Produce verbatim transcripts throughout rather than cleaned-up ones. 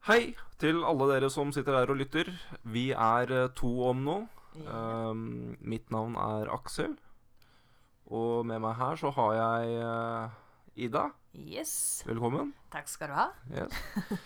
Hei til alle dere som sitter her og lytter. Vi er eh, to om nå. Ja. Um, mitt navn er Aksel. Og med meg her så har jeg eh, Ida. Yes. Velkommen. Takk skal du ha. Yes.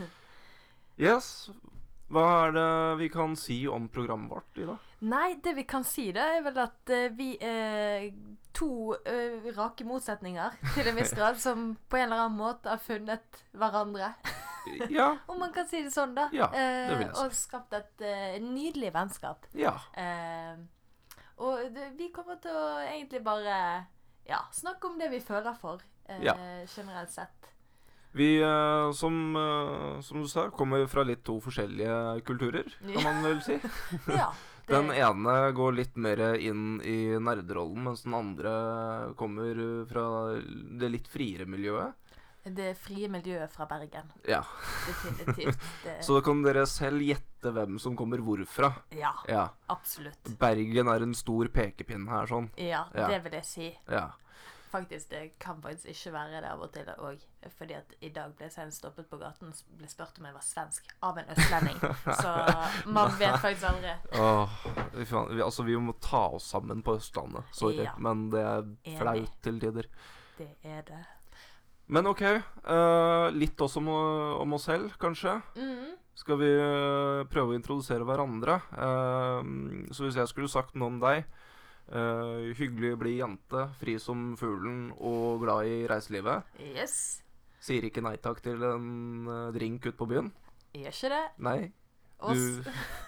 Yes. Hva er det vi kan si om programmet vårt, Ida? Nei, det vi kan si da er vel at eh, vi er to eh, rake motsetninger til en viss grad som på en eller annen måte har funnet hverandre. Ja. Om man kan si det sånn da. Ja, det vil jeg si. Og skapt et eh, nydelig vennskap. Ja. Eh, og det, vi kommer til å egentlig bare ja, snakke om det vi føler for, eh, Ja. generelt sett. Vi, eh, som, eh, som du sa, kommer fra litt to forskjellige kulturer, kan man vel si. Ja. Det, Den ene går litt mer inn i nerderollen, mens den andre kommer fra det litt friere miljøet. det frie miljøet fra Bergen. Ja. Definitivt. Det, Så da kan dere selv gjette hvem som kommer hvorfra. ja, Ja. absolutt. Bergen er en stor pekepinn her, sånn. Ja, Ja. det vil jeg si. Ja. Faktisk, det kan faktisk ikke være det av og til òg. Fordi at i dag ble jeg senest stoppet på gaten og ble spurt om jeg var svensk av en østlending. Så man vet faktisk aldri. Åh, fy faen. Vi, altså, vi må ta oss sammen på Østlandet. Sorry, Ja. men det er Enig. flaut til tider. Det er det. Men ok, eh, litt også om, om oss selv, kanskje. Mm. Skal vi eh, prøve å introdusere hverandre? Eh, så hvis jeg skulle sagt noe om deg, eh, hyggelig bli jente, fri som fuglen og glad i reiselivet. Yes. Sier ikke nei takk til en eh, drink ut på byen. Gjør ikke det. Nei. Og Du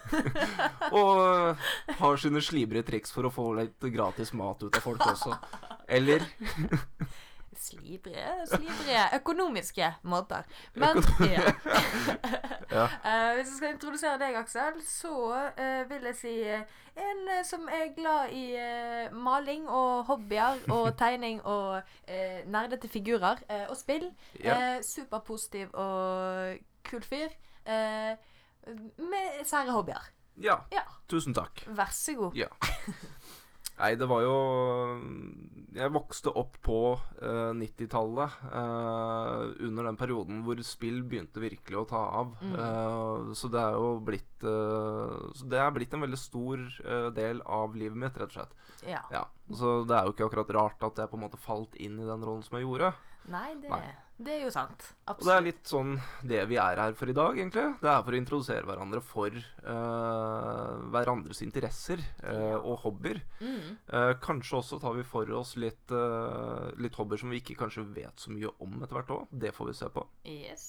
Og eh, har sine slibrige triks for å få litt gratis mat ut av folk også. Eller Slibrige, slibrige økonomiske måter. Men Økonom- ja. Ja. Eh, hvis jeg skal introdusere deg, Aksel, så eh, vil jeg si eh, en eh, som er glad i eh, maling og hobbyer og tegning og uh, nerdete figurer eh, og spill. Ja. Eh, superpositiv og kul fyr. eh, med sære hobbyer. Ja, Ja, tusen takk. vær så god. Ja. Nei, det var jo Jeg vokste opp på eh, nittitallet, eh, under den perioden hvor spill begynte virkelig å ta av. Mm. Eh, så det er jo blitt eh, Så det er blitt en veldig stor eh, del av livet mitt, rett og slett. Ja. Ja, så det er jo ikke akkurat rart at jeg på en måte falt inn i den rollen som jeg gjorde. Nei, det, Nei. det er jo sant. Og det er litt sånn det vi er her for i dag, egentlig. Det er for å introdusere hverandre for eh, hverandres interesser eh, Ja. og hobbyer. Mm. Eh, kanskje også tar vi for oss litt, eh, litt hobbyer som vi ikke kanskje vet så mye om etter hvert òg. Det får vi se på. Yes.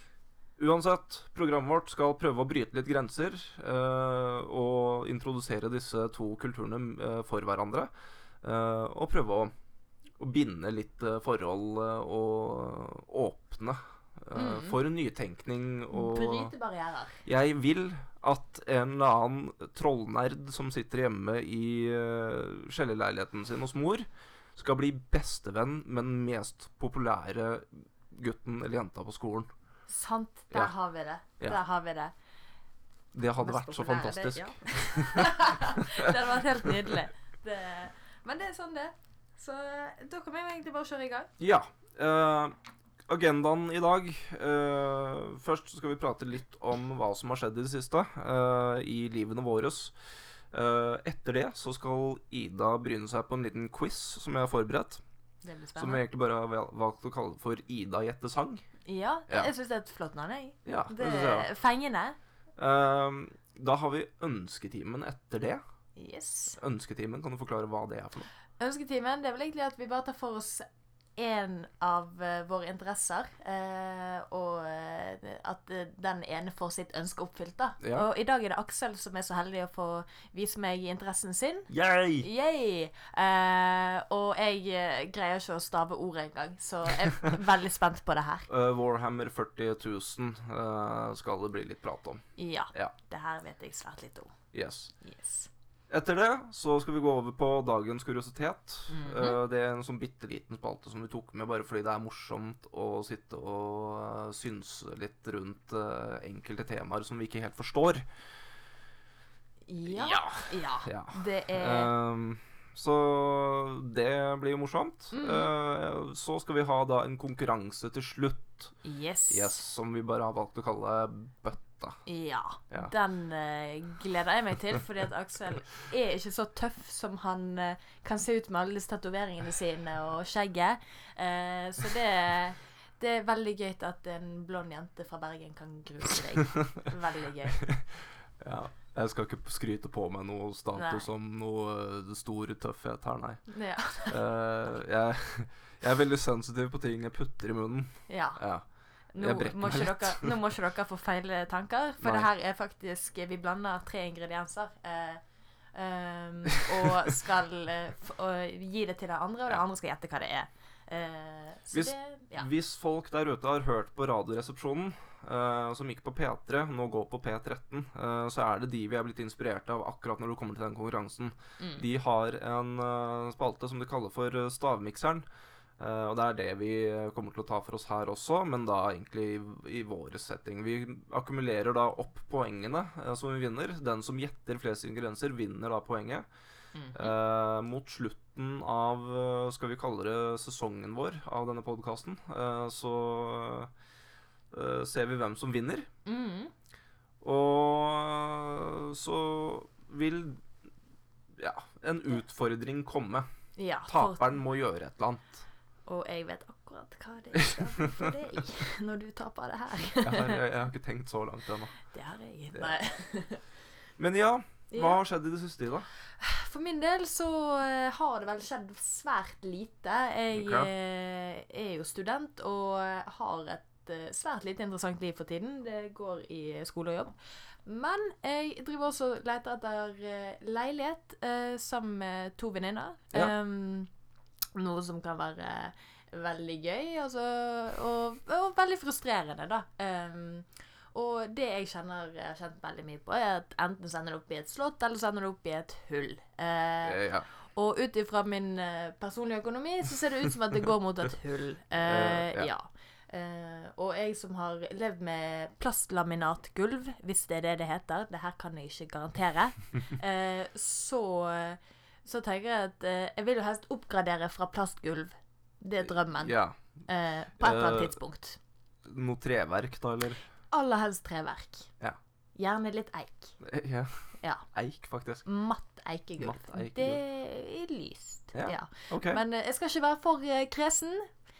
Uansett, programmet vårt skal prøve å bryte litt grenser eh, og introdusere disse to kulturene eh, for hverandre. eh, og prøve å, å binde litt eh, forhold eh, og åpne eh, Mm. for nytenkning. Og Bryte barrierer. jeg vil at en eller annen trollnerd som sitter hjemme i uh, kjellerleiligheten sin hos mor, skal bli bestevenn med den mest populære gutten eller jenta på skolen. Sant, der Ja. har vi det. Ja. Der har vi det. Det hadde Mest vært så populære, fantastisk. Det, ja. det hadde vært helt nydelig. Det, men det er sånn det. Så da kan vi jo egentlig bare kjøre i gang. Ja. eh, agendaen i dag. eh, først skal vi prate litt om hva som har skjedd i det siste eh, i livene våres. Eh, etter det så skal Ida bryne seg på en liten quiz som jeg har forberedt. Det blir Som jeg spennende. egentlig bare har val- valgt å kalle for Ida gjette sang. Ja, Ja. jeg syns det er et flott navn, jeg. Ja, Det det synes jeg er fengende. Ehm, da har vi ønsketimen etter det. Yes. Ønsketimen, kan du forklare hva det er for noe? Ønsketimen, det er vel egentlig at vi bare tar for oss en av eh, våre interesser, eh, og eh, at eh, den ene får sitt ønske oppfylt, da. Ja. Og i dag er det Aksel som er så heldig å få vise meg interessen sin. Yay! Yay! Eh, og jeg eh, greier ikke å stave ordet engang, så jeg er veldig spent på det her. Uh, Warhammer førti tusen uh, skal det bli litt prat om. Ja, Ja, det her vet jeg svært litt om. yes. Yes. Etter det så skal vi gå over på dagens kuriositet. Mhm. Uh, det er en sånn bitteliten spalte som vi tok med bare fordi det er morsomt å sitte og uh, synse litt rundt uh, enkelte temaer som vi ikke helt forstår. Ja. Ja. Ja. Ja. Det er Ehm, så det blir jo morsomt. Mhm. Eh, så skal vi ha da en konkurranse til slutt. bøtt. Yes. Yes, som vi bare har valgt å kalle bøtta. Ja, Ja. den eh, gleder jeg meg til, fordi at Aksel er ikke så tøff som han eh, kan se ut med alle disse tatoveringene sine og skjegget. Eh, så det, det er veldig gøy at en blond jente fra Bergen kan gruse deg. Veldig gøy. Ja, jeg skal ikke skryte på meg noe status Nei. om noe uh, stor tøffhet her, nei. Ja. Uh, jeg, jeg er veldig sensitiv på ting jeg putter i munnen. ja. Ja. Nå Jeg brekker må, meg ikke litt. dere, nå må ikke dere få feil tanker, for Nei. det her er faktisk Vi blander tre ingredienser. Eh, ehm, og skal eh, f og gi det til det andre, og det Ja. andre skal gjette hva det er. Eh, så Hvis, det Ja. hvis folk der ute har hørt på Radioresepsjonen, uh, som gikk på P tre, nå går på P tretten, uh, så er det de vi er blitt inspirert av akkurat når det kommer til den konkurransen. Mm. De har en uh, spalte som de kaller for uh, Stavmikseren. Uh, og det er det vi uh, kommer til å ta for oss her også, men da egentlig i, i våre setting. Vi akkumulerer da opp poengene uh, som vi vinner. Den som gjetter flest ingredienser, vinner da poenget. Mhm. Uh, mot slutten av, uh, skal vi kalle det sesongen vår av denne podcasten, uh, så uh, ser vi hvem som vinner. Mm. Og så vil ja, en utfordring komme. Ja, for, Taperen må gjøre et eller annet. og jeg vet akkurat hva det skal få det i når du taper det her. Jeg har, jeg, jeg har ikke tenkt så langt ennå. Det har jeg. Det- Nei. Men ja, hva Ja. har skjedd i det siste, Ida? For min del så eh, har det vel skjedd svært lite. Jeg Ok. eh, er jo student og har et eh, svært lite interessant liv for tiden. Det går i skole og jobb. Men jeg driver også og leter etter eh, leilighet eh, sammen med to venninner. Ja. Um, noe som kan være veldig gøy, altså, og, og veldig frustrerende, da. Um, og det jeg kjenner jeg har kjent veldig mye på, er at enten så ender det opp i et slott, eller så ender det opp i et hull. Eh, Eh, ja. og ut ifra min eh, personlige økonomi, så ser det ut som at det går mot et hull. Eh, Eh, ja. ja. Eh, og jeg som har levd med plastlaminatgulv, hvis det er det det heter, det her kan jeg ikke garantere, eh, så, så tenker jeg at eh, jeg vil jo helst oppgradere fra plastgulv. Det er drømmen. ja. Eh, på et eller annet Eh, tidspunkt. Noe treverk, da, eller? Aller helst treverk. Ja. Gjerne litt eik. Eh, Ja. Ja. Eik, faktisk. Matt eikegulv. Matt eikegulv. Det er lyst. Ja. Ja. Ok. Men eh, jeg skal ikke være for eh, kresen.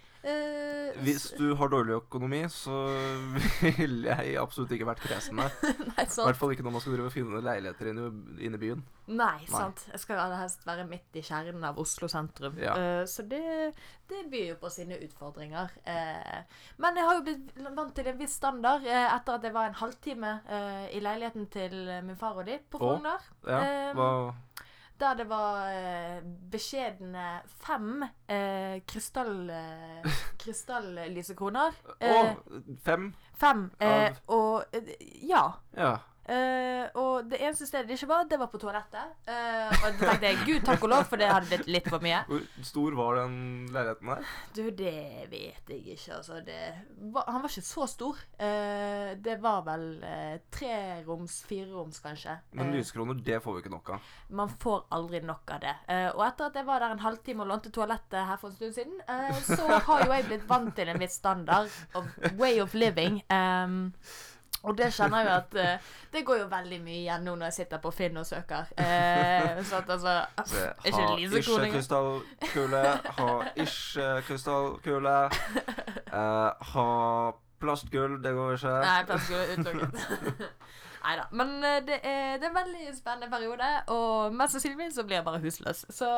Eh, Hvis du har dårlig økonomi, så ville jeg absolutt ikke vært kresen der. Nei, I sant. hvert fall ikke når man skal drive og finne leiligheter inne, i- inne i byen. Nei, sant. Jeg skal aller helst være midt i kjernen av Oslo sentrum. Ja. Eh, så det, det byr jo på sine utfordringer. Eh, men jeg har jo blitt vant til en viss standard eh, etter at jeg var en halvtime eh, i leiligheten til eh, min far og de på Å, Frogner. Ja, Eh, hva Der det var eh, beskjedne fem eh, krystall, eh, krystallysekroner. Å, Eh, fem? fem. Eh, av- og eh, ja. Ja. Eh, og det eneste stedet det ikke var, det var på toalettet. Eh, og da tenkte jeg gud takk og lov, for det hadde blitt litt for mye. Hvor stor var den leiligheten der? Du, det vet jeg ikke. Altså, det var, han var ikke så stor. Eh, det var vel eh, treroms, fireroms kanskje. Men Eh, lyskroner, det får vi ikke nok av. Man får aldri nok av det. Eh, og etter at jeg var der en halvtime og lånte toalettet her for en stund siden, eh, så har jo jeg blitt vant til en viss standard of way of living. Um, og det kjenner jeg jo at eh, det går jo veldig mye igjen nå når jeg sitter på Finn og søker. Eh, så at altså Se, Er ikke ha det ikke lysekroninger? krystallkule, ha ikke krystallkule, eh, ha plastgull, det går ikke. Nei, plass går utelukket. Nei da. Men eh, det er, det er en veldig spennende periode, og mest sannsynlig så blir jeg bare husløs. Så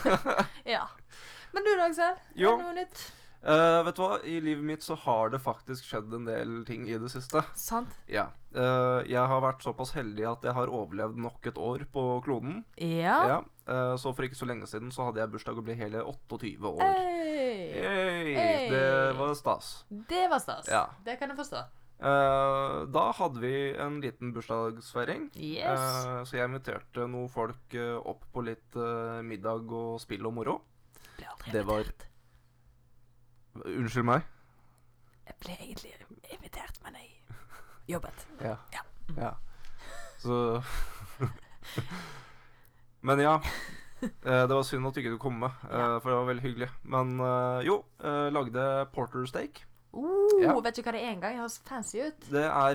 ja. Men du da, Aksel? Jo. Er det noe nytt? Eh, vet du hva, i livet mitt så har det faktisk skjedd en del ting i det siste. Sant? Ja. Eh, jeg har vært såpass heldig at jeg har overlevd nok et år på kloden. Ja. Ja. eh, så for ikke så lenge siden så hadde jeg bursdag og ble hele åtteogtyve år. Hey. Yay, Hey. det var stas. Det var stas. Ja. Det kan jeg forstå. Eh, da hadde vi en liten bursdagsfeiring. Yes. Eh, så jeg inviterte noen folk eh, opp på litt eh, middag og spill og moro. Ble aldri det var- invitert. Unnskyld meg. Jeg ble egentlig invitert, men jeg jobbet. Ja. Ja. ja. Så Men ja. eh, det var synd at du ikke kunne komme, eh, Ja. for det var veldig hyggelig. Men eh, jo, eh, lagde porter steak. Uh, Ja. Vet du hva det er engang? Det høres fancy ut. Det er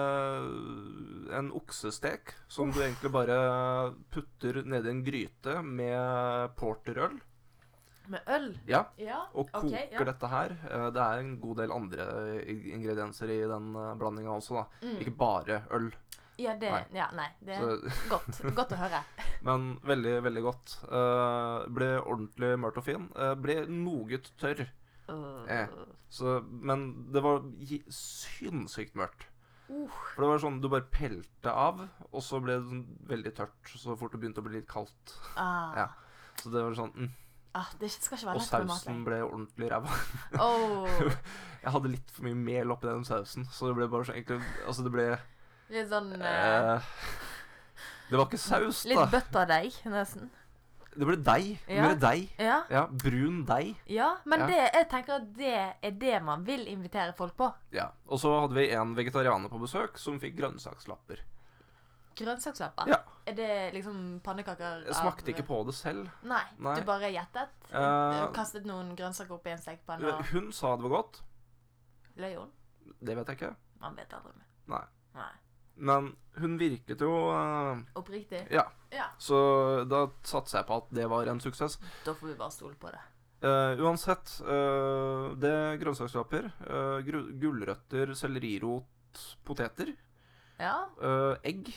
øh, en oksestek som du egentlig bare putter ned i en gryte med porterøl. Med øl? Ja, Ja. og ok, koker ja. dette her. Eh, Det er en god del andre i- ingredienser i den blandinga også, da. Mm. Ikke bare øl. Ja, det, Nei. ja, nei, det er Så, godt. Godt å høre. men veldig, veldig godt. Eh, ble ordentlig mørkt og fin. Eh, ble noe tørr. Uh, Eh. Så, men det var gi- sinnssykt mørkt. Uh. For det var sånn du bare pelte av, og så ble det sånn veldig tørt så fort det begynte å bli litt kaldt. Ah. Ja. Så det var sånn mm. Ah, det skal ikke være Og lett med sausen matlegging. ble ordentlig ræva. Oh. Jeg hadde litt for mye mel oppi den sausen, så det ble bare så egentlig Altså, det ble Litt sånn eh, eh, Det var ikke saus, Litt da. butterdeig, nesten. Det ble deig. Ja. Mer deig. Ja. Ja, brun deig. Ja, men Ja. det, jeg tenker at det er det man vil invitere folk på. Ja. Og så hadde vi en vegetarianer på besøk som fikk grønnsakslapper. Grønnsakslapper? Ja. Er det liksom pannekaker Jeg smakte ikke på det selv. Nei, Nei. du bare gjettet? Eh, Kastet noen grønnsaker oppi en stekepanne og Hun sa det var godt. løy hun? Det vet jeg ikke. Man vet aldri med. Nei. Nei. Men hun virket jo eh, Oppriktig? Ja. Ja. Så da satser jeg på at det var en suksess. Da får vi bare stole på det. Eh, uansett, eh, det er grønnsakslapper, eh, gru- gulrøtter, sellerirot, poteter, Ja. eh, egg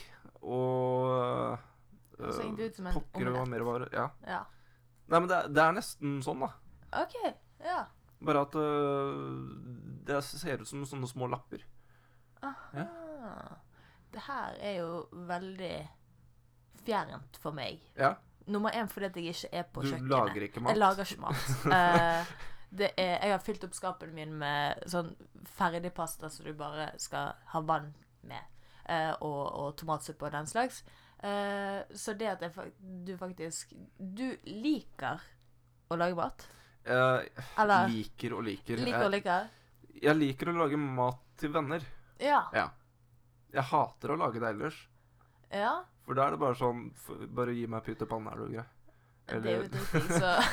og Det så uh, egentlig ut som en pokker og omelett. mer varer. Ja. Ja. Nei, men det, er- det er nesten sånn, da. OK. Ja. Bare at eh, det ser ut som sånne små lapper. Aha. Det her er jo veldig fjernt for meg. Ja. Nummer én fordi at jeg ikke er på Du kjøkkenet. lager ikke mat. Jeg lager ikke mat. Eh, det er, jeg har fylt opp skapene mine med sånn ferdigpasta som du bare skal ha vann med. eh, og, og tomatsuppe og den slags. Eh, så det at jeg, fak- du faktisk Du liker å lage mat? Eh, Eller liker og liker. liker og Jeg, liker? jeg liker å lage mat til venner. Ja. Ja. Jeg hater å lage det ellers. Ja. For da er det bare sånn f- Bare gi meg pytt i panna, er du grei? Det er jo dritting, så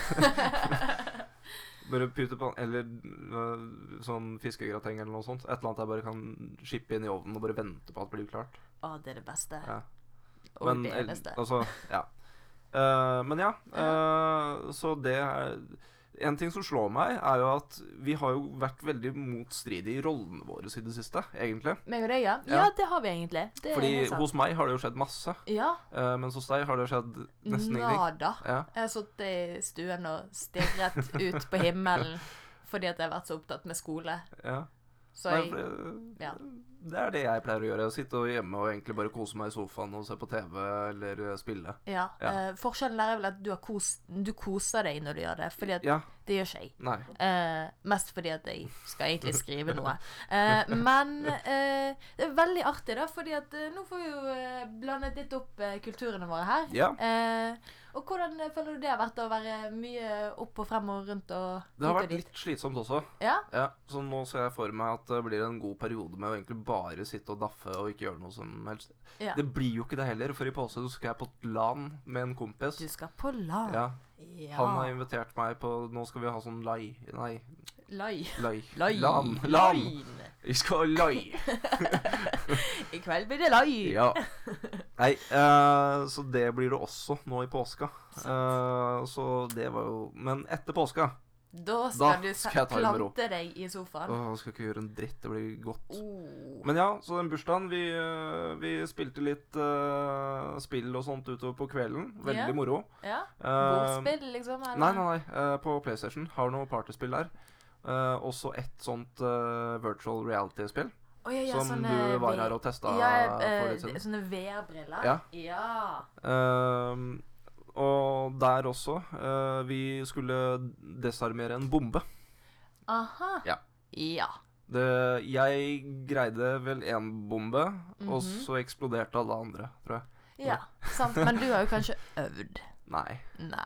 Bare pytt i panna, eller øh, sånn fiskegrateng eller noe sånt. Et eller annet jeg bare kan skippe inn i ovnen og bare vente på at det blir klart. Å, det er det beste. Ja. Og Men, det el- eneste. altså, ja. Eh, men ja, eh, så det er En ting som slår meg, er jo at vi har jo vært veldig motstridige i rollene våre i det siste, egentlig. Meg og deg, ja? Ja. Ja, det har vi egentlig. Det Fordi er helt sant. hos meg har det jo skjedd masse, Ja. eh, mens hos deg har det skjedd nesten ingenting. Nada. Ja. Jeg har sittet i stuen og stirret ut på himmelen fordi at jeg har vært så opptatt med skole. Ja. Så Nei, jeg for det, ja. det er det jeg pleier å gjøre. Sitte hjemme og egentlig bare kose meg i sofaen og se på T V eller spille. Ja. Ja. eh, forskjellen der er vel at du, har kos, du koser deg når du gjør det, fordi at Ja. det gjør ikke jeg. Nei. Eh, mest fordi at jeg skal egentlig skrive noe. Eh, men eh, det er veldig artig, da, fordi at eh, nå får vi jo eh, blandet litt opp eh, kulturene våre her. Ja. Eh, og hvordan eh, føler du det har vært å være mye opp og frem og rundt og Det har hit og vært dit? litt slitsomt også. Ja? Ja, Så nå ser jeg for meg at det blir en god periode med å egentlig bare sitte og daffe og ikke gjøre noe som helst. Ja. Det blir jo ikke det heller, for i påske så skal jeg på et LAN med en kompis. Du skal på LAN. Ja, Ja. Han har invitert meg på Nå skal vi ha sånn lai... Nei, Lai. lai. Lai. LAN. LAN. Lain. Vi skal ha lai. I kveld blir det lai. Ja. Nei, eh, så det blir det også nå i påska. Eh, så det var jo Men etter påska Da skal Da du skal se- jeg ta det med ro. plante deg i sofaen. Åh, jeg skal ikke gjøre en dritt. Det blir godt. Oh. Men ja, så den bursdagen Vi, eh, vi spilte litt eh, spill og sånt utover på kvelden. Veldig Ja. moro. Ja? Eh, Bordspill, liksom? Eller? Nei, nei, nei. eh, på PlayStation. Har noe partyspill der. Eh, også et sånt eh, virtual reality-spill. Å, ja, ja, som sånne du var V- her og testa ja, for eh, litt siden. Sånne V R-briller? Ja. Ja. Ehm, og der også eh, Vi skulle desarmere en bombe. Aha. Ja. Ja. Det, jeg greide vel én bombe, og Mhm. så eksploderte alle andre, tror jeg. Ja, sant. Men du har jo kanskje øvd? Nei.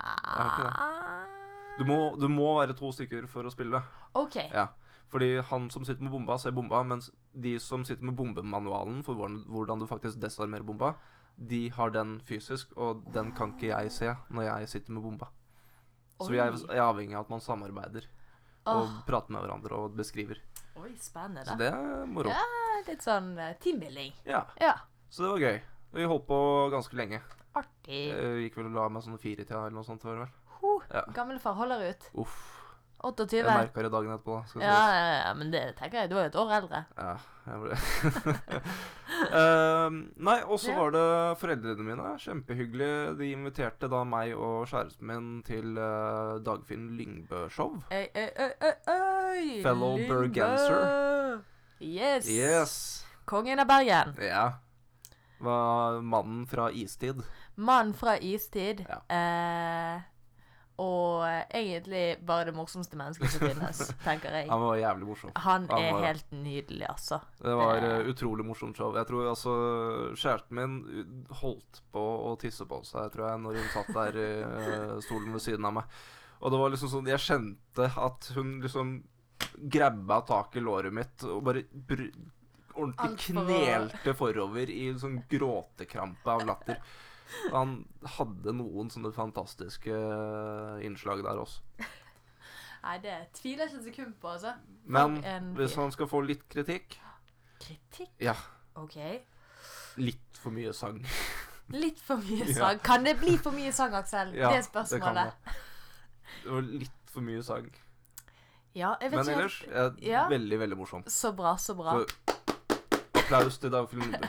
Nei. Du må, du må være to stykker for å spille. OK. Ja. Fordi han som sitter med bomba, ser bomba, mens de som sitter med bombemanualen for hvordan, hvordan du faktisk desarmerer bomba, de har den fysisk, og den kan ikke jeg se når jeg sitter med bomba. Så vi er, Oi. er avhengig av at man samarbeider og Åh. prater med hverandre og beskriver. Oi, spennende. Så det er moro. Ja, litt sånn uh, teambuilding. Ja. Ja. Så det var gøy. Vi holdt på ganske lenge. Artig. Jeg gikk vel og la meg sånn fire tida eller noe sånt. Var det vel? Huh, Ja. Gammelfar holder ut. Uff. åtteogtyve. Jeg merka det dagen etterpå. da, skal Ja, sies. ja, ja, men det tenker jeg. Du er jo et år eldre. Ja, jeg ble Ehm, Nei, og så Ja. var det foreldrene mine. Kjempehyggelig. De inviterte da meg og kjæresten min til uh, Dagfinn Lyngbø-show. Øy, øy, øy, øy, øy. Fellow Lyngbø. Bergenser. Yes. Yes. Kongen av Bergen. Ja. Var mannen fra istid. Mann fra istid. Ja. Eh, og egentlig bare det morsomste mennesket som finnes, tenker jeg. Han var jævlig morsom. Han Han er var- helt nydelig, altså. Det var Det- uh, utrolig morsomt show. Jeg tror altså kjæresten min holdt på å tisse på seg, tror jeg, når hun satt der i uh, stolen ved siden av meg. Og det var liksom sånn Jeg kjente at hun liksom grabba tak i låret mitt og bare br ordentlig Alt for å- knelte forover i en sånn gråtekrampe av latter. Han hadde noen sånne fantastiske eh, innslag der også. Nei, det tviler jeg ikke et sekund på, altså. Men en hvis fyr. han skal få litt kritikk Kritikk? Ja, OK. litt for mye sang. Litt for mye Ja. sang. Kan det bli for mye sang, Aksel? Ja, det er det kan spørsmålet. det. Det var litt for mye sang. Ja, jeg vet Men ikke ellers helt- er Ja. veldig, veldig morsomt. Så bra, så bra. Så applaus til Dagfinn Lyngbø.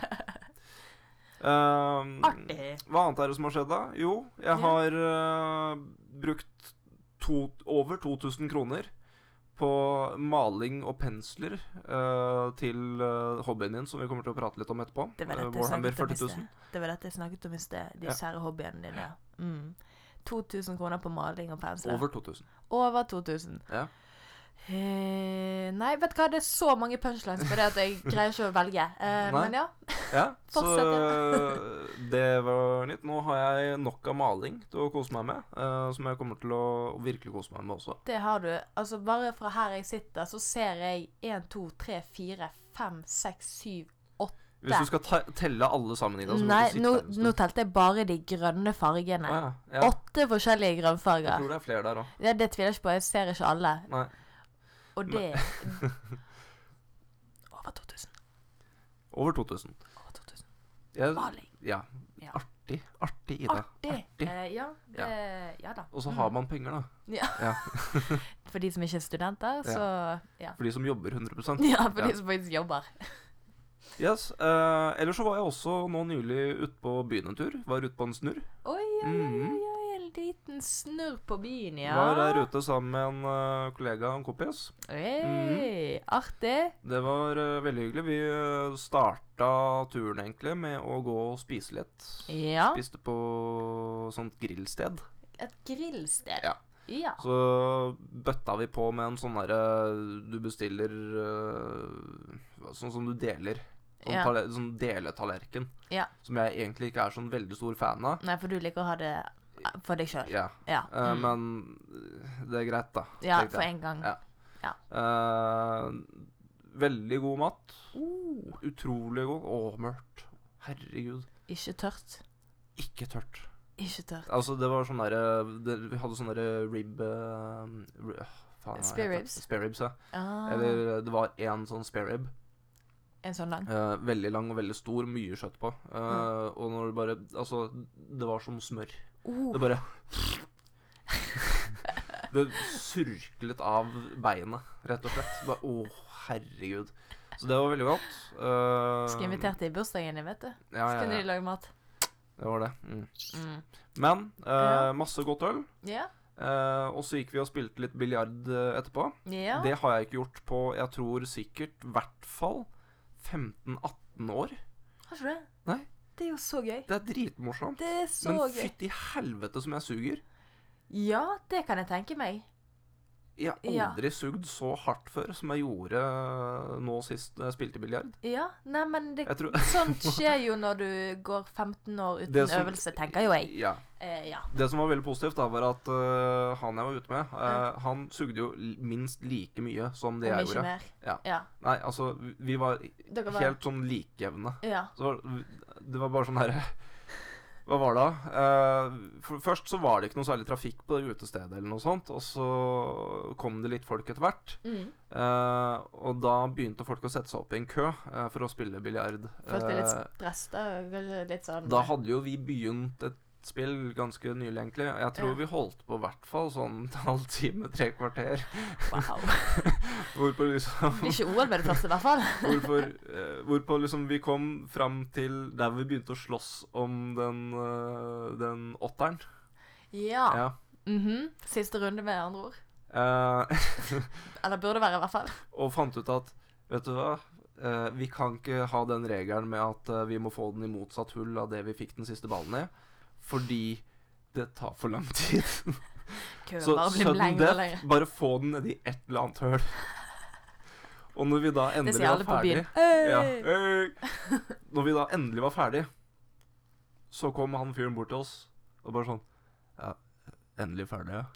Um, Artig. Hva annet er det som har skjedd, da? Jo, jeg Ja. har uh, brukt to, over to tusen kroner på maling og pensler uh, til uh, hobbyen din, som vi kommer til å prate litt om etterpå. Det var Uh, dette jeg Warhammer snakket om i førti sted. tusen. Det var dette jeg snakket om i sted. De Ja. kjære hobbyene dine. Mm. to tusen kroner på maling og pensler. Over to tusen. Over to tusen. Ja. Eh, nei, vet du hva, det er så mange punchlines på det at jeg greier ikke å velge. Eh, Nei. men ja. Ja, så Fortsett, det var nytt. Nå har jeg nok av maling til å kose meg med, uh, som jeg kommer til å virkelig kose meg med også. Det har du. Altså, bare fra her jeg sitter, så ser jeg én, to, tre, fire, fem, seks, syv, åtte. Hvis du skal ta telle alle sammen, Ida, så må Nei, du sitte nå, her en stund. nå telte jeg bare de grønne fargene. Ah, ja. Ja. Åtte forskjellige Jeg grønnfarger. tror det er flere der òg. Ja, det tviler jeg ikke på. Jeg ser ikke alle. Nei. Og det Over to tusen. Over to tusen. Over to tusen. Jeg, Maling. ja. Ja. Artig. Artig, Ida. Artig. Eh, ja, det, ja da. Og så Mm. har man penger, da. Ja. Ja. For de som ikke er studenter, så ja. For de som jobber hundre prosent. Ja, for Ja. de som faktisk jobber. Yes. Uh, ellers så var jeg også nå nylig ute på byen en tur. Var ute på en snurr. Oi, oi, oi, Mhm. oi, oi, en liten snurr på byen, ja. Var der ute sammen med en uh, kollega og en kompis. Oi, artig. Det var uh, veldig hyggelig. Vi uh, starta turen egentlig med å gå og spise litt. Ja, Spiste på sånt grillsted. et grillsted. Ja. Ja. Så bøtta vi på med en sånn derre Du bestiller uh, sånn som du deler. Sånn, Ja. taler, sånn deletallerken. Ja. Som jeg egentlig ikke er sånn veldig stor fan av. Nei, for du liker å ha det for deg sjøl. Ja. Ja. Uh, Mm. Men uh, det er greit, da. ja, tenkte for jeg. en gang. Ja. Ja. Uh, veldig god mat. Uh, Utrolig god. Å, mørkt. Herregud. ikke tørt. Ikke tørt. Ikke tørt. Altså, det var sånn derre det- Vi hadde sånn derre rib uh, ri- faen, hva Spare heter det? ribs? Spare ribs, ja. Ah, Eller det var én sånn spare rib. en sånn lang. eh, veldig lang og veldig stor, mye kjøtt på. Eh, Mm. Og når det bare Altså, det var som smør. Uh, Det bare Det surklet av beinet, rett og slett. Bare, å, herregud. Så det var veldig godt. Eh, skal invitere til bursdagen din, vet du. Ja, Så ja, kunne de ja. lage mat. Det var det. Mm. Mm. Men eh, Ja. masse godt øl. Ja. Eh, og så gikk vi og spilte litt biljard eh, etterpå. Ja. Det har jeg ikke gjort på, jeg tror sikkert i hvert fall femten atten år. Har ikke du det? Nei. Det er jo så gøy. Det er dritmorsomt. Det er så Men gøy. fytti helvete som jeg suger. Ja, det kan jeg tenke meg. Jeg har Ja. aldri sugd så hardt før som jeg gjorde eh, nå sist jeg spilte biljard. Ja, nei, men det, Jeg tror sånt skjer jo når du går femten år uten Det som- øvelse, tenker jo jeg. Ja. Eh, ja. Det som var veldig positivt, da, var at eh, han jeg var ute med, eh, han sugde jo l- minst like mye som det Om jeg ikke gjorde. mer. Ja. Ja. Nei, altså, vi- vi var Dere var helt sånn likejevne. Ja. Så det var bare sånn herre Hva var det? Eh, for, først så var det ikke noe særlig trafikk på det utestedet, eller noe sånt. Og så kom det litt folk etter hvert. Mm. Eh, og da begynte folk å sette seg opp i en kø eh, for å spille biljard. Følte det litt Eh, stress da? Kanskje litt sånn da hadde jo vi begynt et spill ganske nylig, egentlig. Jeg tror Ja. vi holdt på i hvert fall sånn en halvtime, tre kvarter. Wow. Hvorpå liksom Det blir ikke O L med det første, i hvert fall. Hvorfor, eh, hvorpå liksom vi kom fram til der vi begynte å slåss om den, eh, den åtteren. Ja. Ja. Mhm. Siste runde, med andre ord. Eh, Eller burde være, i hvert fall. og fant ut at, vet du hva, eh, vi kan ikke ha den regelen med at eh, vi må få den i motsatt hull av det vi fikk den siste ballen i, fordi det tar for lang tid. Køen Så bare blir sudden lengre og death, lengre. bare få den nedi et eller annet høl. Og når vi da Det endelig sier var alle på ferdig byen. Hey! ja, hey. Når vi da endelig var ferdig, så kom han fyren bort til oss og bare sånn, ja, endelig ferdig, ja.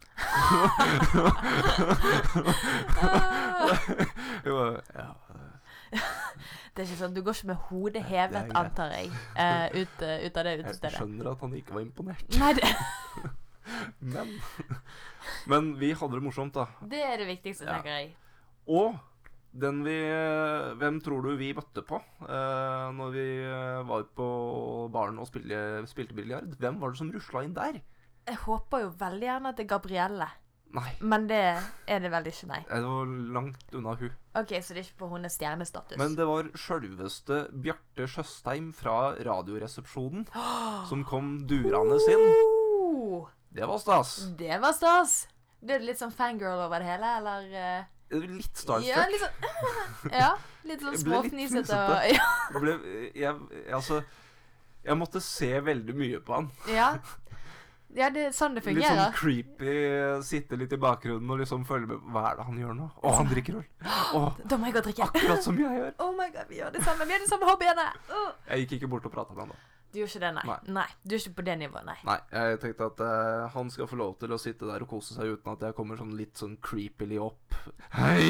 Jo, ja. Det er ikke sånn, du går ikke med hodet hevet, Det er greit. antar jeg, eh, ut, eh, ut av det Jeg utestedet. skjønner at han ikke var imponert. Nei, det, Men, men vi hadde det morsomt, da. det er det viktigste, Ja. tenker jeg. Og den vi Hvem tror du vi møtte på eh, når vi eh, var på baren og spilte, spilte biljard? Hvem var det som rusla inn der? Jeg håper jo veldig gjerne at det er Gabrielle. Nei, Men det er det vel ikke, nei. det var langt unna hun. Ok, så det er ikke på hennes stjernestatus. Men det var sjølveste Bjarte Tjøstheim fra Radioresepsjonen som kom durende inn. Oh, Det var stas. det var stas. Det er litt sånn fangirl over det hele, eller? eh? Litt Ja, starstruck. litt sånn, ja, litt sånn Jeg ble litt småfnisete. fnisete. og- Ja, Jeg ble, jeg, altså, jeg måtte se veldig mye på han. ja. ja, det er sånn det Litt sånn fungerer. creepy, sitte litt i bakgrunnen og liksom følge med. Hva er det han gjør nå? Å, han drikker øl. Å, Da må jeg gå og drikke. akkurat som jeg gjør. Oh my god, vi gjør det samme. Vi har de samme hobbyene. Oh. Jeg gikk ikke bort og prata med han da. Du gjør ikke det, nei. Nei. nei. Du er ikke på det nivået, nei. Nei, jeg tenkte at eh, han skal få lov til å sitte der og kose seg uten at jeg kommer sånn litt sånn creepily opp. Hei!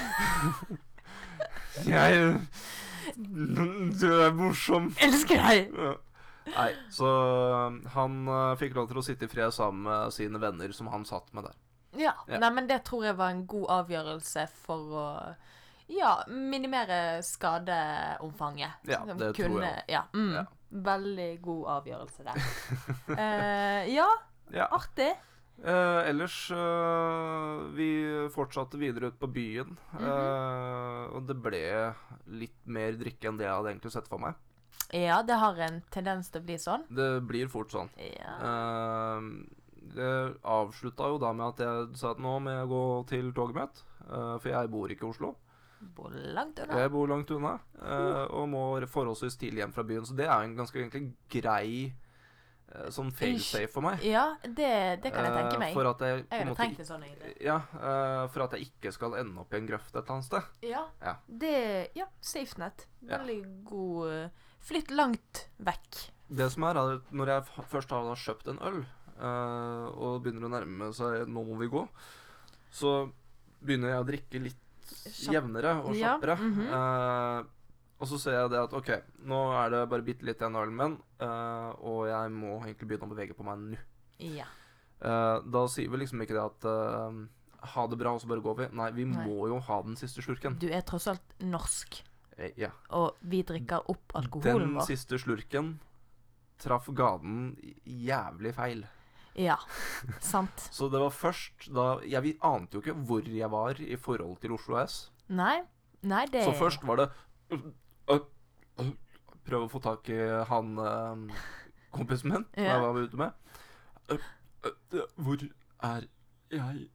Jeg Du er morsom. Elsker deg! Ja. Nei, så um, han uh, fikk lov til å sitte i fred sammen med sine venner som han satt med der. Ja. Ja. Nei, men det tror jeg var en god avgjørelse for å ja, minimere skadeomfanget. Ja, Som det tror jeg Ja, mm, Ja. Veldig god avgjørelse der. Eh, ja, Ja. artig. Eh, ellers uh, vi fortsatte videre ut på byen, Mhm. eh, og det ble litt mer drikke enn det jeg hadde egentlig sett for meg. Ja, det har en tendens til å bli sånn. Det blir fort sånn. Ja. Eh, det avslutta jo da med at jeg sa at nå må jeg gå til toget mitt, eh, for jeg bor ikke i Oslo. Bor langt unna. Jeg bor langt unna, eh, og må forholdsvis tidlig hjem fra byen. Så det er jo en ganske egentlig grei eh, sånn fail-safe for meg. Ja, det, det kan jeg tenke Eh, meg. For at jeg på Jeg en hadde måte tenkt det sånn, egentlig. Ja, eh, for at jeg ikke skal ende opp i en grøft et eller annet sted. Ja. Ja. Det Ja, SafeNet. Ja. Veldig god eh, Flytt langt vekk. Det som er, er at når jeg f- først har da kjøpt en øl, eh, og begynner å nærme seg 'nå må vi gå', så begynner jeg å drikke litt Kjapp- jevnere og Ja, kjappere. mhm. Eh, og så ser jeg det at OK, nå er det bare bitte litt igjen av ølen min, eh, og jeg må egentlig begynne å bevege på meg nå. Ja. Eh, da sier vi liksom ikke det at eh, ha det bra, og så bare går vi. Nei, vi Nei. må jo ha den siste slurken. Du er tross alt norsk, Eh, ja. og vi drikker opp alkoholen Den vår. siste slurken traff ganen jævlig feil. Ja, sant. Så det var først da Jeg vi ante jo ikke hvor jeg var i forhold til Oslo S. Nei, nei, det Så først var det øh, øh, øh, prøve å få tak i han øh, kompisen min som Ja. jeg var ute med. Øh, øh, hvor er jeg?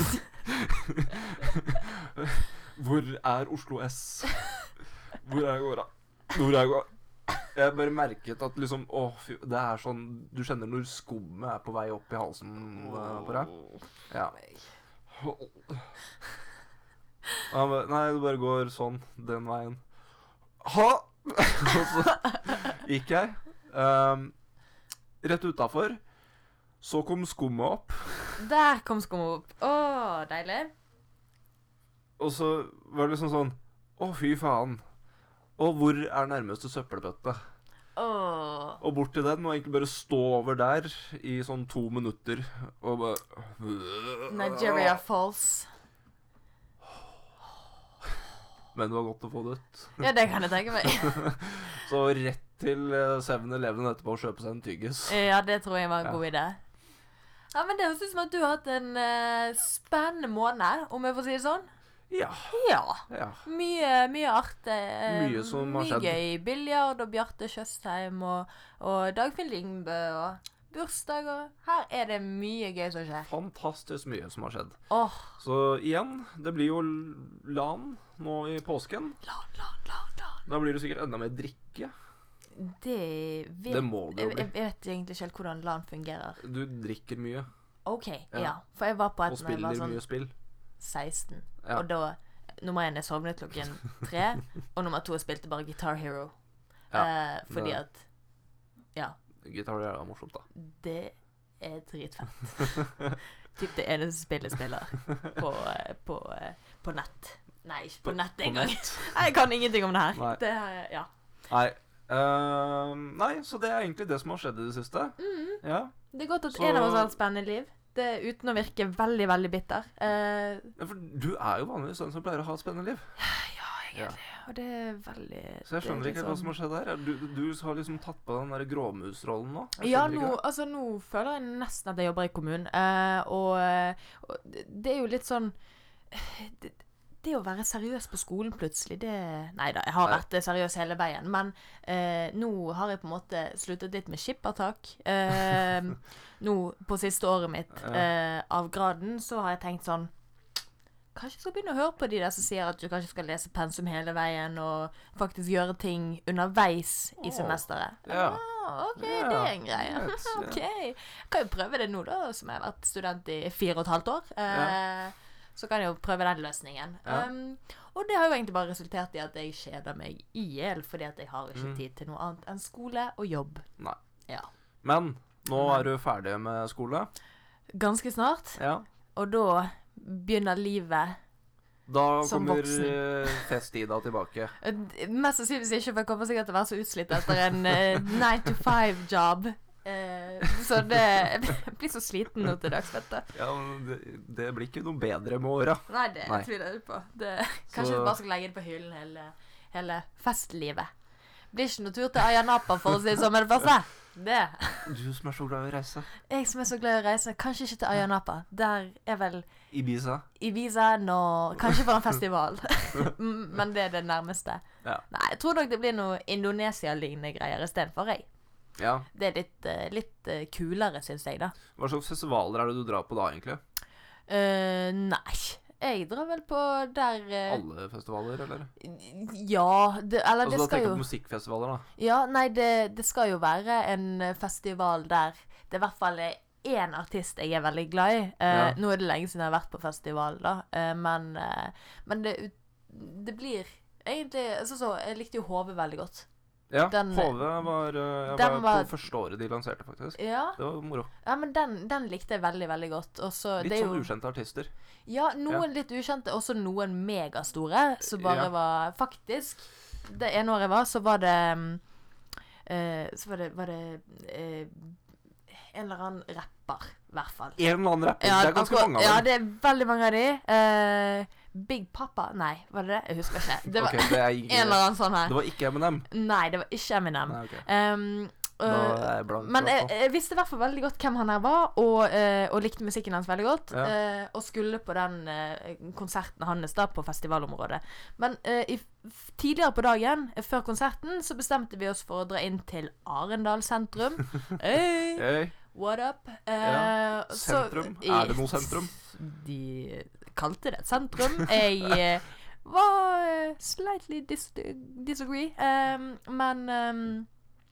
Hvor er Oslo S? Hvor er jeg går, da? Hvor er jeg går? Jeg bare merket at liksom Å, fy, det er sånn Du kjenner når skummet er på vei opp i halsen øh, på deg? Ja. Han bare, nei, det bare går sånn, den veien. Ha! Og så gikk jeg. Um, rett utafor så kom skummet opp. Der kom skummet opp. Å, deilig. Og så var det liksom sånn Å, fy faen. Og hvor er nærmeste søppelbøtte? Åh. Og bort til den, og egentlig bare stå over der i sånn to minutter, og bare... Nigeria Falls. Men det var godt å få det ut. Ja, det kan jeg tenke meg. Så rett til seven eleven etterpå og kjøpe seg en tyggis. Ja, det tror jeg var en Ja. god idé. Ja, men det høres ut som at du har hatt en uh, spennende måned, om jeg får si det sånn. Ja. Ja. Ja. Mye, mye artig. eh, Mye som har skjedd. Mye gøy. Biljard og Bjarte Tjøstheim og, og Dagfinn Lyngbø og bursdag og her er det mye gøy som skjer. Fantastisk mye som har skjedd. Åh, Så igjen, det blir jo LAN nå i påsken. lan, lan, lan, lan. Da blir det sikkert enda mer drikke. Det vet, Det må det jo jeg, bli. jeg vet egentlig ikke helt hvordan LAN fungerer. Du drikker mye, Ok, ja. Ja. For jeg var på og et når jeg var spiller sånn mye spill. seksten. Ja. Og da, nummer én, jeg sovnet klokken tre. Og nummer to, jeg spilte bare Guitar Hero. Ja, eh, fordi det- at, ja, Gitar er da morsomt, da. det er dritfett. Typ det eneste spillet jeg spiller på, eh, på, eh, på nett. Nei, ikke på, nett engang. nett. Jeg kan ingenting om det her. Nei. Det her, ja. Nei. eh, nei, så det er egentlig det som har skjedd i det siste. Mm. Ja. Det er godt at Så- en av oss har et spennende liv. Det er uten å virke veldig, veldig bitter. Eh, Ja, for du er jo vanligvis den som pleier å ha et spennende liv. ja, Ja. og det er veldig... Så jeg skjønner det er ikke hva som har skjedd her. Du, du har liksom tatt på den der gråmusrollen nå. Jeg Ja, skjønner nå, ikke det. altså, nå føler jeg nesten at jeg jobber i kommunen. Eh, og, eh, og det, det er jo litt sånn det, det å være seriøs på skolen plutselig, det Nei da, jeg har Nei. vært seriøs hele veien. Men eh, nå har jeg på en måte sluttet litt med skippertak. Eh, nå på siste året mitt Ja. eh, av graden, så har jeg tenkt sånn Kanskje jeg skal begynne å høre på de der som sier at du kanskje skal lese pensum hele veien, og faktisk gjøre ting underveis i Åh, semesteret. ja. Ah, ok, Ja, det er en greie. greit, ja. Ok. Jeg kan jo prøve det nå, da, som jeg har vært student i fire og et halvt år. Eh, Så kan jeg jo prøve den løsningen. Ja. Um, og det har jo egentlig bare resultert i at jeg kjeder meg i hjel, fordi at jeg har ikke Mm. tid til noe annet enn skole og jobb. Nei. Ja. Men nå Men- er du ferdig med skole. Ganske snart. Ja. Og da begynner livet. Da Som kommer voksen. eh, festida tilbake. Eh, Mest sannsynligvis ikke, for jeg kommer sikkert til å være så utslitt etter en uh, nine to five-job. Eh, så det Jeg blir så sliten nå til dags, vet du. Ja, men det, det blir ikke noe bedre med åra. Nei, det Nei. tviler jeg på. Det, kanskje Så- vi bare skal legge det på hyllen hele, hele festlivet. Blir ikke noe tur til Ayanapa, for å si det sånn med det første. Det. Du som er så glad i å reise. Jeg som er så glad i å reise. Kanskje ikke til Ayanapa. Der er vel Ibiza. Ibiza nå. Kanskje for en festival. Mm, Men det er det nærmeste. Ja. Nei, jeg tror nok det blir noe Indonesia-lignende greier istedenfor, jeg. Ja. Det er litt, eh, litt eh, kulere, syns jeg, da. Hva slags festivaler er det du drar på da, egentlig? Eh, nei. Jeg drar vel på der eh, Alle festivaler, eller? Ja, det, eller Altså, det da skal tenker jo du på musikkfestivaler, da. Ja, nei, det, det skal jo være en eh, festival der det i hvert fall er én artist jeg er veldig glad i. Eh, Ja. Nå er det lenge siden jeg har vært på festival, da, eh, men, eh, men det, det blir egentlig altså, så, Jeg likte jo H V veldig godt. Ja, Den- H V var, eh, jeg den var var- på første året de lanserte, faktisk. Ja, Det var moro. ja men den, den likte jeg veldig, veldig godt. Og så- Litt det er sånn jo, ukjente artister. Ja, noen litt ukjente, også noen megastore, som bare Ja. var Faktisk, det ene året jeg var, så var det mm, eh, Så var det, var det eh, en eller annen rapper, i hvert fall. En eller annen rapper. Ja, det er ganske akkurat- mange av Ja, dem. det er veldig mange av de. Eh, Big Papa Nei, var det det? Jeg husker ikke. Det var Ok, det, er, en eller annen sånn her. det var ikke Eminem. Nei, det var ikke Eminem. Nei, ok. Um, Da øh, er jeg blank. men i hvert jeg, fall. jeg visste i hvert fall veldig godt hvem han her var, og, eh, og likte musikken hans veldig godt. Ja. eh, og skulle på den eh, konserten hans da på festivalområdet. Men eh, i, f- tidligere på dagen, eh, før konserten, så bestemte vi oss for å dra inn til Arendal sentrum. Hey, Hey, what up? Eh, Ja, så- sentrum. i- Er det noe sentrum? De kalte det et sentrum. Jeg eh, var eh, slightly dis disagree, um, men um,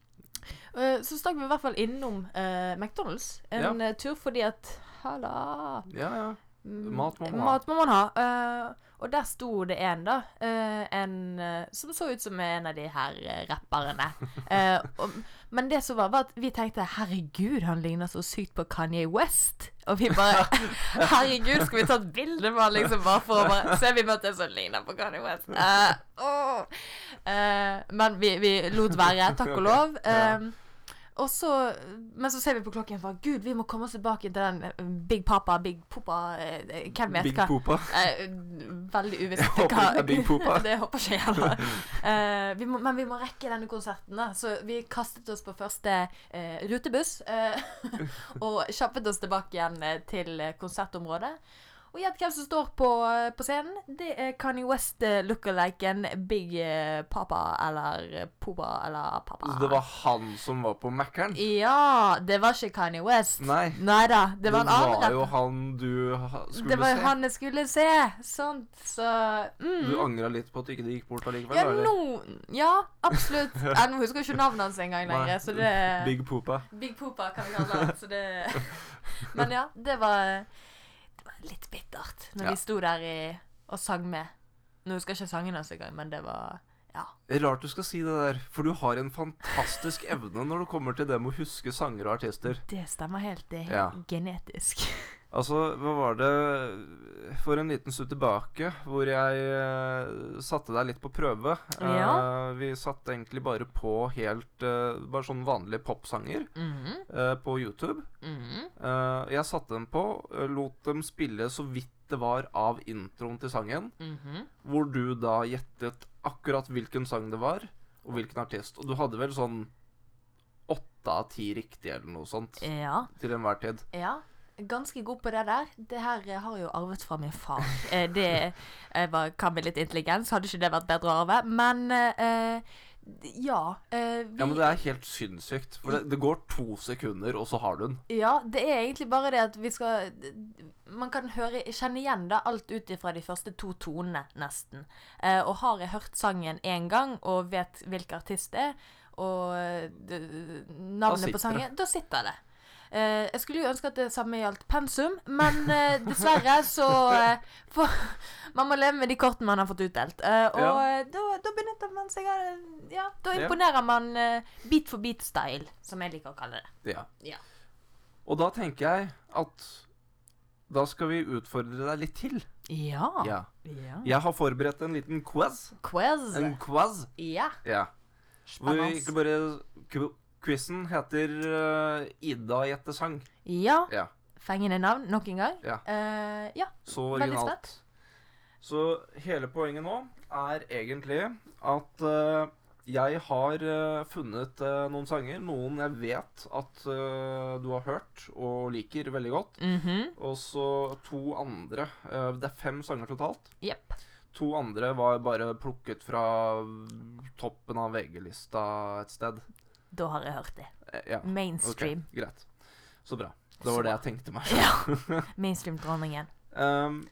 eh, så stakk vi i hvert fall innom eh, McDonald's en Ja. eh, tur fordi at Halla Ja, ja. mm, Mat må man ha. Mat må man ha. eh, Og der sto det en da, eh, en eh, som så ut som en av de her eh, rapperne. Eh, og, men det som var, var at vi tenkte, herregud, han ligner så sykt på Kanye West. Og vi bare, herregud, skal vi ta et bilde med han liksom bare for å bare, så vi møtte en som ligner på Kanye West. Eh, åh. Eh, men vi, vi lot være, takk og lov. Eh, og så, men så ser vi på klokken for, Gud, vi må komme oss tilbake til den eh, Big Papa, Big Papa, eh, hvem vet Big hva? Poopa. Eh, veldig uvisst. Jeg håper ikke det er Big Poopa. Det håper ikke jeg heller. Eh, vi må, men vi må rekke denne konserten da, så vi kastet oss på første eh, rutebuss eh, og kjappet oss tilbake igjen eh, til eh, konsertområdet. Og gjett hvem som står på, på scenen. Det er Kanye West uh, lookaliken Big uh, Papa eller Poopa eller Papa. Så det var han som var på Mac-eren? Ja, det var ikke Kanye West. Nei. Neida, det, det var en annen. Det var jo han du ha, skulle se. Det var jo han jeg skulle se. Sånt, så mm. Du angret litt på at du ikke gikk bort allikevel? Ja, eller? no, ja, absolutt. Jeg husker ikke navnet hans engang lenger, så det... Big Poopa. Big Poopa kan vi kalle det, så det... Men ja, det var... litt bittert når ja. vi sto der i, og sang med. Nå husker jeg ikke sangen hans engang, men det var, ja. Det er rart du skal si det der, for du har en fantastisk evne når det kommer til det med å huske sanger og artister. Det stemmer helt, det er helt ja. genetisk. Altså, hva var det for en liten stund tilbake, hvor jeg uh, satte deg litt på prøve. Ja. Uh, vi satte egentlig bare på helt, uh, bare sånn vanlige popsanger Mm-hmm. uh, på YouTube. Mm-hmm. Uh, jeg satte dem på, uh, lot dem spille så vidt det var av introen til sangen, Mm-hmm. hvor du da gjettet akkurat hvilken sang det var, og hvilken artist. Og du hadde vel sånn åtte av ti riktige eller noe sånt Ja. til enhver tid. Ja. Ganske god på det der. Det her eh, har jeg jo arvet fra min far. Eh, det eh, var, kan bli litt intelligens. Hadde ikke det vært bedre å arve. Men eh, ja. Eh, vi, Ja, men det er helt sinnssykt. For det, det går to sekunder, og så har du den. Ja, det er egentlig bare det at vi skal Man kan høre, kjenne igjen da alt ut ifra de første to tonene, nesten. Eh, og har jeg hørt sangen en gang, og vet hvilken artist det er, og eh, navnet på sangen, da sitter det. Uh, jeg skulle jo ønske at det samme gjaldt pensum, men uh, dessverre så uh, for, man må leve med de kortene man har fått utdelt. Uh, og Ja. da, da benytter man seg av Ja, da Ja. imponerer man uh, beat for beat-style, som jeg liker å kalle det. Ja. Ja. Og da tenker jeg at da skal vi utfordre deg litt til. Ja. Ja. Ja. Jeg har forberedt en liten quiz. Quiz. En quiz. Ja. Ja. Hvor vi Spennende. egentlig bare qu- Quizen heter uh, Ida gjette sang. Ja. Ja. Fengende navn, nok en gang. Ja. Uh, ja. Så Veldig originalt. Så hele poenget nå er egentlig at uh, jeg har uh, funnet uh, noen sanger, noen jeg vet at uh, du har hørt og liker veldig godt. Mhm. Og så to andre. Uh, det er fem sanger totalt. Jepp. To andre var bare plukket fra toppen av V G-lista et sted. Da har jeg hørt det. Eh, Ja, Mainstream. ok, greit. Så bra. Det Så var det bra. jeg tenkte meg. Ja. Mainstream-dronningen. Um,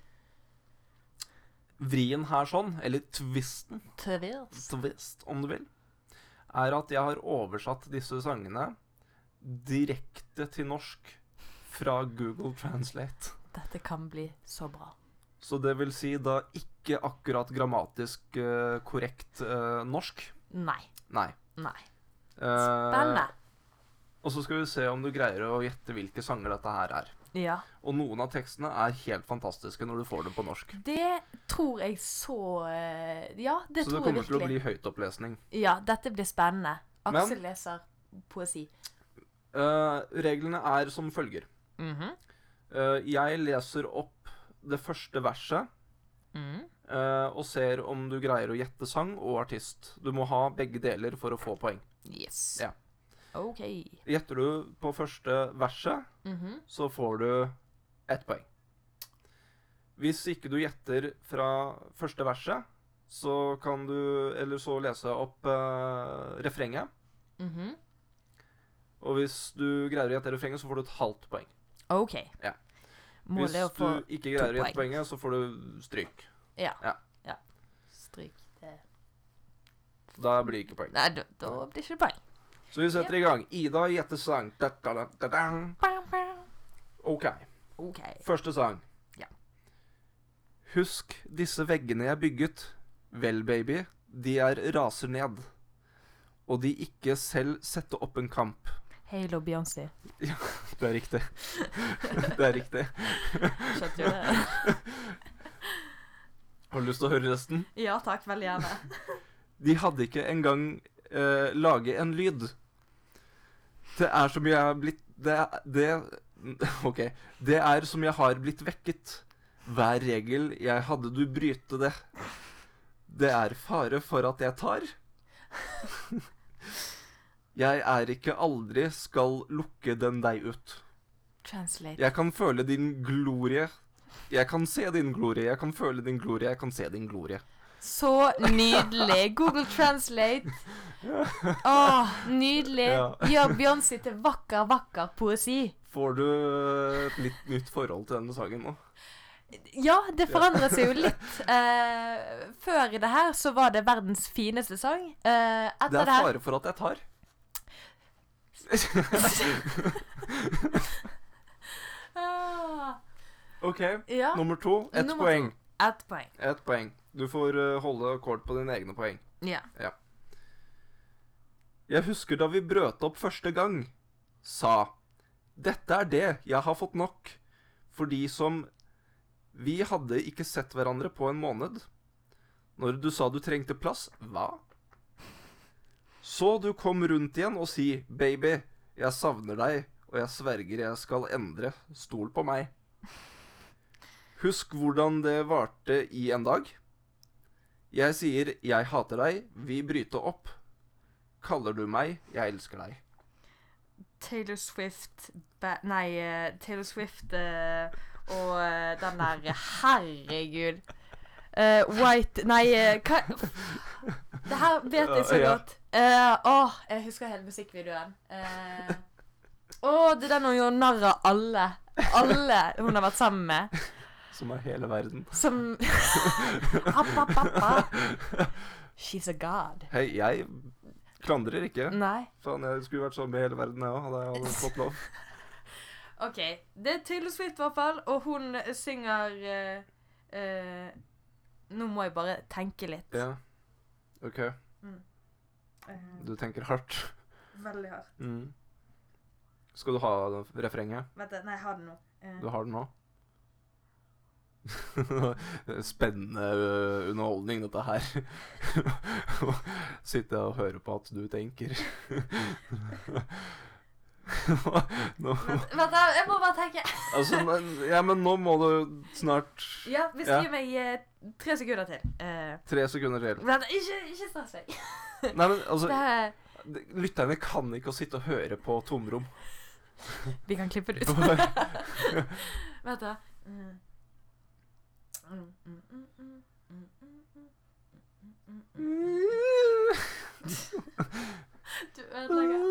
vrien her sånn, eller twisten, Tvist. twist om du vil, er at jeg har oversatt disse sangene direkte til norsk fra Google Translate. Dette kan bli så bra. Så det vil si da ikke akkurat grammatisk eh, korrekt eh, norsk. Nei. Nei. Nei. Eh, Spennende. Og så skal vi se om du greier å gjette hvilke sanger dette her er. Ja. Og noen av tekstene er helt fantastiske når du får dem på norsk. Det tror jeg så eh, Ja, det så det tror jeg kommer til å virkelig. bli høytopplesning. Ja, dette blir spennende. Aksel Men- leser poesi. Eh, reglene er som følger. Mhm. Eh, jeg leser opp det første verset Mm. eh, og ser om du greier å gjette sang og artist. Du må ha begge deler for å få poeng. Yes. Ja. OK. Gjetter du på første verset, Mhm. så får du ett poeng. Hvis ikke du gjetter fra første verset, så kan du eller så lese opp eh, refrenget. Mhm. Og hvis du greier å gjette refrenget, så får du et halvt poeng. OK. Ja. Målet er å Hvis få du ikke greier å gjette poeng. poenget, så får du stryk. Ja. Ja. ja. Stryk det. Da blir det ikke poeng. Nei, da, da blir ikke det poeng. Så vi setter i gang. Ida gjetter sang. Da, da, da, da, da. OK. OK. Første sang. Ja. Husk disse veggene jeg bygget. Vel, baby, de er raser ned. Og de ikke selv sette opp en kamp. Halo Beyoncé. Ja, det er riktig. Det er riktig. Skjønte jo det. Har du lyst til å høre resten? Ja, takk, veldig gjerne. De hadde ikke engang eh, lage en lyd. Det er som jeg har blitt det, det Ok. Det er som jeg har blitt vekket. Hver regel jeg hadde du bryte det. Det er fare for at jeg tar. Jeg er ikke aldri skal lukke den deg ut. Translate. Jeg kan føle din glorie. Jeg kan se din glorie. Jeg kan føle din glorie. Jeg kan se din glorie. Så nydelig. Google Translate. Åh, nydelig. Ja. Gjør Beyoncé til vakker, vakker poesi. Får du et litt nytt forhold til denne sangen nå? Ja, det forandrer seg jo litt. Eh, før i det her så var det verdens fineste sang. Eh, etter Det er det her fare for at jeg tar. ah, OK, ja. nummer to. Ett Nummer to. poeng. Ett poeng. Ett poeng. Du får uh, holde kort på dine egne poeng. Ja. Jeg husker da vi brøt opp første gang, sa dette er det, jeg har fått nok. Fordi som vi hadde ikke sett hverandre på en måned. Når du sa du trengte plass, hva? Så du kom rundt igjen og si, baby, jeg savner deg, og jeg sverger jeg skal endre, stol på meg. Husk hvordan det varte i en dag. Jeg sier, jeg hater deg, vi bryter opp. Kaller du meg, jeg elsker deg. Taylor Swift ba Nei, uh, Taylor Swift uh, og uh, den der Herregud. Uh, white Nei, uh, hva Det her vet jeg så Ja. godt. Uh, åh, jeg husker hele musikkvideoen. Uh, åh, det er den hun gjør narr av alle. Alle hun har vært sammen med. Som er hele verden. Som app, app, app, app. She's a god. Hei, jeg klandrer ikke. Nei. Faen, jeg skulle vært sammen med hele verden, jeg også, hadde jeg hadde fått lov. OK. Det er Taylor Swift i hvert fall, og hun synger eh, eh, Nå må jeg bare tenke litt. Ja, ok. Mm. Eh, Du tenker hardt. veldig hardt. Mm. Skal du ha refrenget? Vent, nei, jeg har det nå. Eh, Du har den nå? Spennende uh, underholdning, dette her. Sitte og høre på at du tenker. nå, vent, vent, da, jeg må bare tenke. altså, men, ja, men nå må du snart Ja, hvis du Ja. gir meg eh, tre sekunder til. Eh, Tre sekunder til. vent, ikke, ikke stress deg. Nei, men altså, Det her, det- lytterne kan ikke å sitte og høre på tomrom. vi kan klippe det ut. Vent da. Mm. Mm, mm, mm, mm, mm, mm, mm, mm, mm. Du ødelegger.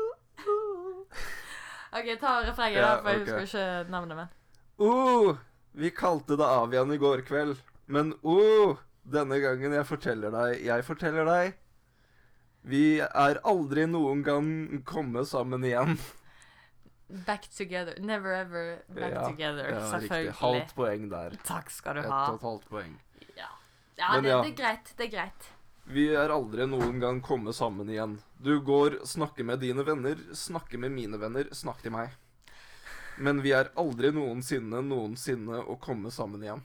OK, ta refrenget, Ja, da, for jeg ok. husker ikke navnet mitt. Uh, vi kalte det av igjen i går kveld. Men uh, denne gangen jeg forteller deg, jeg forteller deg. Vi er aldri noen gang komme sammen igjen. Back together. Never ever back Ja, together. Ja, riktig. Selvfølgelig. Halvt poeng der. Takk skal du Et ha. og et halvt poeng. Ja, ja, Men det, ja. det er greit. Det er greit. Vi er aldri noen gang komme sammen igjen. Du går, snakker med dine venner, snakker med mine venner, snakk til meg. Men vi er aldri noensinne, noensinne å komme sammen igjen.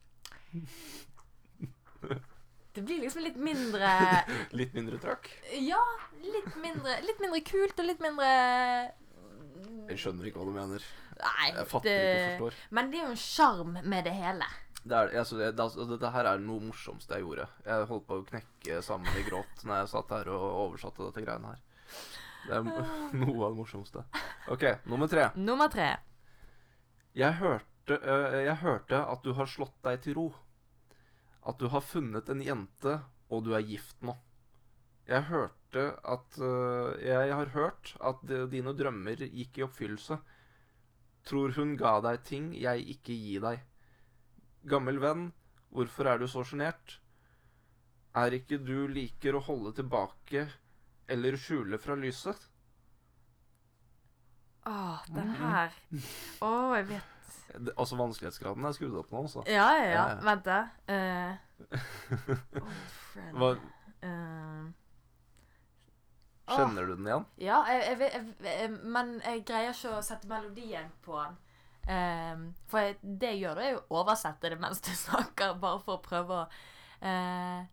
Det blir liksom litt mindre Litt mindre trøkk. Ja, litt mindre, litt mindre kult og litt mindre Jeg skjønner ikke hva du mener. Nei, Jeg fatter det, ikke og forstår. men det er jo en sjarm med det hele. Det er, altså, det, det, altså, dette her er noe morsomste jeg gjorde. Jeg holdt på å knekke sammen i gråt når jeg satt her og oversatte dette greiene her. Det er noe av det morsomste. Ok, nummer tre. Nummer tre. Jeg hørte, øh, jeg hørte at du har slått deg til ro. At du har funnet en jente, og du er gift nå. Jeg hørte at øh, Jeg har hørt at de, dine drømmer gikk i oppfyllelse. Tror hun ga deg ting jeg ikke gir deg. Gammel venn, hvorfor er du så sjenert? Er ikke du liker å holde tilbake eller skjule fra lyset? Åh, den her. Åh, jeg vet. Det, altså, vanskelighetsgraden er skrudd opp nå, altså. Ja, ja, ja. Ja, ja. Vent da. Uh, old friend. Hva, Uh, kjenner du den igjen? ja, jeg, jeg, jeg, jeg, men jeg greier ikke å sette melodien på den. Um, for jeg, det jeg gjør, det er jo å oversette det mens du snakker, bare for å prøve å uh,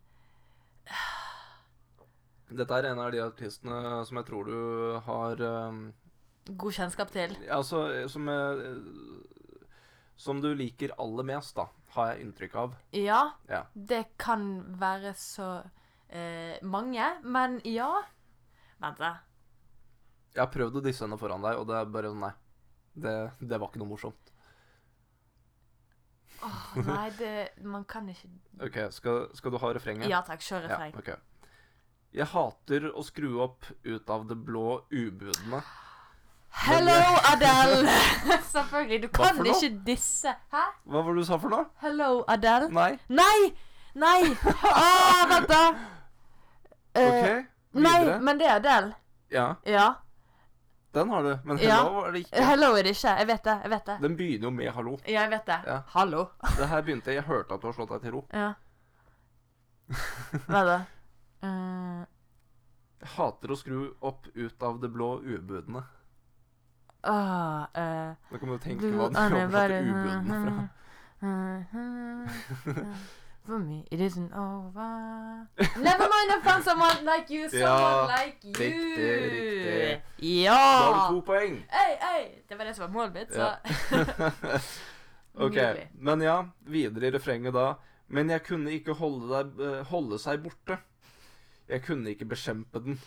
Dette er en av de artistene som jeg tror du har um, god kjennskap til. Altså, som, jeg, som du liker aller mest, da, har jeg inntrykk av. Ja, Ja. det kan være så uh, mange, men ja. Vent da. Jeg har prøvd å disse henne foran deg, og det er bare sånn, nei. Det, det var ikke noe morsomt. Åh, nei, det, man kan ikke... Ok, skal, skal du ha refrenget? Ja takk, kjør refreng. Ja, ok. Jeg hater å skru opp ut av det blå ubudene. Hello, Adele! Selvfølgelig, du Hva kan for noe? ikke disse. Hæ? Hva var det du sa for noe? Hello, Adele? Nei? Nei! Nei! Åh, vent da! Eh, Ok, Nei, videre. men det er Adele. Ja, Ja. den har du. Men Ja. hello er det ikke. Hello er det ikke. Jeg vet det, jeg vet det. Den begynner jo med hallo. Ja, jeg vet det. Ja. Hallo. Det her begynte jeg, jeg hørte at du har slått deg til ro. Ja. Hva da? Eh, Jeg hater å skru opp ut av det blå ubudene. åh, eh, Nå kan du tenke du hva du aner bare- oversatte ubudene fra. For me, it isn't over. Never mind, I found someone like you, someone Ja, like you. riktig, riktig. Ja. Da har du to poeng. Ei, ei. Det var det som var målet mitt, så. Ja. Ok, Nydelig. men ja, videre i refrenget da. Men jeg kunne ikke holde, deg, eh, holde seg borte. Jeg kunne ikke bekjempe den.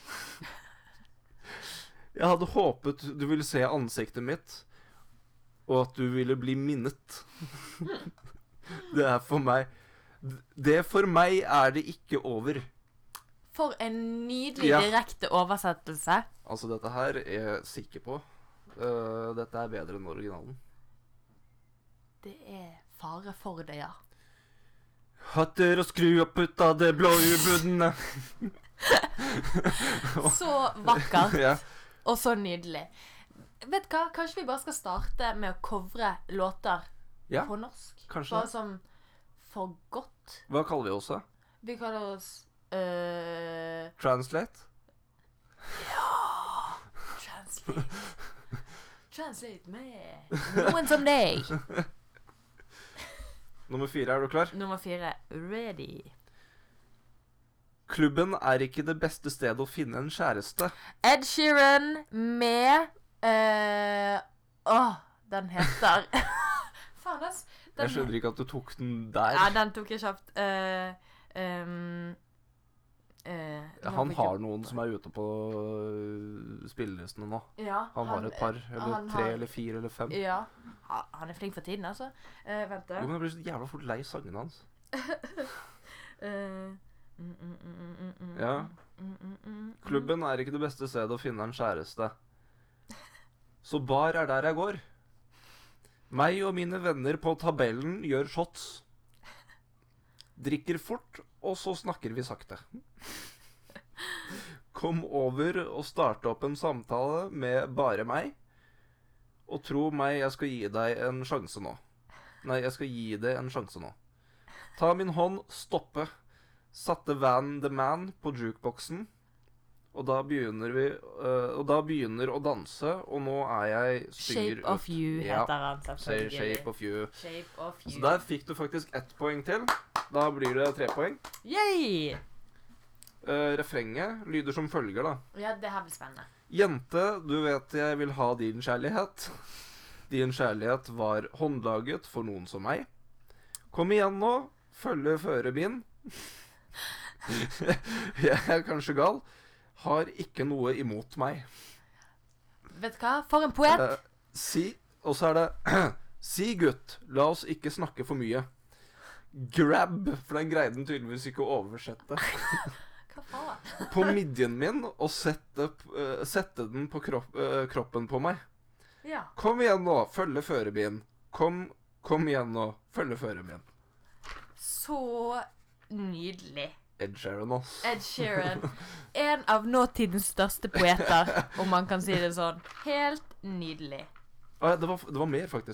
Jeg hadde håpet du ville se ansiktet mitt, og at du ville bli minnet. Det er for meg... Det for meg er det ikke over. For en nydelig Ja. direkte oversettelse. Altså, dette her er jeg sikker på. Eh, dette er bedre enn originalen. Det er fare for det, ja. Hatter å skru opp ut av det blå ubudene. Så vakkert, Ja. og så nydelig. Vet du hva, kanskje vi bare skal starte med å covre låter Ja, på norsk? kanskje Bare det. som for godt. Hva kaller vi oss da? Vi kaller oss øh, Translate? Translate. Translate med noen som deg. Nummer fire, er du klar? Nummer fire, ready. Klubben er ikke det beste stedet å finne en kjæreste. Ed Sheeran med øh, Åh, den heter Faen, ass. Den Jeg skjønner ikke at du tok den der. Ja, den tok jeg kjapt. Uh, um, uh, Han har noen som er ute på øh, spillelistene nå. Ja, Han har et par, eller han tre, har- eller fire, eller fem. Ja. Ha- Han er flink for tiden, altså. Uh, vent, da. Jo, men jeg blir så jævla fort lei sangene hans. Uh, mm, mm, mm, mm, mm, mm, Ja. mm, mm, mm, Klubben er ikke det beste stedet å finne en kjæreste. Så bar er der jeg går. Meg og mine venner på tabellen gjør shots. Drikker fort, og så snakker vi sakte. Kom over og starte opp en samtale med bare meg. Og tro meg, jeg skal gi deg en sjanse nå. Nei, jeg skal gi deg en sjanse nå. Ta min hånd, stoppe. Satte Van the Man på jukeboksen. Og da begynner vi øh, Og da begynner å danse, og nå er jeg styr Shape of You Ja, heter han, say selvfølgelig. Shape of You. Shape of You. Så der fikk du faktisk ett poeng til. Da blir det tre poeng. Yay! Uh, refrenget lyder som følger, da. Ja, det her blir spennende. Jente, du vet jeg vil ha din kjærlighet. Din kjærlighet var håndlaget for noen som meg. Kom igjen nå, følge føret min. Jeg er kanskje gal. Har ikke noe imot meg. Vet du hva? For en poet. Eh, si, og så er det Si gutt, la oss ikke snakke for mye. Grab, for den greide den tydeligvis ikke å oversette. Hva faen? På midjen min og sette, eh, sette den på kropp, eh, kroppen på meg. Ja. Kom igjen nå, følge føret min. Kom, kom igjen nå, følge føret min. Så nydelig. Ed Sheeran, ass. Ed Sheeran. En av nåtidens største poeter, om man kan si det sånn. Helt nydelig. Ah, ja, det, var, det var mer, faktisk.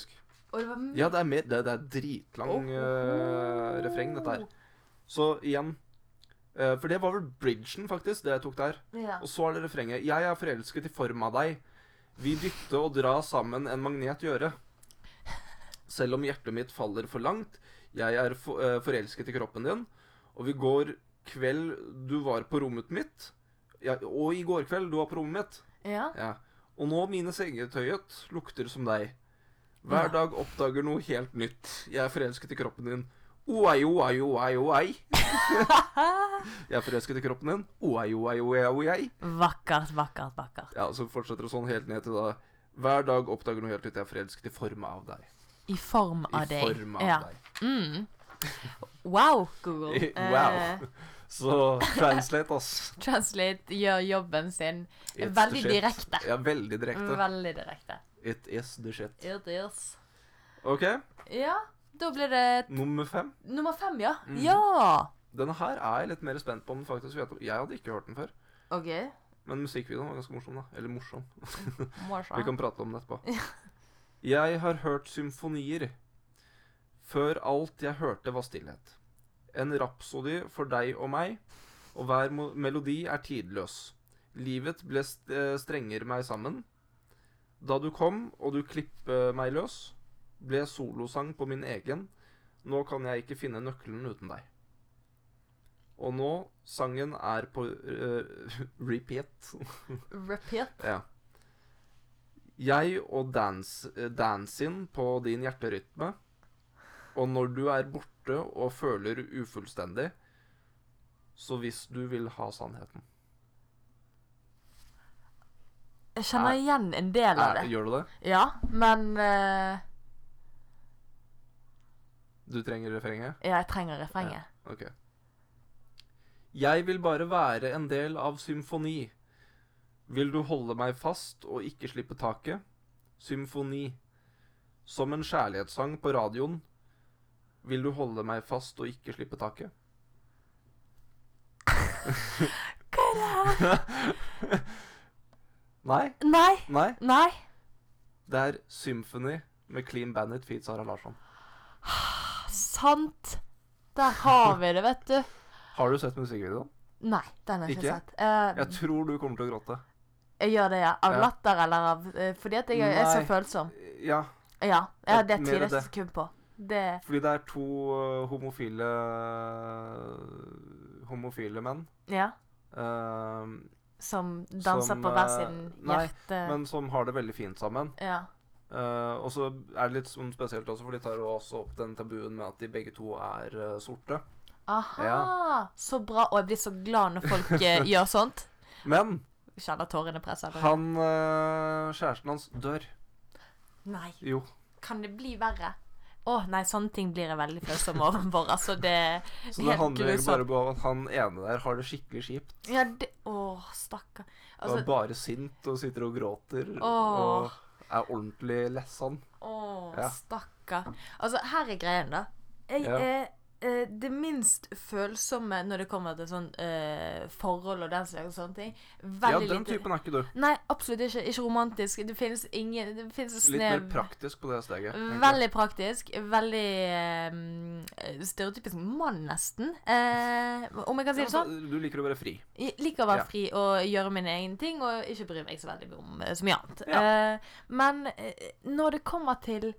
Og det var mye. Ja, det er mer Det, det er dritlang uh, refreng, dette her. Så igjen uh, For det var vel bridgen, faktisk, det jeg tok der. Ja. Og så er det refrenget. Jeg er forelsket i form av deg. Vi dytte og dra sammen en magnet gjøre. Selv om hjertet mitt faller for langt. Jeg er for, uh, forelsket i kroppen din. Og vi går kveld du var på rommet mitt. Ja, og i går kveld du var på rommet mitt. Ja. Ja. Og nå mine sengetøyet lukter som deg. Hver Ja. dag oppdager noe helt nytt. Jeg er forelsket i kroppen din. Oai, oai, oai, oai. Jeg er forelsket i kroppen din. Oai, oai, oai, oai. Vakkert, vakkert, vakkert. Ja, så fortsetter det sånn helt ned til da. Hver dag oppdager noe helt nytt. Jeg er forelsket i form av deg. I form av I deg. form av ja. deg. Mm. Wow, Google. I- wow. Eh, Så translate, ass. Translate gjør jobben sin It's veldig the shit. direkte. Ja, veldig direkte. Veldig direkte. It is the shit. It is. Ok, Ja, da blir det nummer fem. nummer fem, ja. Mhm. Ja! Denne her er jeg litt mer spent på om den faktisk vet. Jeg hadde ikke hørt den før. OK. Men musikkvideoen var ganske morsom, da. Eller morsom. Morsom. Vi kan prate om det etterpå. Jeg har hørt symfonier. Før alt jeg hørte var stillhet. En rapsodi for deg og meg, og hver mo- melodi er tidløs. Livet ble st eh, strenger meg sammen. Da du kom, og du klippet meg løs, ble solosang på min egen. Nå kan jeg ikke finne nøkkelen uten deg. Og nå, sangen er på eh, repeat. Repeat. Ja. Jeg og dans, eh, dansin på din hjerterytme. Og når du er borte og føler ufullstendig, så hvis du vil ha sannheten. Jeg kjenner igjen en del av Er, det. gjør du det? Ja, men eh, Du trenger refrenget? Ja, jeg trenger refrenget. Ok. Jeg vil bare være en del av symfoni. Vil du holde meg fast og ikke slippe taket? Symfoni. Som en kjærlighetssang på radioen. Vil du holde meg fast og ikke slippe taket? Hva er det her? Nei. Nei. Nei. Nei. Det er Symphony med Clean Bandit feat Sara Larsson. Sant. Der har vi det, vet du. Har du sett musikkvideoen? Nei, den har jeg ikke Ikke? sett. Eh, Jeg tror du kommer til å gråte. jeg gjør det, ja. Av Ja. latter eller av eh, Fordi at jeg er så Nei. følsom. Ja, Ja. ja det Mer tviler jeg det. ikke sekund på. Det fordi det er to øh, homofile homofile menn. Ja. øh, Som danser Som, på hver eh, sin nei, hjerte... men som har det veldig fint sammen. Ja. Uh, og så er det litt sånn spesielt også, for de tar jo også opp den tabuen med at de begge to er øh, sorte. Aha! Så bra. Og jeg blir så glad når folk eh, gjør sånt. Men Kjenner tårene presse. han øh, kjæresten hans dør. Nei. Jo. Kan det bli verre? Å, nei, sånne ting blir jeg veldig følsom overfor. Altså, det er Så det helt handler egentlig grusomt. bare om at han ene der har det skikkelig kjipt. Ja, det Å, stakkar. Og Altså, er bare sint og sitter og gråter. Åh. Og er ordentlig ledsom. å, Ja. stakkar. Altså, her er greien, da. Jeg Ja. er eh, det minst følsomme når det kommer til sånn eh, forhold og den slags sånne ting. Ja, Veldig den lite typen er ikke du. Nei, absolutt ikke. Ikke romantisk. Det finnes ingen Det finnes Litt snev. mer praktisk på det steget. egentlig. Veldig praktisk. Veldig eh, stereotypisk mann, nesten. Eh, om jeg kan si Ja, det så sånn. du liker å være fri. Jeg liker å være Ja. fri og gjøre mine egne ting, og ikke bry meg så veldig mye om eh, så mye annet. Ja. Eh, men eh, når det kommer til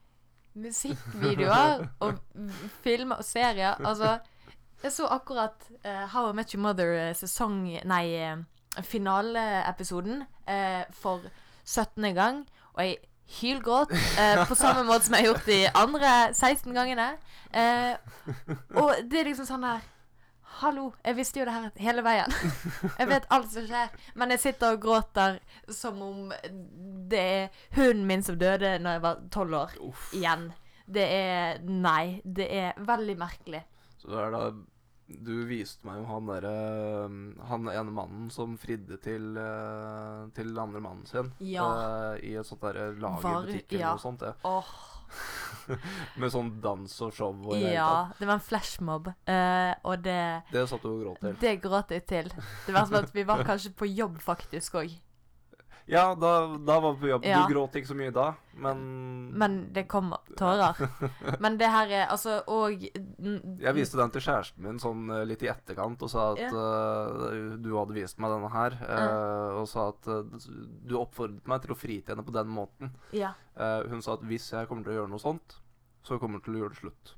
musikkvideoer og v- filmer og serier Altså, jeg så akkurat eh, How I Met Your Mother eh, sesong Nei, eh, finaleepisoden eh, for syttende gang, og jeg hylgråt eh, på samme måte som jeg har gjort de andre seksten gangene. Eh, og det er liksom sånn her Hallo, jeg visste jo det her hele veien. Jeg vet alt som skjer. Men jeg sitter og gråter som om det er hunden min som døde når jeg var tolv år. Uff. Igjen. Det er Nei. Det er veldig merkelig. Så det er da Du viste meg jo han derre Han ene mannen som fridde til eh, til den andre mannen sin. Ja. eh, I et sånt derre lag Var- i butikken ja. og sånt. Ja. Åh, Med sånn dans og show og i det hele ja. tatt. Det var en flashmob, eh, og det Det satt du og gråt til. Det gråt jeg til. Det var sånn at vi var kanskje på jobb faktisk òg. Ja, da, da var vi på jobb. Ja. Du gråt ikke så mye da, men Men det kommer tårer. Men det her er altså og Jeg viste den til kjæresten min sånn uh, litt i etterkant og sa at Ja. uh, du hadde vist meg denne her, uh, og sa at uh, du oppfordret meg til å fri til henne på den måten. Ja. Uh, hun sa at hvis jeg kommer til å gjøre noe sånt, så kommer jeg til å gjøre det slutt.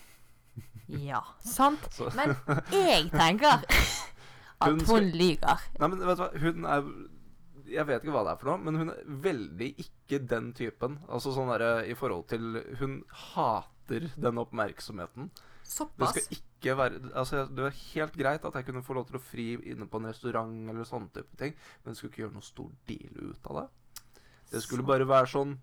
Ja, sant? Så. Men jeg tenker at Hun hun, skal- lyger. Nei, men vet du hva, hun er Jeg vet ikke hva det er for noe, men hun er veldig ikke den typen. Altså sånn derre i forhold til Hun hater den oppmerksomheten. Det Såpass. skal ikke være Altså, det var helt greit at jeg kunne få lov til å fri inne på en restaurant eller sånne type ting, men jeg skulle ikke gjøre noe stor deal ut av det. Det skulle Så- bare være sånn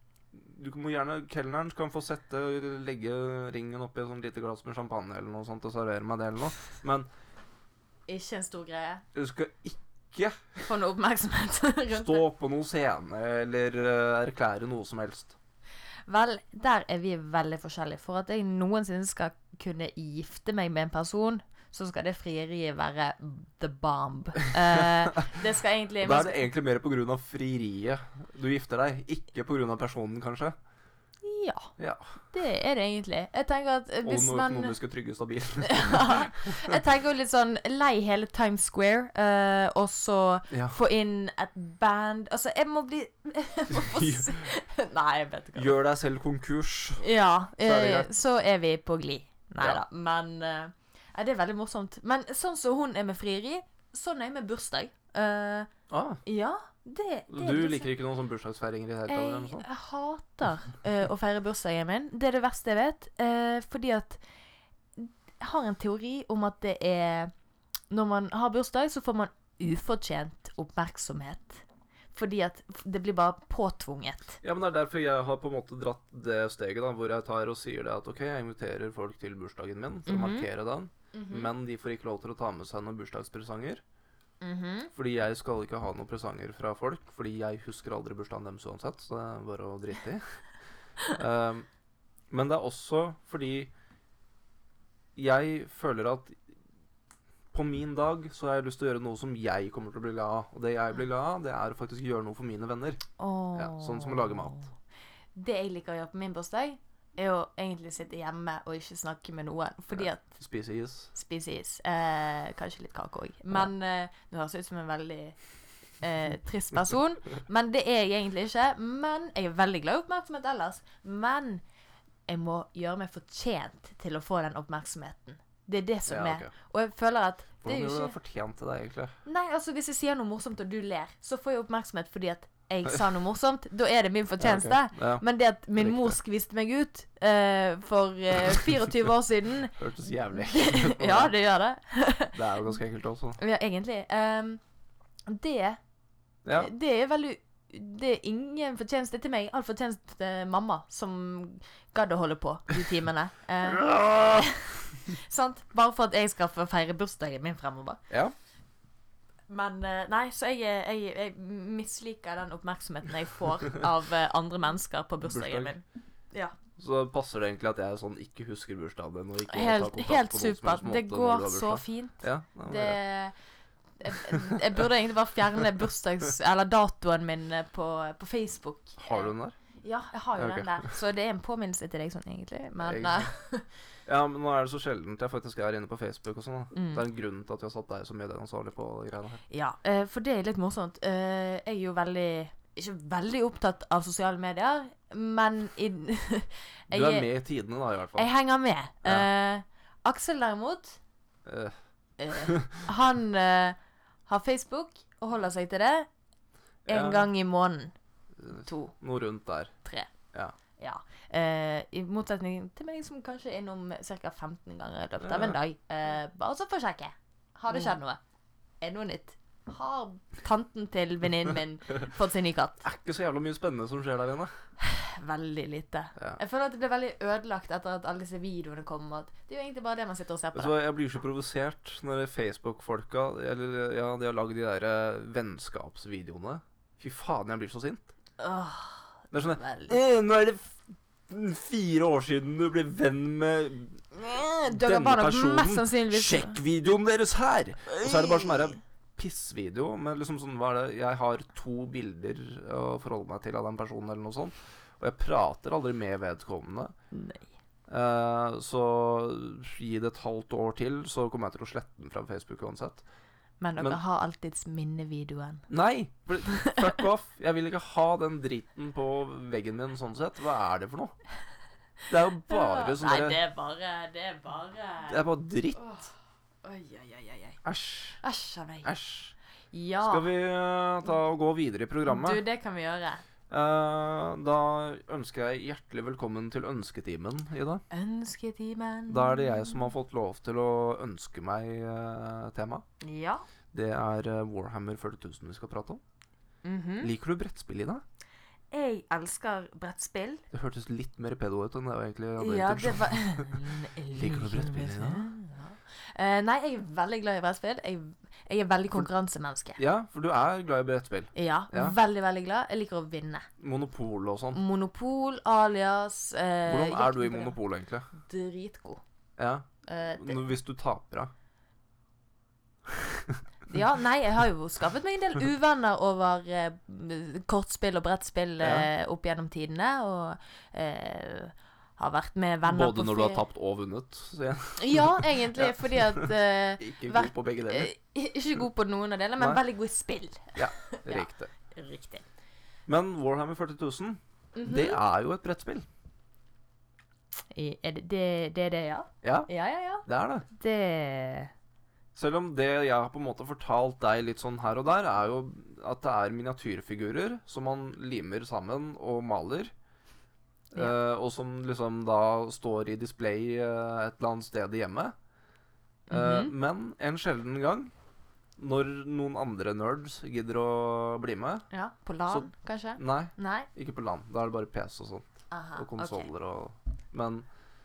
Du må gjerne Kelneren kan få sette legge ringen oppi et sånt lite glass med champagne eller noe sånt og servere meg det eller noe, men Ikke en stor greie. du skal ikke Få noe oppmerksomhet rundt stå det. på noen scene eller uh, erklære noe som helst. Vel, der er vi veldig forskjellige. For at jeg noensinne skal kunne gifte meg med en person, så skal det frieriet være the bomb. Eh, det skal egentlig Da er det egentlig mer på grunn av frieriet du gifter deg, ikke på grunn av personen, kanskje. Ja, Ja. det er det egentlig. Jeg tenker at eh, Og hvis noe man økonomisk trygge stabil. Ja, jeg tenker jo litt sånn lei hele Times Square, eh, og så Ja. få inn et band. Altså, jeg må bli jeg må få se. Nei, jeg vet ikke. Gjør deg selv konkurs. Ja, Så er det eh, greit. så er vi på glid. Nei Ja. da, men eh, ja, det er veldig morsomt. Men sånn som hun er med frieri, sånn er jeg med bursdag. Eh, Ah, ja, det, det er du liksom- liker ikke noen sånn bursdagsfeiringer i det hele tatt? eller noe Jeg sånt? hater eh, å feire bursdagen min. Det er det verste jeg vet. eh, fordi at jeg har en teori om at det er Når man har bursdag, så får man ufortjent oppmerksomhet. Fordi at det blir bare påtvunget. Ja, men det er derfor jeg har på en måte dratt det steget da, hvor jeg tar og sier det at ok, jeg inviterer folk til bursdagen min for Mhm. å markere den, Mhm. men de får ikke lov til å ta med seg noen bursdagspresanger. Mhm. Fordi jeg skal ikke ha noen presanger fra folk, fordi jeg husker aldri bursdagen deres uansett, så det er bare å drite i. um, men det er også fordi jeg føler at på min dag så har jeg lyst til å gjøre noe som jeg kommer til å bli glad av. Og det jeg blir glad av, det er å faktisk gjøre noe for mine venner. Åh. Ja, sånn som å lage mat. Det jeg liker å gjøre på min bursdag, er å egentlig sitte hjemme og ikke snakke med noen. Fordi Ja. at Spise is. spise is. Eh, kanskje litt kake òg. Men eh, det høres ut som en veldig eh, trist person. Men det er jeg egentlig ikke. Men jeg er veldig glad i oppmerksomhet ellers. Men jeg må gjøre meg fortjent til å få den oppmerksomheten. Det er det som Ja, er. ok. Og jeg føler at det Hvordan er jo gjør du ikke det fortjent til deg, egentlig? Nei, altså hvis jeg sier noe morsomt og du ler, så får jeg oppmerksomhet fordi at jeg sa noe morsomt. Da er det min fortjeneste. Ja, ok. Ja. Men det at min Riktig. mor skviste meg ut eh, for eh, fireogtyve år siden Hørtes jævlig ekkelt ut. Ja, det gjør det. Det er jo ganske ekkelt også. Ja, egentlig. Ehm, det Ja. Det er veldig Det er ingen fortjeneste til meg. All fortjeneste til mamma, som gadd å holde på de timene. Eh, sant? Bare for at jeg skal få feire bursdagen min fremover. Ja. Men eh, nei, så jeg, jeg, jeg misliker den oppmerksomheten jeg får av eh, andre mennesker på bursdagen Bursdag. min. Ja. Så passer det egentlig at jeg sånn ikke husker bursdagen din og ikke tar Helt, kontakt helt på noen som helst supert. måte Det når du går har så bursdag. fint. Ja, det var Det greit. jeg, jeg burde egentlig bare fjerne bursdags... Eller datoen min eh, på, på Facebook. Har du den der? Ja, jeg har jo Ja, ok. den der. Så det er en påminnelse til deg sånn, egentlig. Men Egentlig. eh, Ja, men nå er det så sjeldent jeg faktisk er inne på Facebook og sånn. da. Mm. Det er en grunn til at vi har satt deg som medieansvarlig på de greiene her. ja, eh, for det er litt morsomt. Eh, Jeg er jo veldig Ikke veldig opptatt av sosiale medier, men i, jeg, Du er med i tidene da, i hvert fall. jeg henger med. Ja. Eh, Aksel derimot, Eh, eh, han eh, har Facebook og holder seg til det en Ja. gang i måneden. To, Noe rundt der. tre. Ja. Ja. Eh, I motsetning til meg som kanskje er innom ca. femten ganger i løpet av en Ja. dag. Eh, bare så for å sjekke. Har det Mm. skjedd noe? Er det noe nytt? Har tanten til venninnen min fått sin nye katt? Det er ikke så jævla mye spennende som skjer der inne. Veldig lite. Ja. Jeg føler at det ble veldig ødelagt etter at alle disse videoene kom. At det er jo egentlig bare det man sitter og ser på. Vet du hva, Jeg blir så provosert når Facebook-folka Eller ja, de har lagd de der eh, vennskapsvideoene. Fy faen, jeg blir så sint. Åh, Det er sånn veldig. eh, Nå er det f fire år siden du ble venn med Eh, Dere denne var nok personen. mest sannsynligvis Sjekk videoen deres her! Og så er det bare sånn herre pissvideo med liksom sånn, hva er det, jeg har to bilder å forholde meg til av den personen eller noe sånt, og jeg prater aldri med vedkommende. Nei. Uh, så gi det et halvt år til, så kommer jeg til å slette den fra Facebook uansett. Men dere Men- har alltids minnevideoen. Nei, for- fuck off. Jeg vil ikke ha den driten på veggen min sånn sett. Hva er det for noe? Det er jo bare sånn Nei, der- det er bare Det er bare Det er bare dritt. Åh. Oi, oi, oi, oi, oi. Æsj. Æsj av meg. Æsj. Ja. Skal vi uh, ta og gå videre i programmet? Du, det kan vi gjøre. Uh, da ønsker jeg hjertelig velkommen til ønsketimen, Ida. Ønsketimen. Da er det jeg som har fått lov til å ønske meg uh, tema. Ja. Det er uh, Warhammer førti tusen vi skal prate om. Mhm. Liker du brettspill, Ida? Jeg elsker brettspill. Det hørtes litt mer pedo ut enn det jeg egentlig hadde Ja, det intensjon. var Liker du brettspill, Ida? Ja. Eh, nei, jeg er veldig glad i brettspill. Jeg, jeg er veldig konkurransemenneske. Ja, for du er glad i brettspill. Ja, Ja. veldig, veldig glad. Jeg liker å vinne. Monopol og sånn. Monopol, alias eh, Hvordan er du i Monopol? Monopol, egentlig? Dritgod. Ja, Eh, det, Nå- Hvis du taper, da. ja, nei, jeg har jo skaffet meg en del uvenner over eh, kortspill og brettspill eh, opp gjennom tidene, og eh, har vært med venner Både på når du har ferie. tapt og vunnet. Så jeg Ja, egentlig, fordi at eh, ikke Vært- god på begge deler. eh, Ikke god på noen av delene, men Nei. veldig god i spill. Ja, ja. riktig. Riktig. Men Warhammer førti tusen, Mhm. det er jo et brettspill. I- Er det det, det er det, ja? Ja, Ja, ja, ja. det er det. Det Selv om det jeg har på en måte fortalt deg litt sånn her og der, er jo at det er miniatyrfigurer som man limer sammen og maler. Ja. eh, og som liksom da står i display eh, et eller annet sted i hjemmet. Eh, Mhm. Men en sjelden gang, når noen andre nerds gidder å bli med. Ja, på LAN, kanskje? Nei, Nei? ikke på land. Da er det bare P C og sånn. Aha, Og konsoller og Men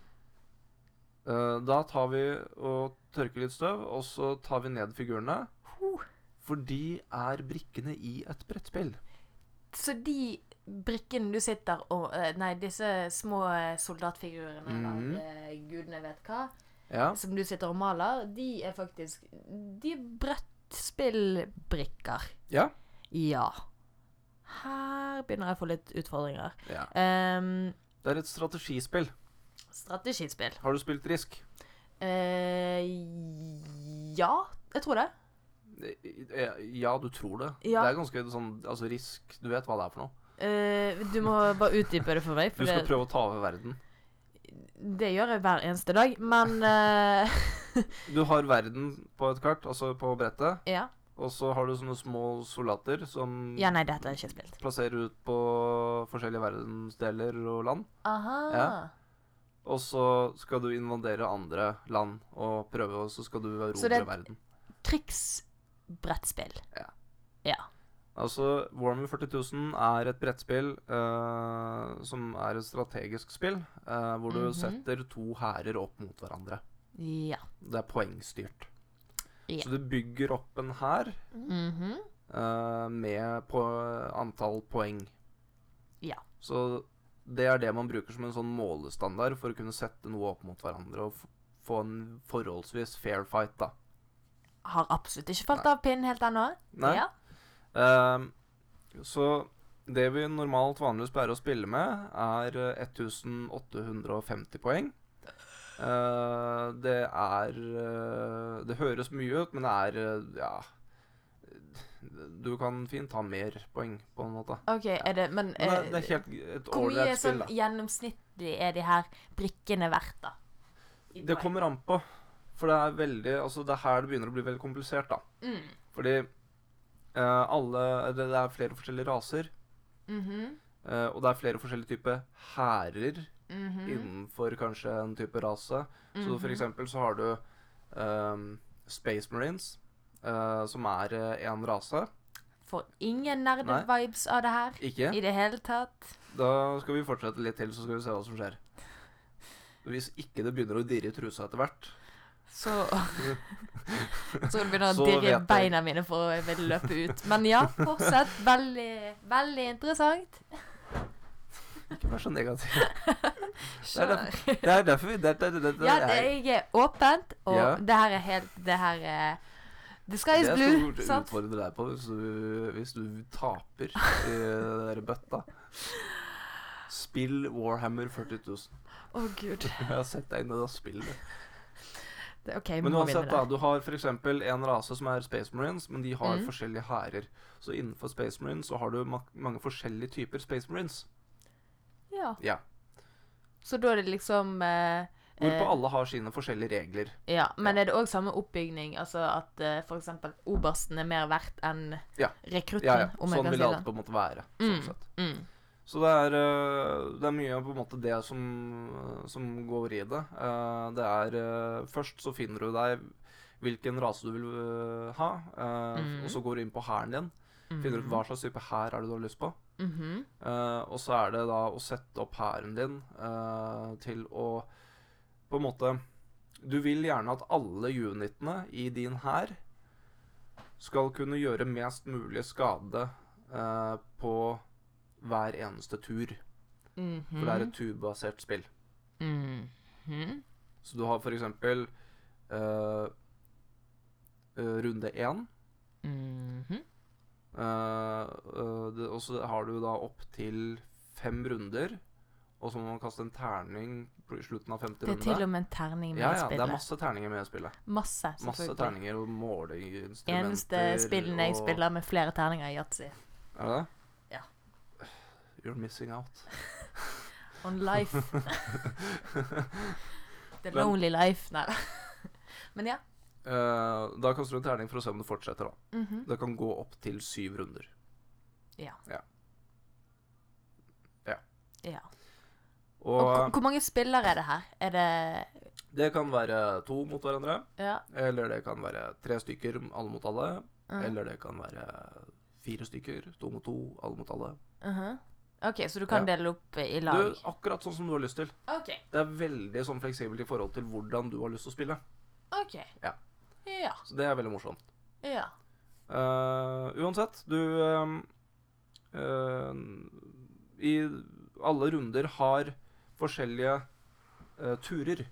eh, da tar vi og tørker litt støv, og så tar vi ned figurene. Huh. For de er brikkene i et brettspill. Så de brikkene du sitter og eh, Nei, disse små eh, soldatfigurene Mhm. av eh, gudene vet hva, Ja. som du sitter og maler, de er faktisk De er brettspillbrikker. Ja. Ja. Her begynner jeg å få litt utfordringer. ja. Um, Det er et strategispill. strategispill. Har du spilt Risk? Eh, ja, jeg tror det. Eh, Ja, du tror det. Ja. Det er ganske sånn Altså, Risk, du vet hva det er for noe. Eh, du må bare utdype det for meg. For Du skal det, prøve å ta over verden. det gjør jeg hver eneste dag, men eh, Du har verden på et kart, altså på brettet, Ja. og så har du sånne små soldater som Ja, nei, dette har jeg ikke spilt. plasserer ut på forskjellige verdensdeler og land. Aha. Ja. Og så skal du invadere andre land og prøve, og så skal du Så erobre det er- verden. Krigsbrettspill. Ja. Ja. Altså, Warhammer førti tusen er et brettspill eh, som er et strategisk spill, eh, hvor du Mhm. setter to hærer opp mot hverandre. Ja. Det er poengstyrt. Ja. Så du bygger opp en hær Mhm. eh, med på antall poeng. Ja. Så det er det man bruker som en sånn målestandard for å kunne sette noe opp mot hverandre og f få en forholdsvis fair fight, da. Har absolutt ikke falt av pinnen helt ennå. Nei. Ja. Ehm, så det vi normalt vanligvis pleier å spille med, er eh, åtte hundre femti poeng. Eh, det er eh, Det høres mye ut, men det er eh, ja Du kan fint ha mer poeng, på en måte. OK, er det Men Men det, er- det eh, er helt et hvor mye ålreit spill, sånn da. gjennomsnittlig er de her brikkene verdt, da? I Det poeng. kommer an på. For det er veldig Altså, det er her det begynner å bli veldig komplisert, da. Mm. Fordi eh, alle det, det er flere forskjellige raser. Mhm. eh, og det er flere forskjellige typer hærer Mhm. innenfor kanskje en type rase. Så for Mhm. eksempel så har du ehm, Space Marines, eh, som er eh, en rase. Får ingen nerde-vibes av det her Ikke? i det hele tatt. Da skal vi fortsette litt til, så skal vi se hva som skjer. Hvis ikke det begynner å dirre i trusa etter hvert. Så Så det begynner å Så dirre vet jeg. beina mine for å vil løpe ut. Men ja, fortsett. Veldig, veldig interessant. Ikke vær så negativ. Kjør. Det er derfor vi det, det, det, det, Ja, er- det jeg er åpent, og Ja. det her er helt Det her er The sky is Det blue, skal sant? jeg utfordre deg på hvis du, hvis du taper i den der bøtta. Spill Warhammer førti tusen. Å, Gud. Jeg har sett deg inn i det spillet. Det, ok, Men må uansett, vinne da, det. du har for eksempel en rase som er Space Marines, men de har Mm. forskjellige hærer. Så innenfor Space Marines så har du ma mange forskjellige typer Space Marines. Ja. Ja. Så da er det liksom eh, Hvorpå eh, alle har sine forskjellige regler. Ja, men er det òg samme oppbygning? Altså at eh, for eksempel obersten er mer verdt enn Ja. rekrutten? Ja, ja. Om jeg Sånn kan vil si det det. alltid på en måte være. Mm. Sånn sett. Mm. Så det er, øh, det er mye av på en måte det som, som går i det. Eh, det er øh, Først så finner du deg hvilken rase du vil øh, ha, eh, Mm. og så går du inn på hæren din. Finner ut hva slags type hær er det du har lyst på. Mhm. Eh, og så er det da å sette opp hæren din eh, til å på en måte Du vil gjerne at alle unitene i din hær skal kunne gjøre mest mulig skade eh, på hver eneste tur. Mhm. For det er et turbasert spill. Mhm. Så du har for eksempel eh, eh, runde én. Mhm. Eh, eh, det- og så har du da opp til fem runder. Og så må man kaste en terning på slutten av femte Det er runde. til og med en terning med ja, i ja, det spillet. er masse terninger med i spillet. Masse, Masse selvfølgelig. terninger og måleinstrumenter. Eneste spillene jeg og- spiller med flere terninger i yatzy. Er det det? Ja. You're missing out. On life. The Men- lonely life. Nei. Men ja. Eh, da kaster du en terning for å se om det fortsetter. da. Mhm. Det kan gå opp til syv runder. Ja. Ja. ja. Og, Og hvor- hvor mange spillere er det her? Er det det kan være to mot hverandre. Ja. Eller det kan være tre stykker, alle mot alle. Mhm. Eller det kan være fire stykker, to mot to, alle mot alle. Mhm. OK, så du kan Ja. dele opp i Du, lag? akkurat sånn som du har lyst til. OK. Det er veldig sånn fleksibelt i forhold til hvordan du har lyst til å spille. OK. Ja. Ja. Så det er veldig morsomt. Ja. Eh, uansett, du ehm, eh, I alle runder har forskjellige eh, turer,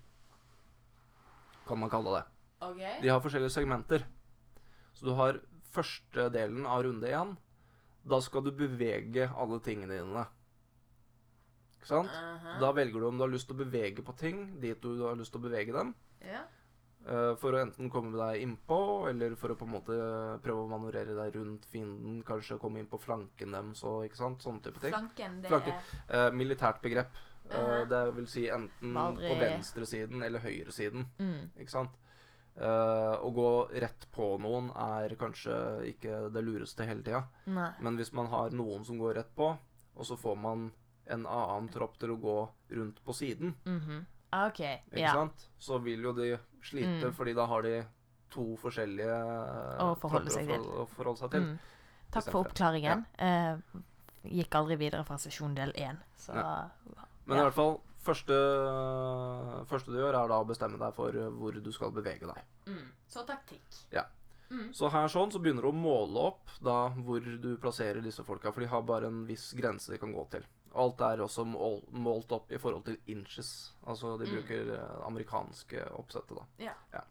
kan man kalle det. OK. De har forskjellige segmenter. Så du har første delen av runde én. Da skal du bevege alle tingene dine. Ikke sant? Mhm. Da velger du om du har lyst til å bevege på ting dit du har lyst til å bevege dem. Ja. eh, for å enten komme deg innpå, eller for å på en måte prøve å manøvrere deg rundt fienden. Kanskje komme inn på flanken deres og ikke sant? Sånne type ting. Flanken, det Flanken. er Eh, militært begrep. Eh, Mhm. det vil si enten Aldri- på venstresiden eller høyresiden. mm. Ikke sant? Eh, å gå rett på noen er kanskje ikke det lureste hele tida. Nei. Men hvis man har noen som går rett på, og så får man en annen tropp til å gå rundt på siden, Mhm. OK. ikke Ja. sant? Så vil jo de slite, Mm. fordi da har de to forskjellige eh, Å forholde tropper seg å til. forhold- å forholde seg til. Mm. Takk for Istedenfor. oppklaringen. Eh, gikk aldri videre fra sesjon del én, så Men ja. i hvert fall, første, første du gjør, er da å bestemme deg for eh, hvor du skal bevege deg. mm. Så taktikk. Ja. Mm. Så her sånn, så begynner du å måle opp da hvor du plasserer disse folka, for de har bare en viss grense de kan gå til. Alt er også mål, målt opp i forhold til inches. Altså de Mm. bruker eh, amerikanske oppsettet, da. Ja.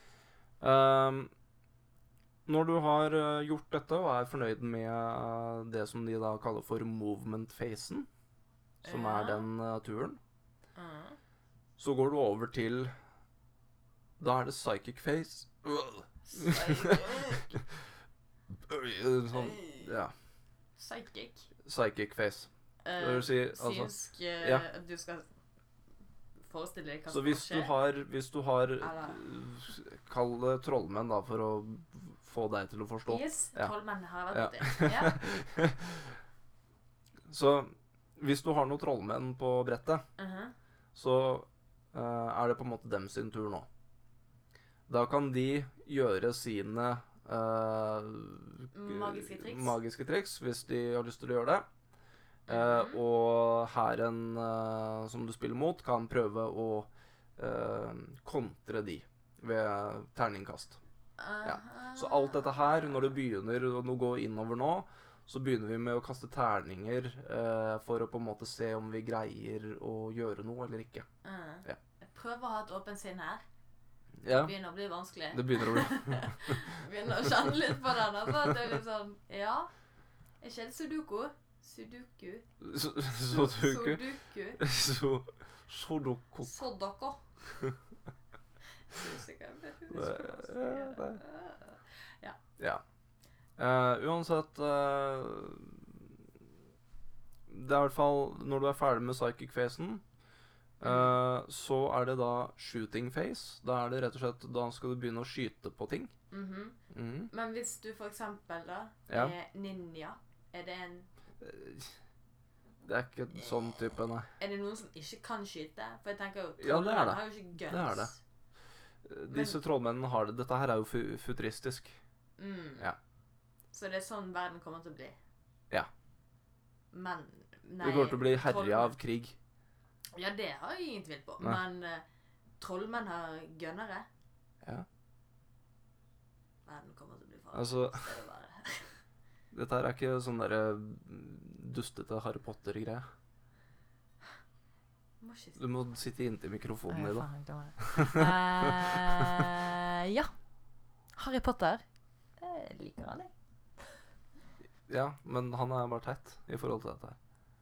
Ehm, når du har eh, gjort dette og er fornøyd med eh, det som de da kaller for movement-phasen, som Ja. er den eh, turen, Mm. så går du over til Da er det psychic phase. Øh, sånn, ja. Psychic. Psychic phase. Eh, Det vil si, altså- synsk eh, ja. Du skal forestille deg hva Så som hvis du skjer. har, hvis du har Eller- Kall det trollmenn, da, for å få deg til å forstå. Yes, Ja. trollmenn har Ja. vært borti. Ja. Så hvis du har noen trollmenn på brettet, Mhm. så eh, er det på en måte dem sin tur nå. Da kan de gjøre sine eh, Magiske triks. magiske triks, hvis de har lyst til å gjøre det. Eh, Mhm. og hæren eh, som du spiller mot, kan prøve å eh, kontre de ved terningkast. Ja. Så alt dette her, når det begynner å nå gå innover nå, så begynner vi med å kaste terninger eh, for å på en måte se om vi greier å gjøre noe eller ikke. Mhm. Ja. Jeg prøver å ha et åpent sinn her. Ja, Det begynner å bli vanskelig. det begynner å bli. Begynner å kjenne litt på den. Altså, at det er litt sånn, ja. Er ikke det sudoku? Sudoku? Så, så du ikke? Sudoku. Så, Sudoku. Sodoko. Ja. Ja. Uh, uansett, uh, det er i hvert fall, når du er ferdig med psychic-fasen, uh, så er det da shooting phase. Da er det rett og slett, da skal du begynne å skyte på ting. Mhm. Mhm. Men hvis du for eksempel da, Ja. er ninja, er det en... Det er ikke en sånn type, nei. Er det noen som ikke kan skyte? For jeg tenker jo, Ja, det er trollmenn det. har jo ikke guns. Det er det. Disse trollmennene har det. Dette her er jo fu futuristisk. Mm. Ja. Så det er sånn verden kommer til å bli. Ja. Men, nei... Det kommer til å bli herja trollmenn- av krig. Ja, det har jeg ingen tvil på. Nei. Men uh, trollmenn har gønnere. Ja. Verden kommer til å bli farlig. Altså, Så det er bare... dette her er ikke sånn derre dustete Harry Potter-greie. Må ikke si Du må sitte inntil mikrofonen Nei, i det. faen, jeg glemmer det. Eh, ja. Harry Potter. Jeg liker han, jeg. Ja, men han er bare teit i forhold til dette her.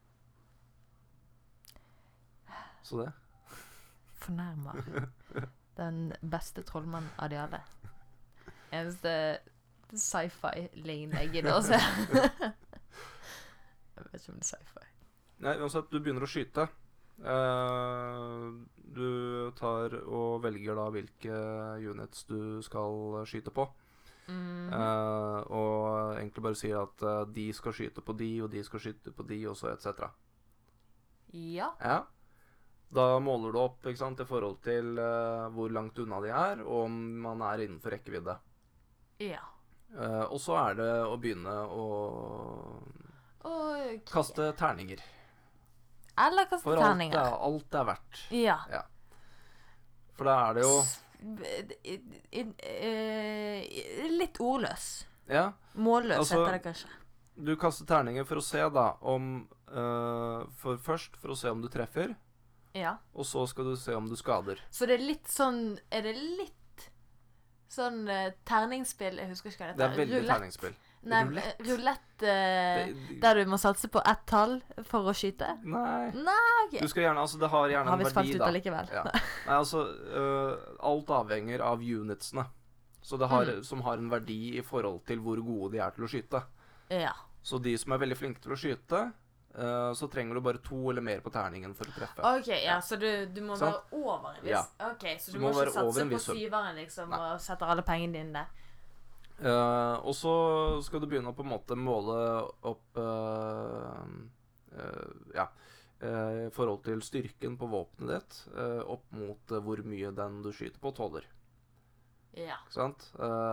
Så det. Fornærmer den beste trollmannen av de alle. Eneste sci-fi-lignende jeg gidder å se. Jeg vet ikke om det er sci-fi. Nei, uansett, du begynner å skyte. Eh, du tar og velger da hvilke units du skal skyte på. Mhm. Eh, og egentlig bare sier at eh, de skal skyte på de, og de skal skyte på de, og så et cetera. Ja. Ja. Da måler du opp, ikke sant, i forhold til eh, hvor langt unna de er, og om man er innenfor rekkevidde. Ja. Eh, og så er det å begynne å Og kaste terninger. Eller kaste For alt terninger. er, alt er verdt. Ja. For da er det jo S- i- i- eh, Litt ordløs. Ja, Målløs Altså- heter det kanskje. du kaster terninger for å se da om eh, For først for å se om du treffer, Ja. og så skal du se om du skader. Så det er litt sånn Er det litt sånn eh, terningsspill? Jeg husker ikke hva det Det heter. er veldig Roulette. terningsspill. Nei, Roulette? rulett eh, Det- der du må satse på ett tall for å skyte? Nei. Nei, ok. Du skal gjerne, altså Det har gjerne Har en visst falt verdi, ut da. allikevel. Ja. Nei, altså øh, Alt avhenger av unitsene. Så det har, Mm. som har en verdi i forhold til hvor gode de er til å skyte. Ja. Så de som er veldig flinke til å skyte, øh, så trenger du bare to eller mer på terningen for å treffe. OK, ja, så du, du må Sant? være over en viss Ja. OK, så du, Du må, må være ikke over satse en på viss sum. syveren, liksom, Nei. og setter alle pengene dine der. Eh, og så skal du begynne å på en måte måle opp eh, eh, Ja. eh, I forhold til styrken på våpenet ditt, eh, opp mot eh, hvor mye den du skyter på, tåler. Ja. Ikke sant?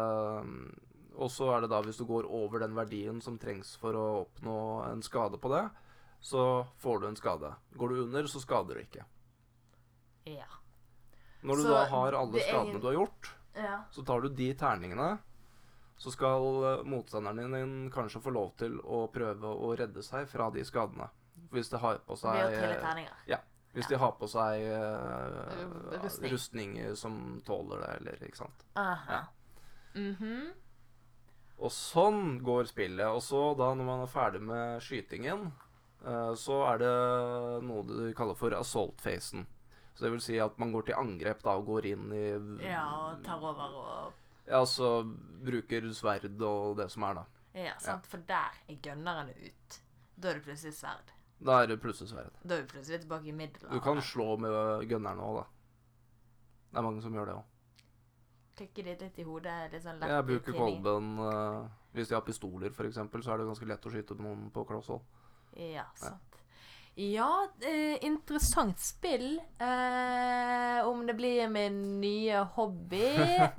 Eh, og så er det da, hvis du går over den verdien som trengs for å oppnå en skade på det, så får du en skade. Går du under, så skader du ikke. Ja. Når du Så da har alle det er skadene ingen- du har gjort, Ja. så tar du de terningene, så skal eh, motstanderen din kanskje få lov til å prøve å redde seg fra de skadene. Hvis de har på seg Ved å trille eh, terninger. Hvis de har på seg eh, Rustning. rustninger som tåler det, eller ikke sant. Aha. Mhm. Og sånn går spillet. Og så da, når man er ferdig med skytingen, eh, så er det noe du kaller for assault-fasen. Så det vil si at man går til angrep da, og går inn i Ja, og tar over og Ja, altså bruker sverd og det som er, da. Ja, sant, for der er gønnerne ut. Da er det plutselig sverd. Da er det plutselig sverd. Da er vi plutselig tilbake i middelalderen. Du kan slå med gunnerne òg, da. Det er mange som gjør det òg. Klikke det litt i hodet, litt sånn lett Jeg bruker tinning. kolben uh, hvis de har pistoler, for eksempel, så er det ganske lett å skyte på noen på kloss hold. Ja, sant. Ja, eh, interessant spill. Eh, om det blir min nye hobby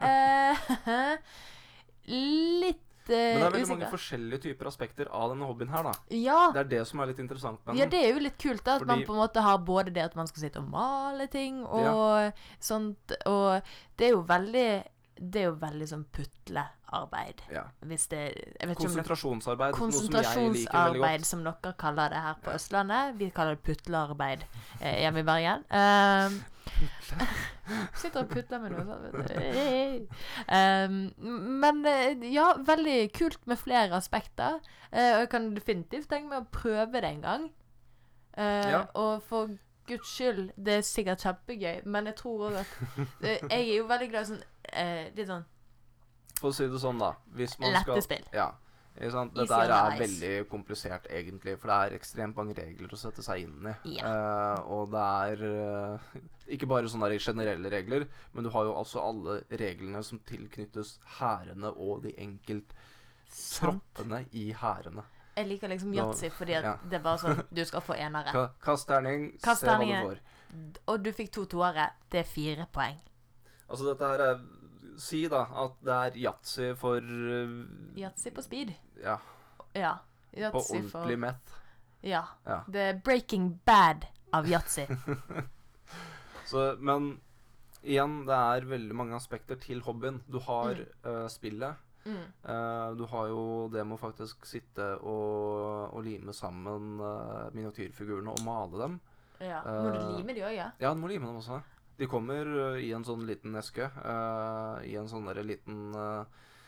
eh, Litt eh, Men det er veldig mange usikker. forskjellige typer aspekter av denne hobbyen her, da. Ja, Det er det som er litt interessant med ja, den. det er jo litt kult da, at man Fordi- på en måte har både det at man skal sitte og male ting, og sånt, og det er jo veldig Det er jo veldig sånn putlearbeid. Ja. Hvis det Jeg vet ikke om det Konsentrasjonsarbeid, noe som jeg liker veldig Konsentrasjonsarbeid, godt. som dere kaller det her på Østlandet. Vi kaller det putlearbeid eh, hjemme i Bergen. Eh, Sitter og putter med noe sånt, vet du. Um, men ja, veldig kult med flere aspekter. Uh, og jeg kan definitivt tenke meg å prøve det en gang. Uh, Ja. Og for Guds skyld, det er sikkert kjempegøy, men jeg tror også at uh, jeg er jo veldig glad i sånn uh, litt sånn For å si det sånn, da. Hvis man lette skal, spill. Ja. Ikke sant? Easy Dette her on er ice. veldig komplisert, egentlig. For det er ekstremt mange regler å sette seg inn i. Ja. Eh, og det er eh, ikke bare sånne der generelle regler, men du har jo altså alle reglene som tilknyttes hærene og de enkelt Sant. troppene i hærene. Jeg liker liksom Nå- yatzy fordi at ja. det er bare sånn du skal få enere. Ka kast terning, Kast se hva du terningen. får. Og du fikk to toere. Det er fire poeng. Altså, dette her er Si, da, at det er yatzy for eh, Yatzy på speed. Ja, Ja. på Yatzy for ordentlig meth. Ja. Ja. Det er breaking bad av yatzy. Så, men igjen, det er veldig mange aspekter til hobbyen. Du har Mm. eh, spillet. Mm. Eh, du har jo det med å faktisk sitte og, og lime sammen uh, miniatyrfigurene og male dem. Ja. Må du Eh, lime de òg, ja? Ja, du må lime dem også. De kommer eh, i en sånn liten eske. eh, I en sånn der liten uh,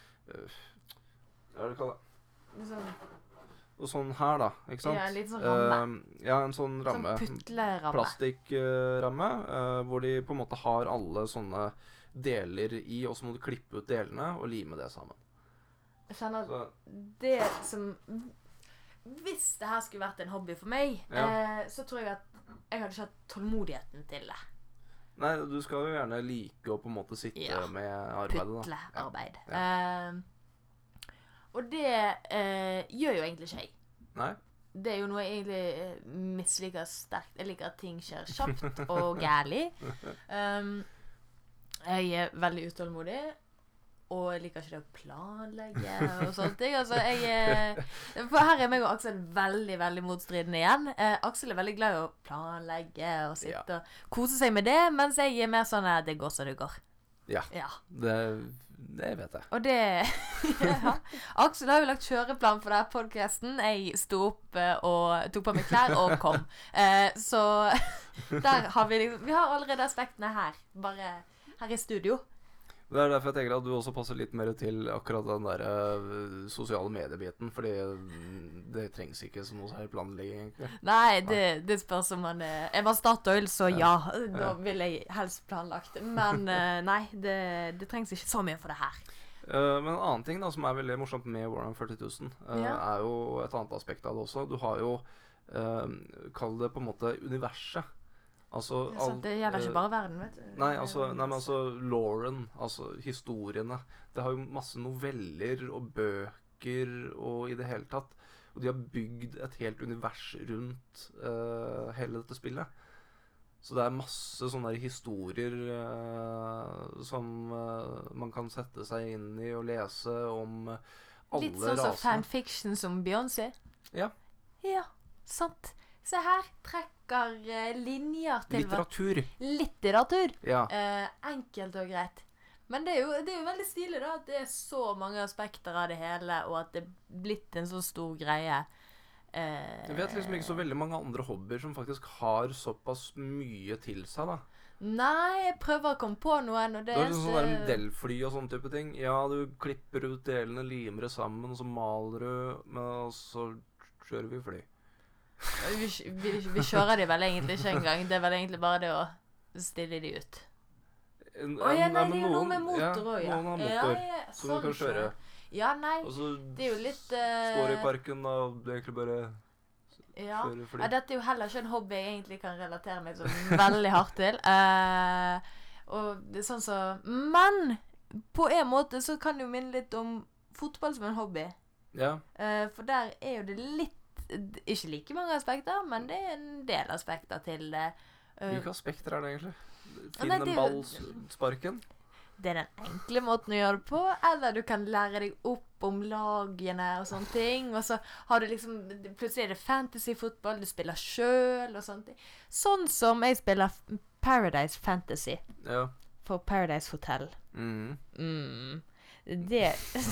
Hva er det kalt? Sånn, Og sånn her, da. Ikke sant? Ja, en liten sånn ramme. Eh, ja, en sånn ramme. sånn putleramme. Plastikkramme, uh, hvor de på en måte har alle sånne deler i, og så må du klippe ut delene og lime det sammen. Jeg kjenner at Så, det som Hvis det her skulle vært en hobby for meg, Ja. eh, så tror jeg at jeg hadde ikke hatt tålmodigheten til det. nei, du skal jo gjerne like å på en måte sitte Ja. med arbeidet, da. Putlearbeid. Ja. Eh, og det eh, gjør jo egentlig ikke jeg. Nei? Det er jo noe jeg egentlig eh, misliker sterkt. Jeg liker at ting skjer kjapt og gærlig. Um, jeg er veldig utålmodig, og jeg liker ikke det å planlegge og sånne ting. Altså, jeg eh, For her er meg og Aksel veldig, veldig motstridende igjen. Eh, Aksel er veldig glad i å planlegge og sitte og kose seg med det, mens jeg er mer sånn at det går så det går. Ja. Ja. Det, det vet jeg. Og det ja. Aksel har jo lagt kjøreplan for denne podcasten. Jeg sto opp eh, og tok på meg klær og kom. Eh, så der har vi liksom Vi har allerede aspektene her. Bare her i studio. Det er derfor jeg tenker at du også passer litt mer til akkurat den der uh, sosiale mediebiten, fordi mm, det trengs ikke som noe særlig planlegging, egentlig. Nei, det, det spørs om man er Er man Statoil, så ja. Da Ja. vil jeg helst planlagt. Men eh, nei, det, det trengs ikke så mye for det her. Uh, men en annen ting da, som er veldig morsomt med Warhammer førti tusen, uh, Ja. er jo et annet aspekt av det også. Du har jo, uh, kall det på en måte universet. Altså, Det, er sant, det gjelder eh, ikke bare verden, vet du. Nei, altså, nei, men altså Lauren, altså historiene. Det har jo masse noveller og bøker og i det hele tatt. Og de har bygd et helt univers rundt eh, hele dette spillet. Så det er masse sånne der historier eh, som eh, man kan sette seg inn i og lese om alle Litt sånn som rasene. fanfiction som Beyoncé. Ja. Ja, sant. Se her. Trekker eh, linjer til hver- Litteratur. Litteratur. Ja. Eh, enkelt og greit. Men det er, jo, det er jo veldig stilig da, at det er så mange aspekter av det hele, og at det er blitt en så stor greie. Eh, Jeg vet liksom ikke så veldig mange andre hobbyer som faktisk har såpass mye til seg, da. Nei, jeg prøver å komme på noen, og det Det er liksom sånn der eneste- modellfly og sånne type ting. Ja, du klipper ut delene, limer det sammen, og så maler du, men så kjører vi fly. vi, vi, vi kjører de vel egentlig ikke engang. Det er vel egentlig bare det å stille de ut. En- Å ja, nei, men det er jo noe noen- med motor òg, ja. Noen har Ja, motor, ja, så du sånn kan kjøre. skjønner. Ja, nei, Og så det er jo litt eh, står du i parken, og du egentlig bare ja. kjører fly. Ja, dette er jo heller ikke en hobby jeg egentlig kan relatere meg så veldig hardt til. Eh, og det er sånn så Men på en måte så kan det jo minne litt om fotball som en hobby. Ja. Eh, for der er jo det litt Ikke like mange aspekter, men det er en del aspekter til det. Eh, Hvilke aspekter er det egentlig? nei, Finn det en er ball, jo- s- sparken. det er den enkle måten å gjøre det på. Eller du kan lære deg opp om lagene og sånne ting. Og så har du liksom Plutselig er det fantasy-fotball, du spiller sjøl og sånne ting. Sånn som jeg spiller F- Paradise Fantasy Ja. for Paradise Hotel. Mhm. Mm. Det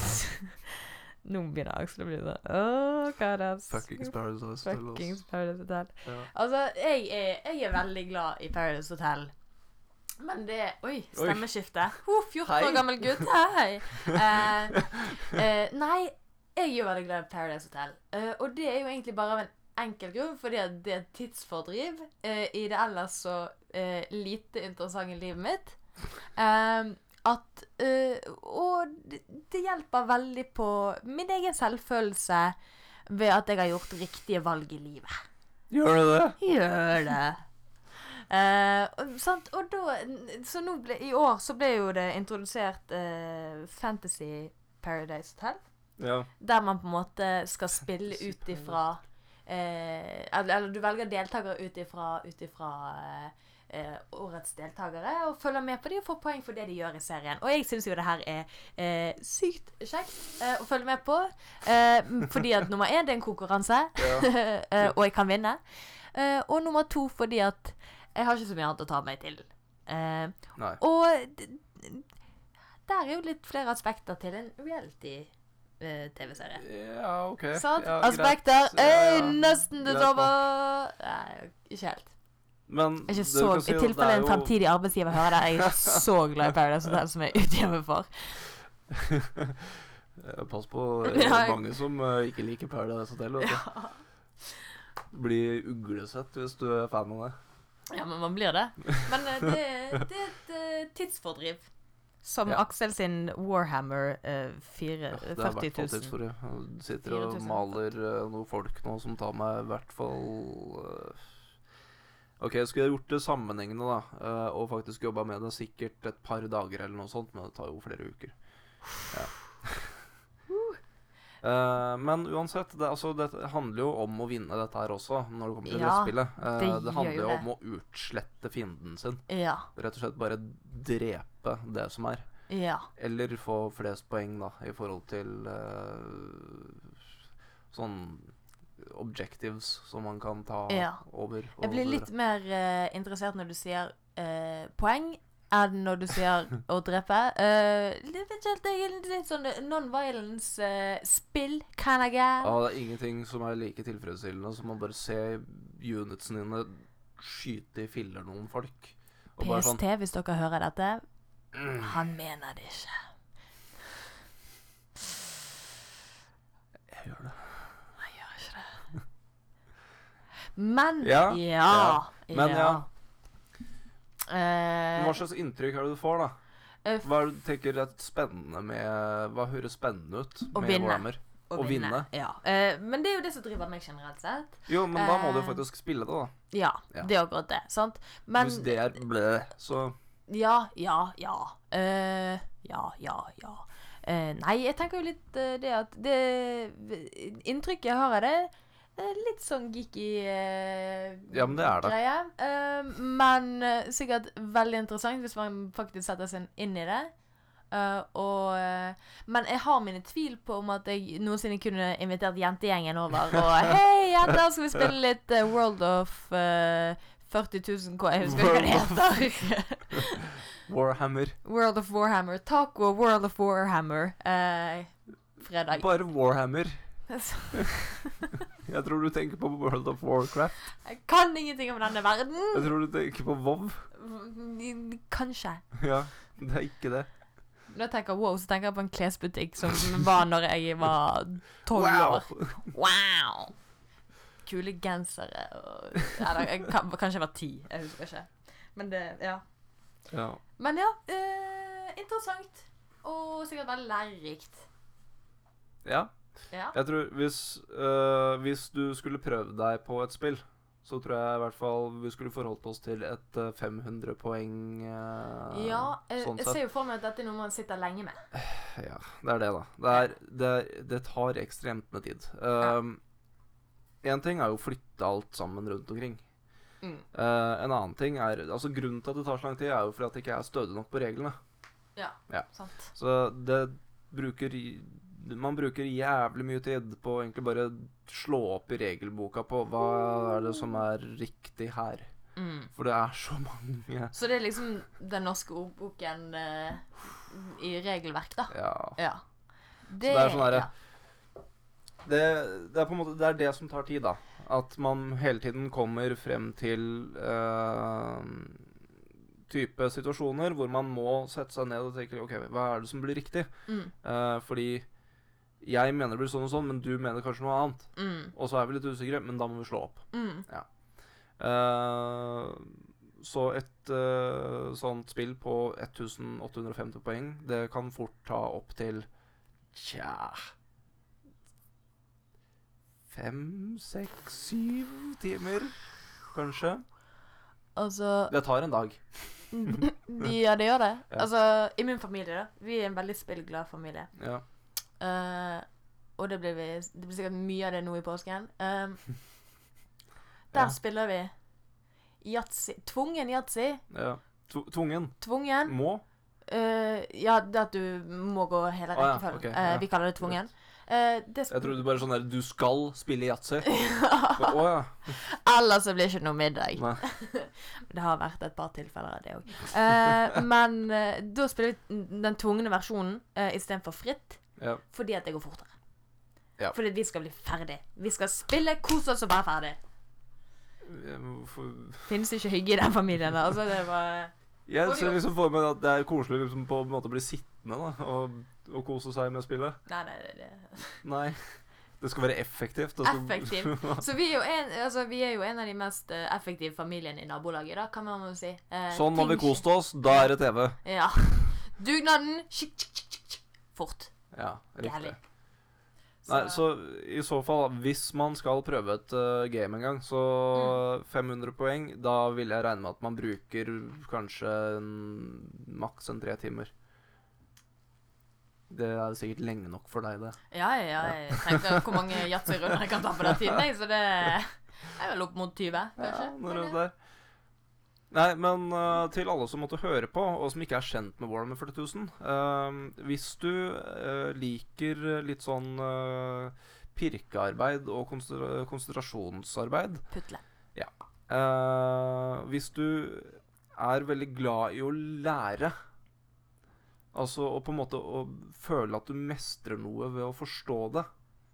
Nå begynner Aksel å bli sånn Åh, hva er det? Fuckings Paradise Hotel. Fuckings Paradise Hotel. Ja. Altså, jeg er, jeg er veldig glad i Paradise Hotel. Men det Oi, stemmeskifte. Uh, fjorten Hei. år gammel gutt. Hei. Eh, eh, nei, jeg er jo veldig glad i Paradise Hotel. Eh, og det er jo egentlig bare av en enkel grunn, fordi at det er et tidsfordriv eh, i det ellers så eh, lite interessante livet mitt. Eh, at eh, Og det, det hjelper veldig på min egen selvfølelse ved at jeg har gjort riktige valg i livet. Gjør du det? Gjør det. Uh, og, sant? Og da Så nå ble, i år så ble jo det introdusert uh, Fantasy Paradise Hotel. Ja. Der man på en måte skal spille ut ifra uh, eller, eller du velger deltakere ut ifra Ut ifra uh, uh, årets deltakere, og følger med på de og får poeng for det de gjør i serien. Og jeg synes jo det her er uh, sykt kjekt uh, å følge med på. Uh, fordi at nummer én, det er en konkurranse, Ja. uh, og jeg kan vinne. Uh, og nummer to fordi at jeg har ikke så mye annet å ta meg til. Uh, Nei. og d- d- der er jo litt flere aspekter til en reality-tv-serie. Ja, ok. Sant? Ja, Aspekter. greit. Ja, Øy, ja. nesten det Greit samme! nok. Nei, ikke helt. Men Jeg er ikke det så, du kan si, I da, tilfelle det er en jo- fremtidig arbeidsgiver hører det, jeg er ikke så glad i Paradise Hotel som jeg utgjør meg for. Eh, Pass på, det Ja, er jeg- mange som eh, ikke liker Paradise Hotel. Vet du. Blir uglesett hvis du er fan av det. Ja, men man blir det. Men eh, det, det er et eh, tidsfordriv. Som Ja. Aksel sin Warhammer uh, fire, Ja, det er i førti hvert fall tusen. tidsforrige. Han sitter fire og tusen. maler eh, noen folk nå som tar meg i hvert fall eh, Ok, jeg skulle gjort det sammenhengende, da, eh, og faktisk jobba med det sikkert et par dager eller noe sånt, men det tar jo flere uker. Ja. Eh, men uansett, det, altså, det handler jo om å vinne dette her også, når det kommer til Ja, det spillet. Eh, det det gjør handler jo jo om å utslette fienden sin. Ja. Rett og slett bare drepe det som er. Ja. Eller få flest poeng, da, i forhold til eh, sånn objectives som man kan ta Ja. over. og Jeg blir så litt videre. mer eh, interessert når du sier eh, poeng, enn når du sier å drepe. Uh, litt, litt, litt, litt sånn non-violence eh, spill, kind of guy. Ja, det er ingenting som er like tilfredsstillende som å bare se unitsene dine skyte i filler noen folk. Og bare P S sånn T, hvis dere hører dette, mm, han mener det ikke. Jeg gjør det. Han gjør ikke det. Men Ja, Ja. ja. Men ja. Eh, Hva slags inntrykk er det du får, da? eh, Hva er det du tenker er spennende med Hva høres spennende ut Å med vinne. Warhammer? å å vinne. Ja. Eh, men det er jo det som driver meg generelt sett. Jo, men da må du Eh, faktisk spille det, da. Ja, Ja. det er akkurat det. Sant? Men Hvis det er blæ, så Ja, ja, ja. Eh, ja, ja, ja. Eh, nei, jeg tenker jo litt eh, det at det inntrykket jeg har av det, det er litt sånn geeky eh, Ja, men det er det. greie. Eh, men eh, sikkert veldig interessant hvis man faktisk setter seg inn i det. Eh, og, eh, men jeg har mine tvil på om at jeg noensinne kunne invitert jentegjengen over. Og hei, jenter, skal vi spille litt eh, World of eh, førti tusen K? Jeg husker ikke hva det heter. Warhammer. World of Warhammer. Taco World of Warhammer. Eh, fredag. Bare Warhammer. Jeg tror du tenker på World of Warcraft. Jeg kan ingenting om denne verden. Jeg tror du tenker på WoW. Kanskje. Ja, det er ikke det. Når jeg tenker wow, så tenker jeg på en klesbutikk som var når jeg var tolv år. Wow! Kule gensere og Eller jeg kan, kanskje jeg var ti. Jeg husker ikke. Men det Ja. Ja. Men ja, eh, interessant. Og sikkert veldig lærerikt. ja. Ja. Jeg tror hvis, øh, hvis du skulle prøvd deg på et spill, så tror jeg i hvert fall vi skulle forholdt oss til et øh, fem hundre poeng øh, Ja, jeg, sånn jeg sett. ser jo for meg at dette er noe man sitter lenge med. Ja, det er det, da. Det, er, det, det tar ekstremt med tid. Um, en ting er jo å flytte alt sammen rundt omkring. Mm. Uh, en annen ting er Altså grunnen til at det tar så lang tid, er jo fordi at det ikke er stødig nok på reglene. Ja, Ja. sant. Så det bruker i- man bruker jævlig mye tid på å egentlig bare slå opp i regelboka på hva er det som er riktig her. Mm. For det er så mange. Så det er liksom den norske ordboken eh, i regelverk, da. Ja. Ja. det er sånn derre- ja. Det, det er på en måte Det er det som tar tid, da. At man hele tiden kommer frem til uh, type situasjoner hvor man må sette seg ned og tenke, ok, hva er det som blir riktig? Mm. Uh, fordi jeg mener det blir sånn og sånn, men du mener kanskje noe annet. Mm. Og så er vi litt usikre, men da må vi slå opp. Mm. Ja. Uh, så et uh, sånt spill på elleve åtte femti poeng, det kan fort ta opp til tja fem, seks, syv timer, kanskje. Altså Det tar en dag. Ja, det gjør det. Ja. Altså, i min familie, da. Vi er en veldig spillglad familie. Ja. Uh, og det blir, vi, det blir sikkert mye av det nå i påsken. Um, der Ja. spiller vi yatzy. Tvungen yatzy. Ja. Tv- Tvungen. Tvungen. Må. Uh, ja, det at du må gå hele Å, ja, rekkefølgen. ok, Uh, ja. vi kaller det tvungen. Uh, det Jeg trodde bare sånn der, du skal spille yatzy. Å ja. Ellers så blir det ikke noe middag. Nei. Det har vært et par tilfeller av det òg. Uh, men uh, da spiller vi den tvungne versjonen uh, istedenfor fritt, Ja. fordi at det går fortere. Ja. Fordi vi skal bli ferdig. Vi skal spille, kose oss og være ferdig. Hvorfor Finnes ikke hygge i den familien der. Altså, det var Jeg ser liksom for meg at det er koselig liksom på en måte å bli sittende da, og, og kose seg med spillet. Nei, nei, det, det. Nei. Det skal være effektivt. Det skal... Effektivt. Så vi er, jo en, altså, vi er jo en av de mest uh, effektive familiene i nabolaget, da, kan man jo si. Uh, Sånn når vi kost oss, da er det T V. Ja. Dugnaden. Tsk, tsk, tsk, tsk, tsk. Fort. Ja, riktig. Gærlig. Nei, så i så fall, hvis man skal prøve et uh, game en gang, så Mm. fem hundre poeng, da vil jeg regne med at man bruker kanskje en, maks en tre timer. Det er sikkert lenge nok for deg, det. Ja, ja, ja. Jeg tenkte hvor mange yatzy-runder jeg kan ta på den tiden, jeg, så det er vel opp mot tyve, kanskje. Ja, noe rundt der. Nei, men uh, til alle som måtte høre på, og som ikke er kjent med Warhammer førti tusen, uh, hvis du uh, liker litt sånn uh, pirkearbeid og konsentra konsentrasjonsarbeid, Putle. uh, hvis du er veldig glad i å lære, altså å på en måte å føle at du mestrer noe ved å forstå det,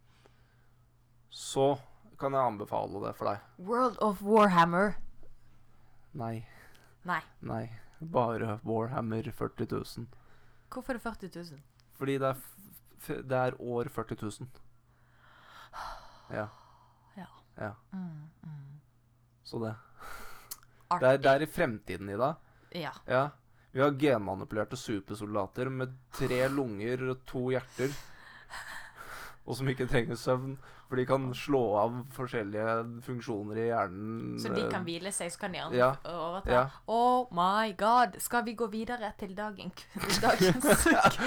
så kan jeg anbefale det for deg. World of Warhammer. Nei. Nei. Nei, bare Warhammer førti tusen. Hvorfor er det førti tusen? Fordi det er, f f det er år førti tusen. Ja. Ja. Ja. Mm, mm. Så det. Artig. Det er, det er i fremtiden i dag. Ja. Ja. Vi har genmanipulerte supersoldater med tre lunger og to hjerter. Og som ikke trenger søvn, for de kan slå av forskjellige funksjoner i hjernen. Så de kan hvile seg, så kan de andre Ja. overta. Ja. Oh my god. Skal vi gå videre til dagen, dagens sukk?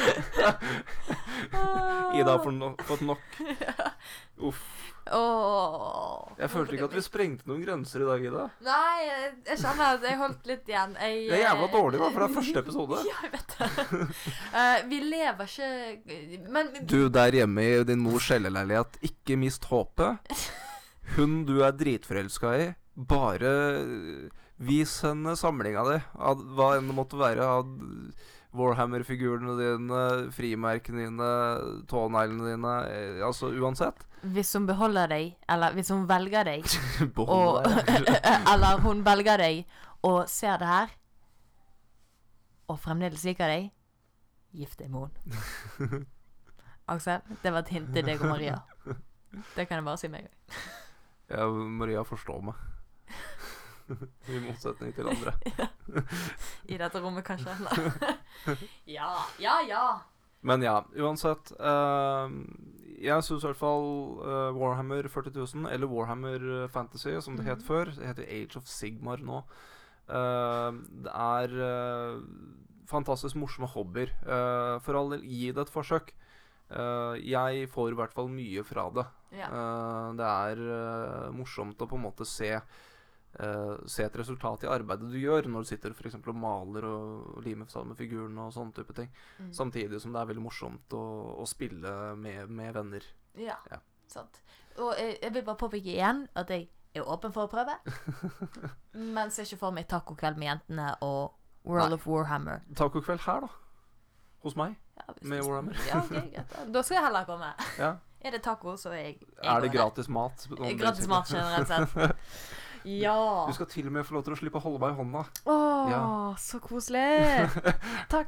Ida har no fått nok. Uff. Åh. Jeg følte ikke at vi sprengte noen grenser i dag, Ida. Nei, jeg, jeg kjenner at jeg holdt litt igjen. Jeg, Det er jævla dårlig, da, for det er første episode. Ja, jeg vet det. uh, vi lever ikke Men Du der hjemme i din mors kjellerleilighet, ikke mist håpet. Hun du er dritforelska i, bare vis henne samlinga di av hva enn det måtte være av Warhammer-figurene dine, frimerkene dine, tåneglene dine, eh, altså uansett. hvis hun beholder deg, eller hvis hun velger deg, og, Behold deg. eller hun velger deg og ser det her, og fremdeles liker deg, gift deg med henne. Aksel, det var et hint til deg og Maria. Det kan jeg bare si meg. Ja, Maria forstår meg. I motsetning til andre. I dette rommet, kanskje. Ja, ja, ja. Men ja, uansett. Uh, jeg synes i hvert fall uh, Warhammer førti tusen, eller Warhammer Fantasy, som det het Mhm. før. Det heter Age of Sigmar nå. Uh, det er uh, fantastisk morsomme hobbyer. Uh, for all del, gi det et forsøk. Uh, jeg får i hvert fall mye fra det. Ja. Uh, det er uh, morsomt å på en måte se Uh, se et resultat i arbeidet du gjør når du sitter for eksempel og maler og, og limer sammen med figurene og sånne type ting. Mm. Samtidig som det er veldig morsomt å, å spille med, med venner. Ja, Ja. sant. Og jeg, jeg vil bare påpeke igjen at jeg er åpen for å prøve. Men ser ikke for meg tacokveld med jentene og World Nei. of Warhammer. Tacokveld her, da. Hos meg. Ja, hvis Med det- Warhammer. Ja, ok, greit. Da skal jeg heller komme. Ja. Er det taco, så er jeg, jeg Er det går der. gratis mat? Gratis mat generelt sett. Ja. Du skal til og med få lov til å slippe å holde meg i hånda. Åh, Ja. så koselig. Takk.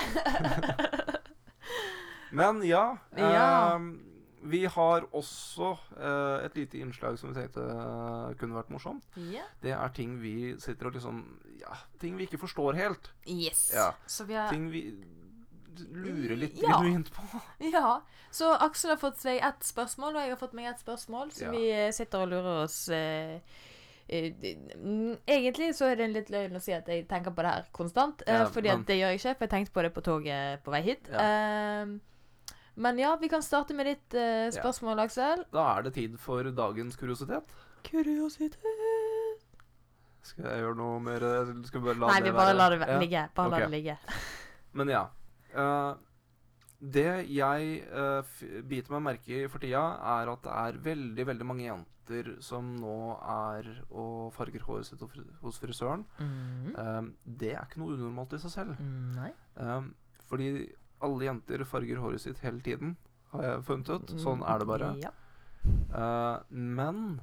Men ja, Ja. eh, vi har også eh, et lite innslag som vi tenkte eh, kunne vært morsomt. Ja. Det er ting vi sitter og liksom Ja, ting vi ikke forstår helt. Yes. Ja. Så vi har... Ting vi lurer litt Ja. genuint på. Ja. Så Aksel har fått seg ett spørsmål, og jeg har fått meg ett spørsmål, så Ja. vi eh, sitter og lurer oss... Eh, eh, mm, egentlig så er det litt løgn å si at jeg tenker på det her konstant, eh, Ja, fordi men- at det gjør jeg ikke, for jeg tenkte på det på toget på vei hit. Ja. Eh, men ja, vi kan starte med ditt eh, Ja. spørsmål, Aksel. Da er det tid for dagens kuriositet. Kuriositet. Skal jeg gjøre noe mer? eller Skal vi bare la Nei, det vi bare være? lar det Ja. ligge. Bare la Ok. det ligge. Men ja. eh, det jeg eh, f biter meg merke i for tida, er at det er veldig, veldig mange jenter som nå er og farger håret sitt hos fri- hos frisøren. Mhm. Eh, det er ikke noe unormalt i seg selv. Mm, nei. Eh, fordi alle jenter farger håret sitt hele tiden, har jeg funnet ut. Sånn er det bare. Ja. Eh, men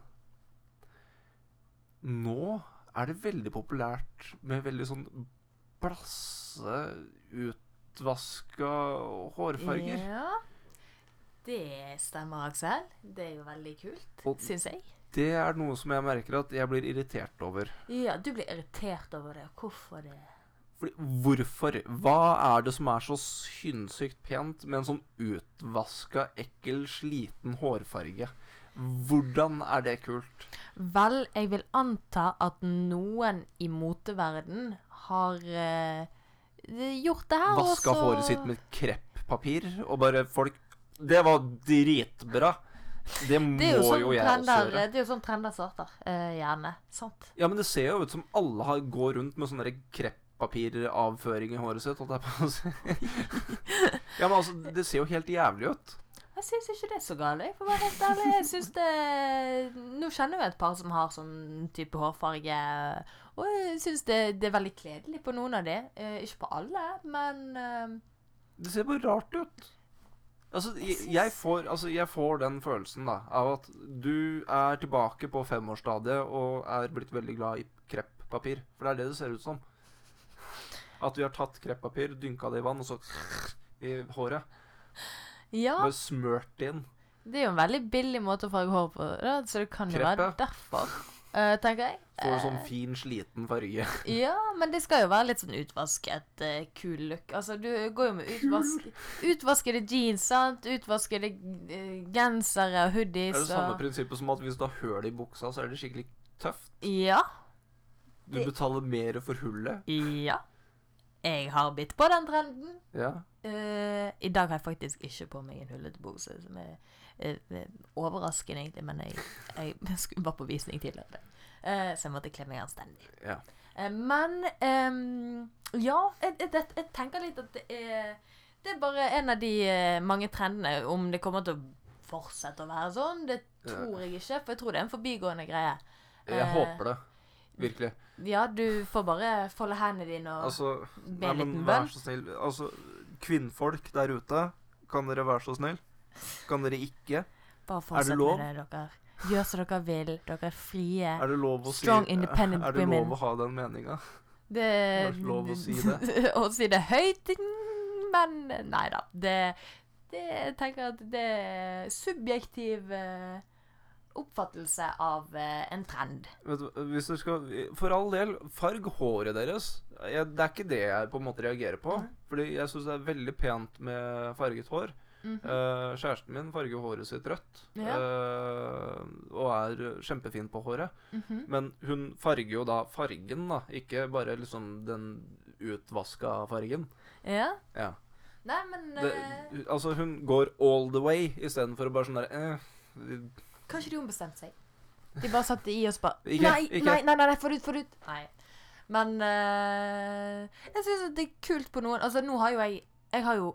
nå er det veldig populært med veldig sånn blasse, utvaska hårfarger. Ja. Det stemmer, Aksel. Det er jo veldig kult, Og- syns jeg. Det er noe som jeg merker at jeg blir irritert over. Ja, du blir irritert over det. Hvorfor det? Fordi, hvorfor? Hva er det som er så sinnssykt pent med en sånn utvaska, ekkel, sliten hårfarge? Hvordan er det kult? Vel, jeg vil anta at noen i moteverden har eh, gjort det her, Vaska og så- håret sitt med kreppapir, og bare folk Det var dritbra! Det må Det er jo sånn jo jeg trender, også gjøre. det er jo sånn trender starter, eh, gjerne. Sant? Ja, men det ser jo ut som alle har, går rundt med sånn der krepppapiravføring i håret sitt, holdt jeg på å si. Ja, men altså, det ser jo helt jævlig ut. Jeg syns ikke det er så galt, jeg, for å være helt ærlig. Jeg synes det Nå kjenner jeg et par som har sånn type hårfarge, og jeg syns det, det er veldig kledelig på noen av de. Eh, ikke på alle, men eh, Det ser bare rart ut. Altså, jeg, jeg, får, altså, jeg får den følelsen da av at du er tilbake på femårsstadiet og er blitt veldig glad i kreppapir. For det er det det ser ut som. At vi har tatt kreppapir, dynka det i vann, og så i håret. ja. Bare smørt det inn. Det er jo en veldig billig måte å farge hår på, da, så det kan jo Krepp, være ja. derfor, eh, tenker jeg. Får du sånn fin, sliten farge. Ja, men det skal jo være litt sånn utvasket, uh, kul look. Altså, du går jo med utvask, utvaskede jeans, sant? Utvaskede uh, gensere og Er hoodies. det samme Og... prinsippet som at hvis du har høl i buksa, så er det skikkelig tøft? Ja. Du betaler mer for hullet? Ja. Jeg har bitt på den trenden. Ja. Uh, I dag har jeg faktisk ikke på meg en hullete bukse, som er uh, overraskende egentlig, men jeg, jeg skulle bare på visning tidligere. Uh, så jeg måtte kle meg anstendig. Ja. Uh, men um, ja, jeg, jeg, jeg, jeg tenker litt at det er, det er bare en av de uh, mange trendene. Om det kommer til å fortsette å være sånn, det tror jeg ikke, for jeg tror det er en forbigående greie. Jeg Uh, håper det. Virkelig. Ja, du får bare folde hendene dine og Altså, be nei, en men liten vær bønn. så snill. Altså, kvinnfolk der ute, kan dere være så snill? Kan dere ikke? Bare Er det fortsett lov? med det, dere. Gjør som dere vil. Dere er frie. Er det lov å si Strong, independent Er det women. lov å ha den meninga? Det Er det lov å si det? Å si det høyt, men nei da. Det, det jeg tenker at det er subjektiv eh, oppfattelse av eh, en trend. Vet du, hvis du skal For all del, farg håret deres. Jeg, det er ikke det jeg på en måte reagerer på. Mhm. Fordi jeg syns det er veldig pent med farget hår. Mhm. Eh, kjæresten min farger håret sitt rødt. Ja. eh, og er kjempefin på håret. Mhm. Men hun farger jo da fargen, da. Ikke bare liksom den utvaska fargen. Ja. Ja. Nei, men Det, eh, altså, hun går all the way istedenfor å bare sånn der eh, kanskje de ombestemte seg. De bare satte i oss bare Ikke, nei, ikke. nei, nei, nei, nei, få det ut, få det ut. Nei. Men eh, jeg syns det er kult på noen. Altså, nå har jo jeg Jeg har jo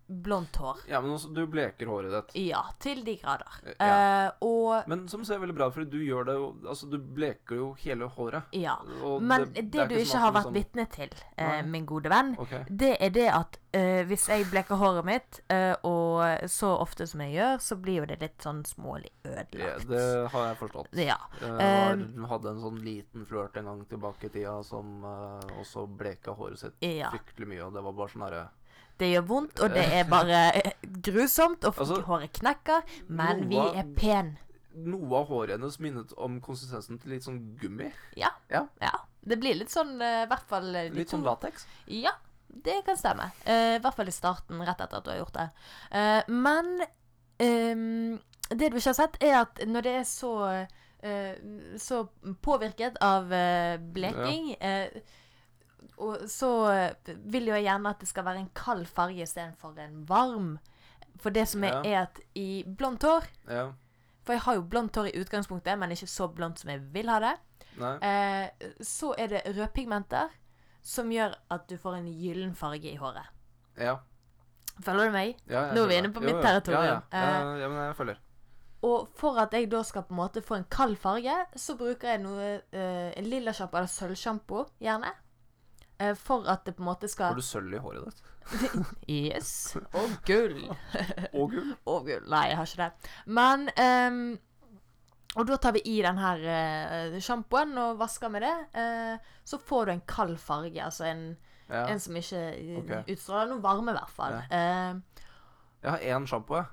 blondt hår. Ja, men også, du bleker håret ditt. Ja, til de grader. Ja. Eh, og Men som ser veldig bra ut, for du gjør det jo Altså, du bleker jo hele håret. Ja. Og Men det, det er du ikke ikke sånn at har du vært liksom- vitne til, eh, Nei. min gode venn, Ok. det er det at eh, hvis jeg bleker håret mitt, eh, og så ofte som jeg gjør, så blir jo det litt sånn smålig Ja, ødelagt. det har jeg forstått. Ja. Jeg Um, var, hadde en sånn liten flørt en gang tilbake i tida som eh, også bleka håret sitt Ja. fryktelig mye, og det var bare sånn herre Det gjør vondt, og det er bare eh, grusomt, og Altså, håret knekker, men vi noe- er pen. Noe av håret hennes minnet om konsistensen til litt sånn gummi. Ja. Ja. ja. Det blir litt sånn, eh, i hvert fall eh, de Litt to- sånn lateks. Ja, det kan stemme. Eh, I hvert fall i starten, rett etter at du har gjort det. Eh, men ehm, det du ikke har sett, er at når det er så eh, så påvirket av eh, bleking, eh, og så eh, vil jo jeg gjerne at det skal være en kald farge istedenfor en varm. For det som er, Ja. er at i blondt hår Ja. For jeg har jo blondt hår i utgangspunktet, men ikke så blondt som jeg vil ha det. Nei. Eh, så er det rødpigmenter som gjør at du får en gyllen farge i håret. Ja. Følger du meg? Ja, jeg Nå er vi følger. inne på Jo, mitt jo. territorium. Ja, ja. ja, ja, men jeg følger. Og for at jeg da skal på en måte få en kald farge, så bruker jeg noe eh, en lilla sjampo eller sølvsjampo, gjerne. Eh, for at det på en måte skal Har du sølv i håret ditt? Yes. Og gull. Og gull? Og gull. Nei, jeg har ikke det. Men ehm, Og da tar vi i den her uh, sjampoen og vasker med det. eh, så får du en kald farge. Altså en, Ja. en som ikke eh, Ok. utstråler noe varme, i hvert fall. Eh, Jeg har én sjampo, jeg.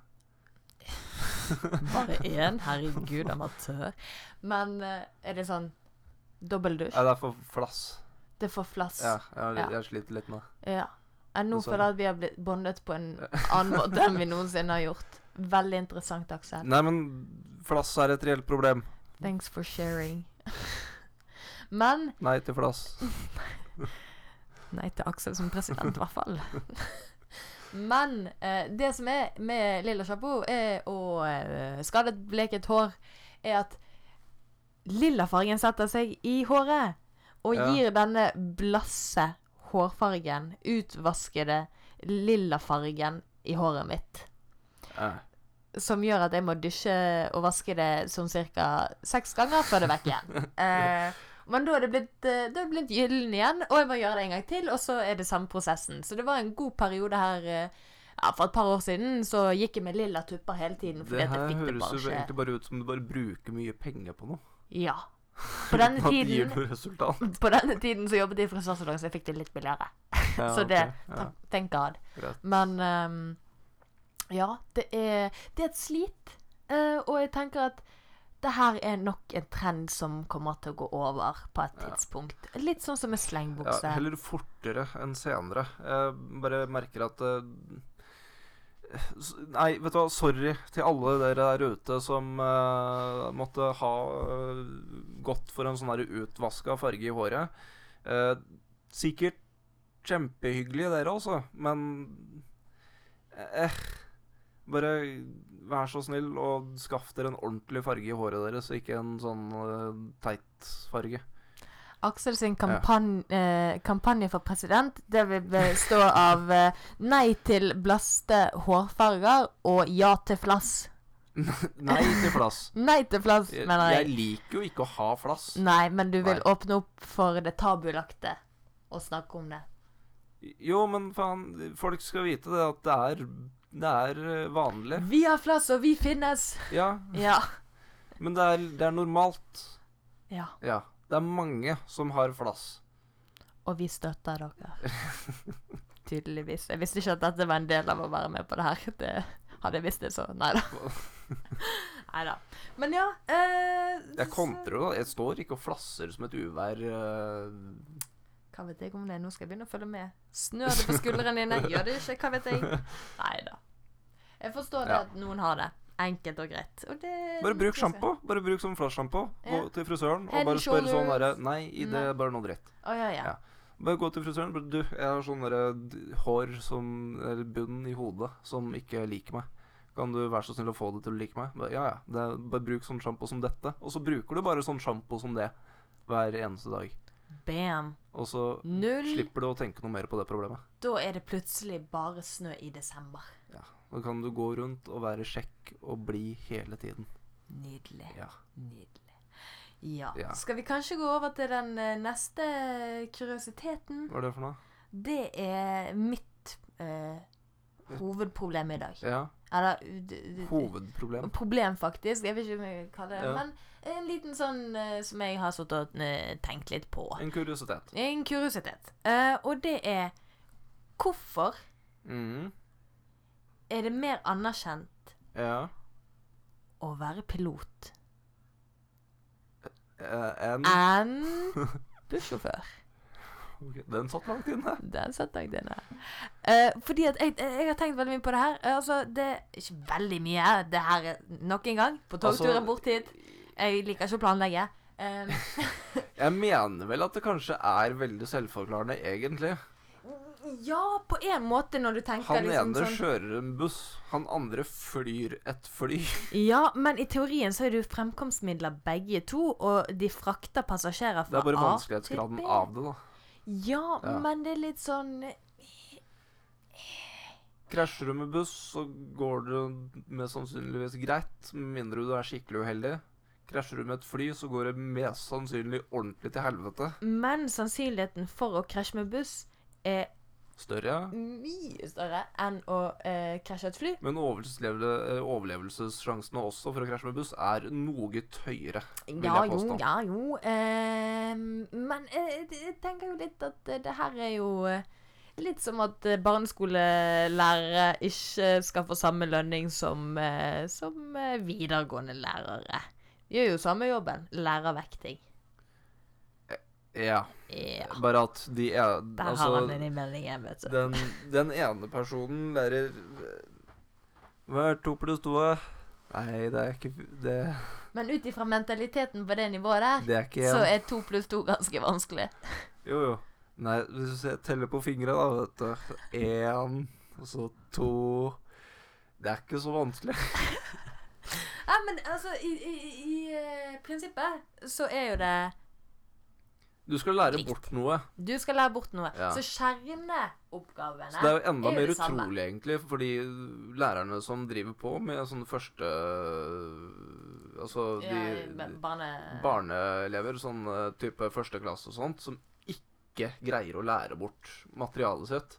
bare én. Herregud, amatør. Men eh, er det sånn dobbeldusj? Nei, det er for flass. Det får flass. Ja, jeg, Ja. jeg sliter litt med det. Ja. Jeg nå Og så- føler jeg at vi har blitt bondet på en annen måte enn vi noensinne har gjort. Veldig interessant, Aksel. Nei, men flass er et reelt problem. Thanks for sharing. Men Nei til flass. Nei til Aksel som president, i hvert fall. Men eh, det som er med lilla sjampo er, og eh, skadet bleket hår, er at lilla fargen setter seg i håret og Ja. gir denne blasse hårfargen, utvaskede lilla fargen i håret mitt. Eh. Som gjør at jeg må dusje og vaske det sånn cirka seks ganger før det er vekk igjen. Eh, men da er det blitt, eh, da er det blitt gyllen igjen, og jeg må gjøre det en gang til, og så er det samme prosessen. Så det var en god periode her eh, ja, for et par år siden, så gikk jeg med lilla tupper hele tiden. Fordi Det at jeg her fikk det høres bare jo ikke. egentlig bare ut som du bare bruker mye penger på noe. Ja. På denne At det gir tiden noe resultat. På denne tiden så jobbet jeg i frisørsalong, så jeg fikk det litt billigere. Ja, så det, ok, ja, takk- thank God. greit. Men ehm, ja, det er, det er et slit. eh, og jeg tenker at det her er nok en trend som kommer til å gå over på et Ja. tidspunkt. Litt sånn som med Ja, slengbukse. heller fortere enn senere. Jeg bare merker at eh, s- Nei, vet du hva, sorry til alle dere der ute som eh, måtte ha eh, gått for en sånn her utvaska farge i håret. Eh, sikkert kjempehyggelig dere også, men eh, bare vær så snill og skaff dere en ordentlig farge i håret deres, og ikke en sånn eh, teit farge. Aksel sin kampan eh, kampanje for president, det vil bestå av eh, nei til blaste hårfarger og ja til flass. Nei til flass. Nei til flass, Jeg, mener jeg jeg. liker jo ikke å ha flass. Nei, men du vil Nei. åpne opp for det tabulagte og snakke om det. Jo, men faen, folk skal vite det at det er Det er eh, vanlig. Vi har flass, og vi finnes! Ja, Ja. men det er, det er normalt. Ja. Ja. Det er mange som har flass. Og vi støtter dere. Tydeligvis. Jeg visste ikke at dette var en del av å være med på det her. Det hadde jeg visst det, så nei da. Nei da. Men ja eh, Jeg kontrer jo, da. Jeg står ikke og flasser som et uvær. eh, Hva vet jeg om det? Nå skal jeg begynne å følge med. Snør det på skuldrene dine? Gjør det ikke? Hva vet jeg? Nei da. Jeg forstår det Ja. at noen har det. Enkelt og greit. Og det Bare bruk sjampo. Bare bruk som flassjampo. Gå Ja. til frisøren Head og bare and spørre sånn shoulders. derre Nei, i det Nei. er bare noe dritt. Å ja, ja. Ja. Bare gå til frisøren. Bare, du, jeg har sånn derre d- hår som Eller bunn i hodet som ikke liker meg. Kan du være så snill å få det til å like meg? Bare, ja, ja. Det er, bare bruk sånn sjampo som dette. Og så bruker du bare sånn sjampo som det hver eneste dag. Bam. Og så Null. slipper du å tenke noe mer på det problemet. Da er det plutselig bare snø i desember. Ja, da kan du gå rundt og være kjekk og bli hele tiden. Nydelig. Ja. Nydelig. Ja. Ja. Skal vi kanskje gå over til den eh, neste kuriositeten? Hva er det for noe? Det er mitt eh, hovedproblem i dag. Ja, Eller d- d- hovedproblem. Problem, faktisk. Jeg vet ikke om jeg kaller det Ja. men en liten sånn eh, som jeg har sittet og eh, tenkt litt på. En kuriositet. En kuriositet. Eh, og det er hvorfor Mhm. er det mer anerkjent Ja. å være pilot Eh, en enn bussjåfør? Ok, den satt langt inne. Den satt jeg inne. Uh, fordi at jeg, jeg har tenkt veldig mye på det her. Uh, altså, det er ikke veldig mye. Det her er nok en gang på togturen Altså, bort hit. Jeg liker ikke å planlegge. Um, Jeg mener vel at det kanskje er veldig selvforklarende, egentlig. ja, på en måte når du tenker Han liksom ene sånn kjører en buss, han andre flyr et fly. Ja, men i teorien så er det jo fremkomstmidler begge to, og de frakter passasjerer Det fra er bare A til vanskelighetsgraden B. av det, da. Ja, Ja. men det er litt sånn Krasjer du med buss, så går det mest sannsynligvis greit, med mindre du er skikkelig uheldig. Krasjer du med et fly, så går det mest sannsynlig ordentlig til helvete. Men sannsynligheten for å krasje med buss er Større. mye større enn å eh, krasje et fly. Men overlevelse- overlevelsessjansene også for å krasje med buss er noe høyere, vil Ja jeg jo, påstå. ja jo. Eh, men eh, jeg tenker jo litt at eh, det her er jo eh, litt som at eh, barneskolelærere ikke skal få samme lønning som, eh, som eh, videregående lærere. De gjør jo samme jobben. Lærervekting. Ja. Ja. Bare at de er Der altså, har han den i meldingen, vet du. den, den ene personen lærer Hva er to pluss to? da? Nei, det er ikke det, Men ut ifra mentaliteten på det nivået der, det er ikke så en. er to pluss to ganske vanskelig. Jo, jo. Nei, hvis du ser, teller på fingre, da, vet du. Én, og så to. Det er ikke så vanskelig. Ja, men altså, i, i, i eh, prinsippet så er jo det Du skal lære Likt. bort noe. Du skal lære bort noe. Ja. Så kjerneoppgavene Så det er jo enda er jo mer det samme. utrolig, egentlig, for de lærerne som driver på med sånne første Altså de Ja, ba- barne... barneelever, sånn eh, type første klasse og sånt, som ikke greier å lære bort materialet sitt,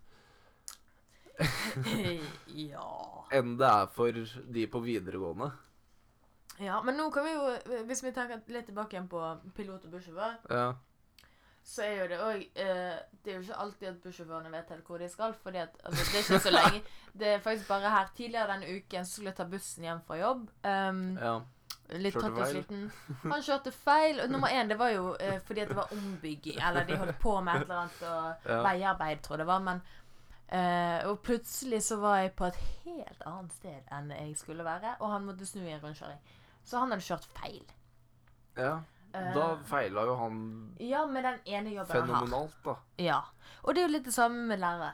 ja. enn det er for de på videregående. Ja, men nå kan vi jo, hvis vi tenker litt tilbake igjen på pilot og bussjåfør, Ja. så er jo det òg eh, Det er jo ikke alltid at bussjåførene vet helt hvor de skal, fordi at altså, det er ikke så lenge. Det er faktisk bare her tidligere denne uken så skulle jeg ta bussen hjem fra jobb. Um, Ja. Litt Kjørte trøtt og feil. sliten. Han kjørte feil. Og nummer én, det var jo eh, fordi at det var ombygging, eller de holdt på med et eller annet og Ja. veiarbeid, tror jeg det var. Men eh, Og plutselig så var jeg på et helt annet sted enn jeg skulle være, og han måtte snu i en rundkjøring. Så han hadde kjørt feil. ja. Eh, Da feila jo han Ja, med den ene jobben han har. fenomenalt, da. Ja. Og det er jo litt det samme med lærere.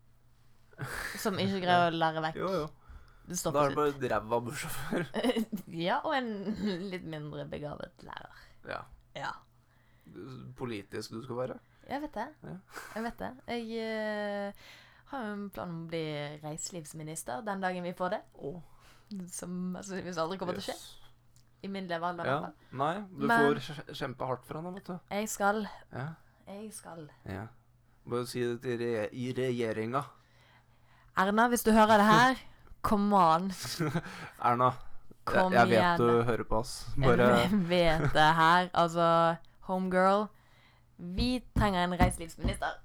Som ikke greier å lære vekk. Jo, jo. Det Da stopper er det bare ræva bussjåfør. Ja, og en litt mindre begavet lærer. Ja. Ja. Politisk du skal være. Jeg vet det. Ja. Jeg vet det. Jeg eh, har jo en plan om å bli reiselivsminister den dagen vi får det. Å, Som sannsynligvis aldri kommer til å skje. jøss. I min levealder, i Ja. hvert fall. Nei, du Men- får kje- kjempe hardt for han, vet du. Jeg skal. Ja. Jeg skal. ja. Bare si det til re i regjeringa. Erna, hvis du hører det her, come on. Erna, Kom jeg, jeg vet igjen. du hører på oss. Bare Jeg vet det her. Altså, homegirl. Vi trenger en reiselivsminister.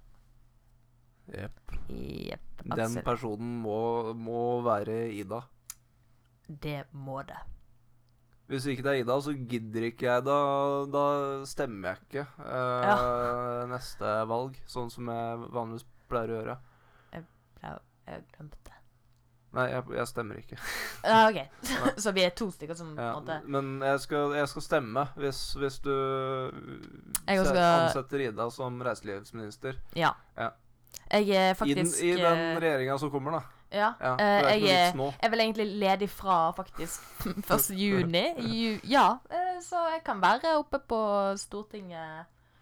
Jepp. Jepp. Den Aksel. personen må, må være Ida. Det må det. Hvis ikke det er Ida, så gidder ikke jeg. Da, da stemmer jeg ikke eh, neste valg, sånn som jeg vanligvis pleier å gjøre. Jeg jeg glemte det. Nei, jeg, jeg stemmer ikke. Ja, OK. Så vi er to stykker som på Ja, en måte men jeg skal, jeg skal stemme hvis, hvis du Jeg se- skal- ansetter Ida som reiselivsminister. Ja. Ja. Jeg er I, den, faktisk I den eh, regjeringa som kommer, da. Ja. Ja, eh, det er ikke jeg noe er vits nå. Jeg er vel egentlig ledig fra faktisk første juni. Ju, ja, eh, så jeg kan være oppe på Stortinget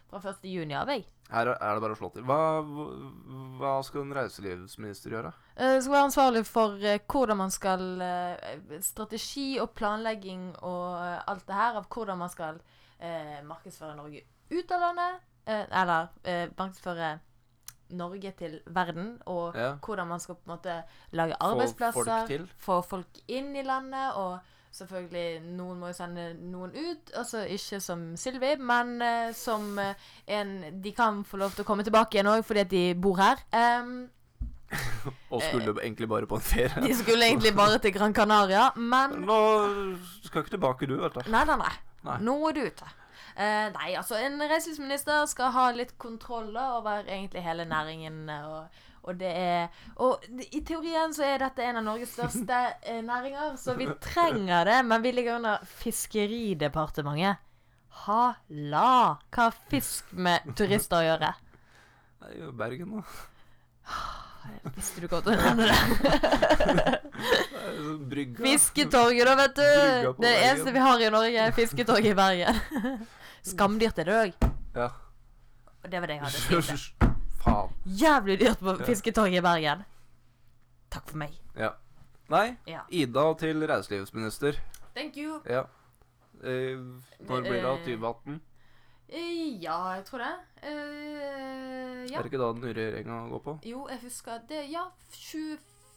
fra første juni av, jeg. Her er det bare å slå til. Hva, hva skal en reiselivsminister gjøre? Uh, skal være ansvarlig for uh, hvordan man skal uh, strategi og planlegging og uh, alt det her av hvordan man skal uh, markedsføre Norge ut av landet. Uh, eller uh, markedsføre Norge til verden, og Ja. hvordan man skal på en måte lage Få arbeidsplasser, folk til. få folk inn i landet, og selvfølgelig, noen må jo sende noen ut, altså ikke som Sylvi, men eh, som eh, en, de kan få lov til å komme tilbake igjen også, fordi at de bor her. Um, Og skulle egentlig bare på en ferie. de skulle egentlig bare til Gran Canaria, men... Nå skal ikke tilbake du, vet du. Nei, nei, nei. Nei. Nå er du ute. Eh, nei, altså, en reiselivsminister skal ha litt kontroll over egentlig hele næringen, og... Og det er Og i teorien så er dette en av Norges største eh, næringer, så vi trenger det, men vi ligger under Fiskeridepartementet. Halla! Hva har fisk med turister å gjøre? Nei, jo, Bergen da. Visste du godt å nevne det? Brygga. Fisketorget da, vet du. Brygga på Det Bergen. eneste vi har i Norge er Fisketorget i Bergen. Skamdyrt er det også. Ja. Og det var det jeg hadde å si. Faen. Jævlig dyrt på Ja. Fisketorget i Bergen. Takk for meg. Ja. Nei, Ja. Ida til reiselivsminister. Thank you. Ja. Eh, når blir det av tjue atten? Eh, Ja, jeg tror det. Eh, ja. Er det ikke da den nye regjeringa går på? Jo, jeg husker det. Ja, tjue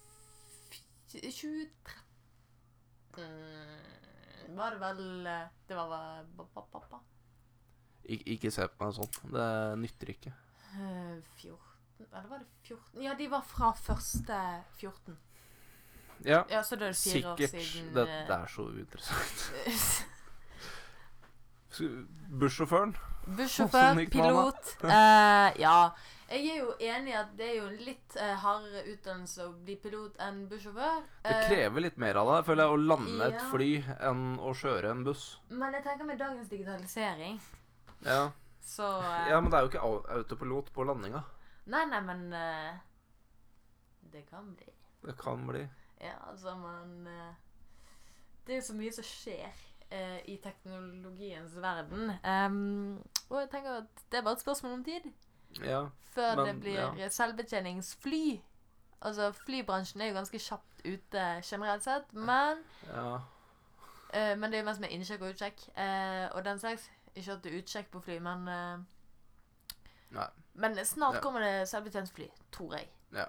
tjue tretten var det vel eh, Det var vel ba, ba, ba, ba. Ik ikke se på meg sånn. Det nytter ikke. Eh, fjorten Eller var det fjorten? Ja, de var fra første fjorten. Ja, Ja, så da er det fire år sikkert. siden Det, eh, det er så uinteressant. Bussjåføren? Bussjåfør, Hvordan gikk det med han pilot. eh, ja. Jeg er jo enig i at det er jo en litt eh, hardere utdannelse å bli pilot enn bussjåfør. Det Eh, krever litt mer av deg, føler jeg, å lande et ja. fly enn å kjøre en buss. Men jeg tenker med dagens digitalisering, Ja, så eh, ja men det er jo ikke au- autopilot på landinga. Nei, nei, men eh, det kan bli. Det kan bli. Ja, altså, man eh, Det er jo så mye som skjer eh, i teknologiens verden. Em, og jeg tenker at det er bare et spørsmål om tid Ja. før Men, det blir ja. selvbetjeningsfly. Altså, flybransjen er jo ganske kjapt ute generelt sett, men Ja. eh, Men det er jo mest med innsjekk og utsjekk. Eh, og den slags. Ikke at det er utsjekk på fly, men eh, Nei. Men snart Ja. kommer det selvbetjningsfly, tror jeg. Ja.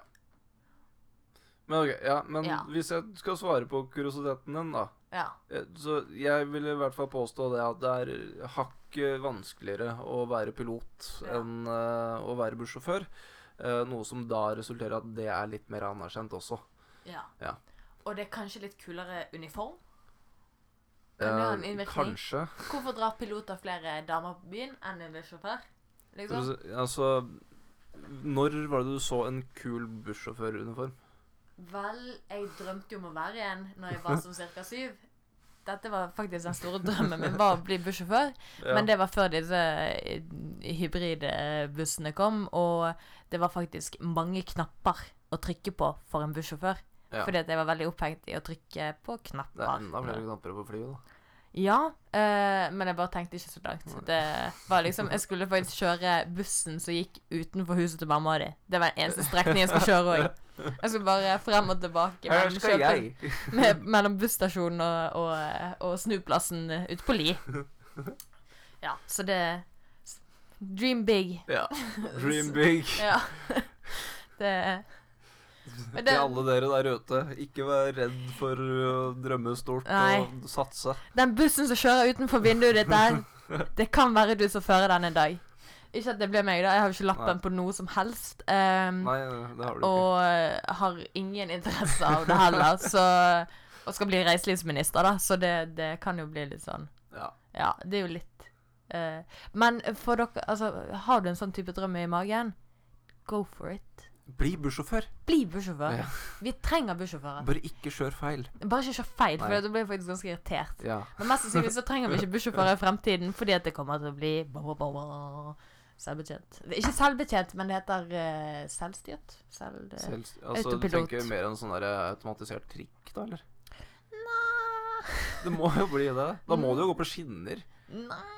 Men ok, ja, men Ja. hvis jeg skal svare på kuriositeten din, da. Ja. eh, Så jeg vil i hvert fall påstå det at det er hakket vanskeligere å være pilot Ja. enn eh, å være bussjåfør. Eh, noe som da resulterer i at det er litt mer anerkjent også. ja. Ja. Og det er kanskje litt kulere uniform? Kan det ha en Eh, innvirkning? kanskje. Hvorfor drar piloter flere damer på byen enn en bussjåfør? Liksom? Altså, når var det du så en kul bussjåføruniform? Vel, jeg drømte jo om å være en når jeg var som cirka syv. Dette var faktisk den store drømmen min, var å bli bussjåfør. Ja. Men det var før disse eh, hybride bussene kom, og det var faktisk mange knapper å trykke på for en bussjåfør. Ja. Fordi at jeg var veldig opphengt i å trykke på Det er knapper. enda flere knapper på flyet, da. Ja, eh, men jeg bare tenkte ikke så langt. Det var liksom, jeg skulle faktisk kjøre bussen som gikk utenfor huset til mamma di. Det var den eneste strekningen jeg skulle kjøre også. Jeg skulle bare frem og tilbake. Her mellom skal kjøpe- jeg! med, mellom busstasjonen og, og, og snuplassen ute på Li. Ja, så det Dream big. Ja. Dream big. Ja. Det Men Til det- alle dere der ute, ikke vær redd for å drømme stort Nei. og satse. Den bussen som kjører utenfor vinduet ditt der, det kan være du som fører den en dag. Ikke at det ble meg, da. Jeg har jo ikke lappen Nei. på noe som helst. Um, Nei, det har du ikke. og eh, har ingen interesse av det heller. Så, og skal bli reiselivsminister, da. Så det, det kan jo bli litt sånn. Ja. Ja, det er jo litt eh, Men for dere, altså, har du en sånn type drøm i magen? Go for it. Bli bussjåfør. Bli bussjåfør. Ja. Vi trenger bussjåfører. Bare ikke kjør feil. Bare ikke kjør feil, Nei. for da blir jeg faktisk ganske irritert. Ja. Men mest sannsynlig så trenger vi ikke bussjåfører i fremtiden, fordi at det kommer til å bli ba, ba, ba, ba, selvbetjent. Det er ikke selvbetjent, men det heter uh, selvstyrt. Selv, uh, Selv, altså, du autopilot. tenker mer en sånn der automatisert trikk, da, eller? Nei. Det må jo bli det. Da må du jo gå på skinner. Nei.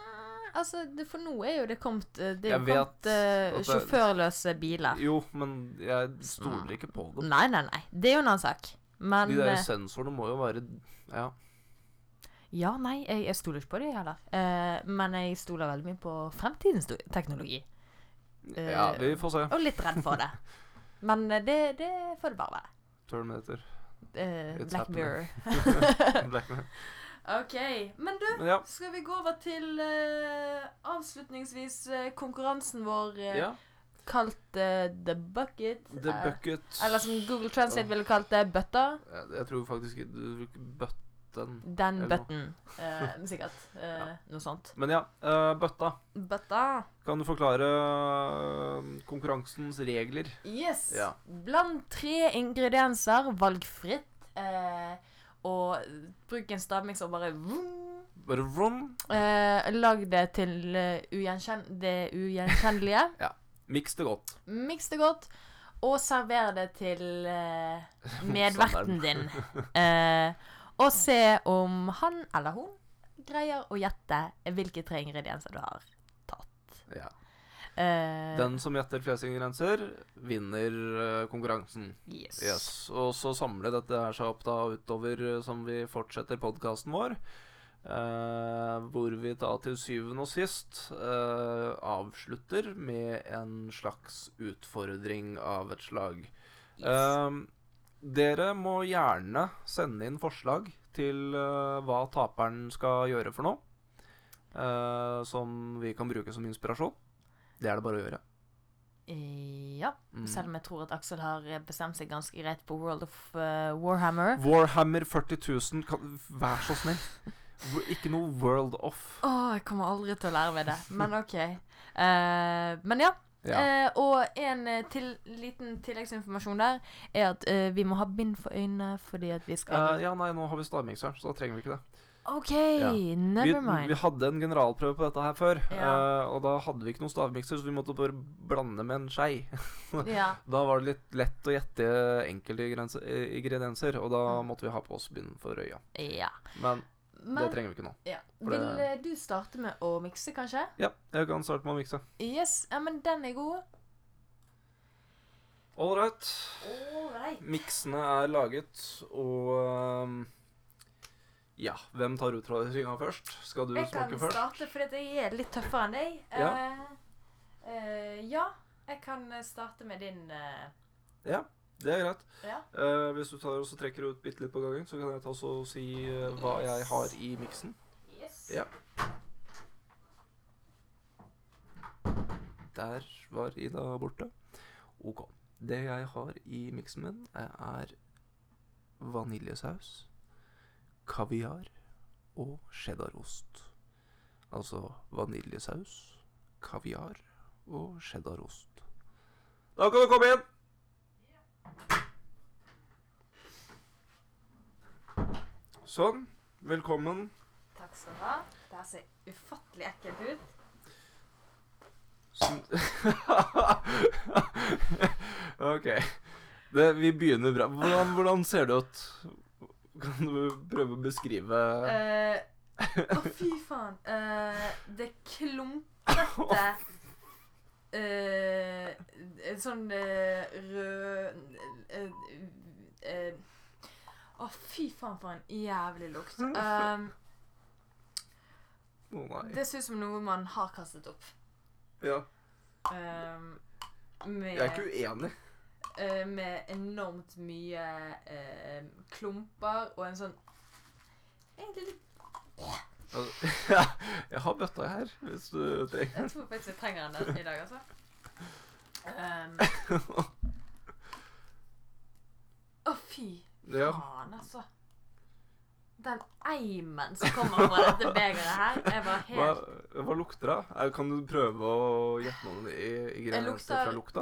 altså, det, for nå er jo det kommet eh, Det er Jeg jo vet kommet eh, at det- sjåførløse biler. Jo, men jeg stoler ikke på dem. Nei, nei, nei. Det er jo en annen sak. Men De der eh, sensorene må jo være Ja. Ja, nei, jeg, jeg stoler ikke på det heller. Eh, men jeg stoler veldig mye på fremtidens sto- teknologi. Eh, Ja, vi får se. Og litt redd for det. Men eh, det, det får det bare være. Terminator. Eh, It's Black happening. Mirror. Black Man. OK. Men du, Men ja. skal vi gå over til eh, avslutningsvis eh, konkurransen vår eh, ja. kalt eh, The Bucket. The eh, Bucket. Eller som Google Translate ville kalt det, bøtta. Jeg, jeg tror faktisk ikke du bruker bøtten. Den Eller noe. bøtten. Eh, sikkert. Eh, Ja. Noe sånt. Men ja, eh, bøtta. Bøtta. Kan du forklare eh, konkurransens regler? Yes. Ja. Bland tre ingredienser, valgfritt. Eh, og bruk en stavmiks og bare vroom. Bare vroom. Eh, lag det til eh, ugjenkjenn det ugjenkjennelige. Miks det godt. Miks det godt. Og server det til eh, medverten din. Eh, og se om han eller hun greier å gjette hvilke tre ingredienser du har tatt. Ja. Eh, Den som gjetter flest ingredienser, vinner eh, konkurransen. yes. Yes. Og så samler dette her seg opp da utover eh, som vi fortsetter podkasten vår. Eh, hvor vi da til syvende og sist eh, avslutter med en slags utfordring av et slag. Yes. Eh, dere må gjerne sende inn forslag til eh, hva taperen skal gjøre for noe. eh, som vi kan bruke som inspirasjon. Det er det bare å gjøre. Eh, ja. Mm. Selv om jeg tror at Aksel har bestemt seg ganske greit på World of eh, Warhammer. Warhammer førti tusen, kan, vær så snill. Wo- Ikke noe World of. Å, jeg kommer aldri til å lære meg det. Men OK. Eh, men ja. Ja. Eh, og en eh, til, liten tilleggsinformasjon der er at eh, vi må ha bind for øynene fordi at vi skal Eh, ja, nei, nå har vi stavmikseren, så da trenger vi ikke det. OK, Ja. never Vi, mind. vi hadde en generalprøve på dette her før, Ja. eh, og da hadde vi ikke noen stavmikser, så vi måtte bare blande med en skei. ja. Da var det litt lett å gjette enkelte ingredienser, eh, ingredienser, og da Mm. måtte vi ha på oss bind for øya. ja. Men, Men det trenger vi ikke nå. ja. for Vil det- eh, du starte med å mikse, kanskje? Ja, jeg kan starte med å mikse. Yes. Ja, men den er god. All right. All right. Miksene er laget, og ehm, ja, hvem tar utfordringa først? Skal du Jeg kan smake først? starte fordi at jeg er litt tøffere enn deg. Ja. Eh, eh, ja, jeg kan eh, starte med din eh, Ja, det er greit. Ja. Eh, hvis du tar og så trekker ut bitte litt på gangen, så kan jeg ta og si eh, hva jeg har i miksen. Yes. Ja. Der var Ida borte. Ok. Det jeg har i miksen min, er vaniljesaus, kaviar og cheddarost. Altså vaniljesaus, kaviar og cheddarost. Da kan du komme inn! Sånn. Velkommen. Takk skal du ha. Det her ser ufattelig ekkelt ut. Sånn. Ok. Det, vi begynner bra. Hvordan, hvordan ser det ut? Kan du prøve å beskrive Eh, Å, fy faen. Eh, det klumpete eh, Sånn eh, rød eh, eh, Å, fy faen, for en jævlig lukt. Um, Å nei. det ser ut som noe man har kastet opp. Ja. Um, med, Jeg er ikke uenig. eh, med enormt mye eh, klumper og en sånn egentlig litt Altså, jeg har bøtta her, hvis du trenger. Jeg tror faktisk jeg trenger den i dag, altså. Um, Å, fy Ja. faen, altså. Den eimen som kommer fra dette begeret her, er bare Hva, helt hva lukter det? Er- Kan du prøve å gjette noen i, i greiene lukter- fra lukta?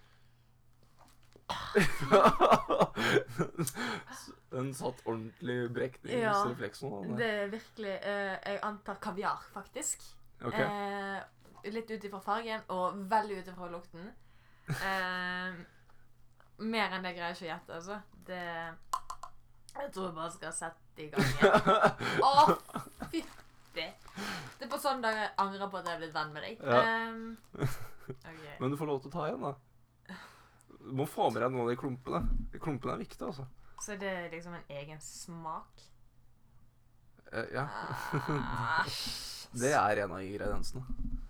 Den satt ordentlig Ja. brekningsrefleks nå. da. Det er virkelig eh, Jeg antar kaviar, faktisk. Ok. Eh, litt ut ifra fargen, og veldig ut ifra lukten. Eh, mer enn det greier jeg ikke å gjette, altså. Det Jeg tror jeg bare skal sette i gang igjen. Å, fy alltid. Det er på sånn dag jeg angrer på at jeg har blitt venn med deg. Ja. Um, okay. Men du får lov til å ta igjen, da. Du må få med deg noen av de klumpene. De klumpene er viktige, altså. Så det er liksom en egen smak? Eh, ja. Ah, Det er en av ingrediensene.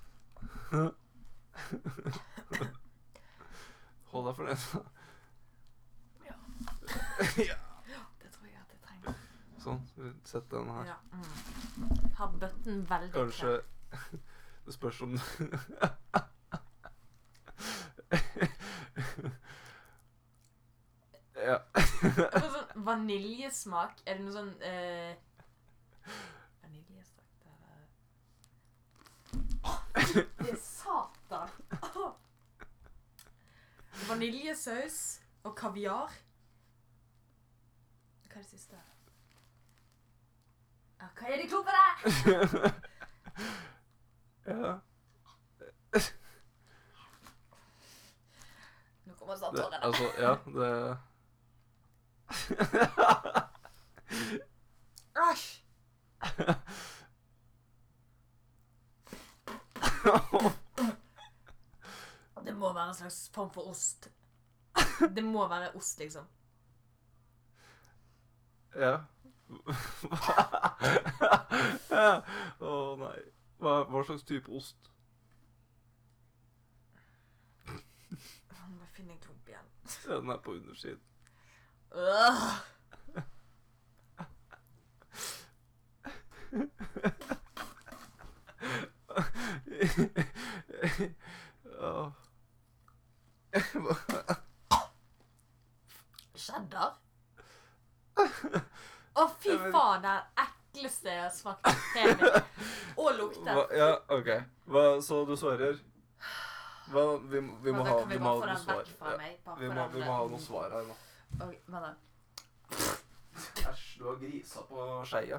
Hold deg for nesa. Ja. Ja. Det tror jeg at jeg trenger. Sånn, sett den her. Ja. Mm. Har bøtten veldig Kanskje det spørs om Ja. Det er sånn vaniljesmak. Er det noe sånn eh... Vaniljesmak det er... Det er satan. Vaniljesaus og kaviar. Hva er det siste? Ja, hva er det klumpene? Ja. Nå kommer snart Det, tårene. altså, ja, det Æsj! Det må være en slags form for ost. Det må være ost, liksom. Ja. Å oh, nei. Hva, hva slags type ost? Jeg må finne en klump igjen. Ja, den er på undersiden. Øh. Ja. Cheddar? Å, fy faen, det er det ekleste jeg har smakt hele mitt. Og luktet. Hva, ja, ok. Hva, så du svarer? Hva, vi, vi må Men da ha, kan vi vi må bare få ha noen den svar. vekk fra Ja, meg. Bare vi, få må, den vi må ha noen svar her nå. Ok, vent da. Æsj, du har grisa på skeia.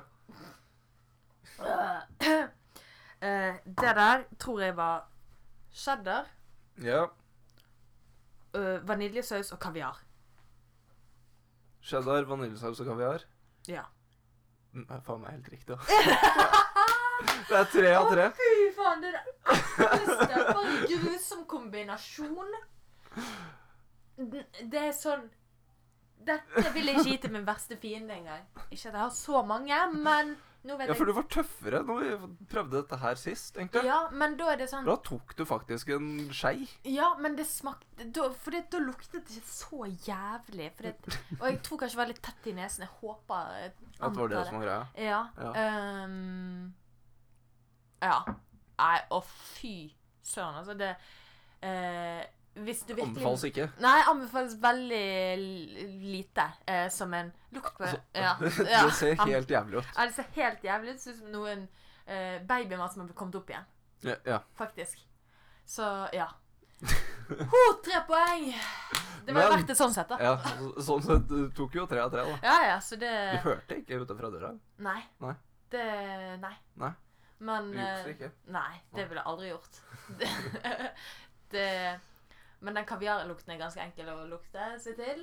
Eh, det der tror jeg var cheddar, Ja. øh, vaniljesaus og kaviar. Cheddar, vaniljesaus og kaviar. Ja. Det er faen meg helt riktig, da. Det er tre av tre. Å, fy faen, det er det ekleste. Bare en grusom kombinasjon. Det er sånn... Dette vil jeg ikke gi til min verste fiende engang. Ikke at jeg har så mange, men nå vet Ja, for jeg... du var tøffere når vi prøvde dette her sist, egentlig. Ja, men da er det sånn... Da tok du faktisk en skei. Ja, men det smakte... Da, for det, da luktet det ikke så jævlig. For det, og jeg tror kanskje det var litt tett i nesen. Jeg håper... Jeg At det var det som var greia. Ja. Ja. Um, ja. Nei, å fy søren, altså det... Eh, hvis du virkelig... Anbefales ikke. Nei, anbefales veldig l- lite. Eh, som en lukt på... Altså, ja. det ser helt jævlig ut. Ja, det ser helt jævlig ut. Det ser ut som noen eh, babymat som har kommet opp igjen. Ja, ja. Faktisk. Så, ja. Ho, tre poeng! Det var Men- verdt det sånn sett, da. Ja, så- sånn sett, du tok jo tre av tre, da. Ja, ja, så det... Du hørte ikke ute fra døra? Nei. Nei. Det... Nei. Nei. Men... Du jukser eh, ikke? Nei, det ville jeg aldri gjort. det... det Men den kaviarlukten er ganske enkel å lukte seg til.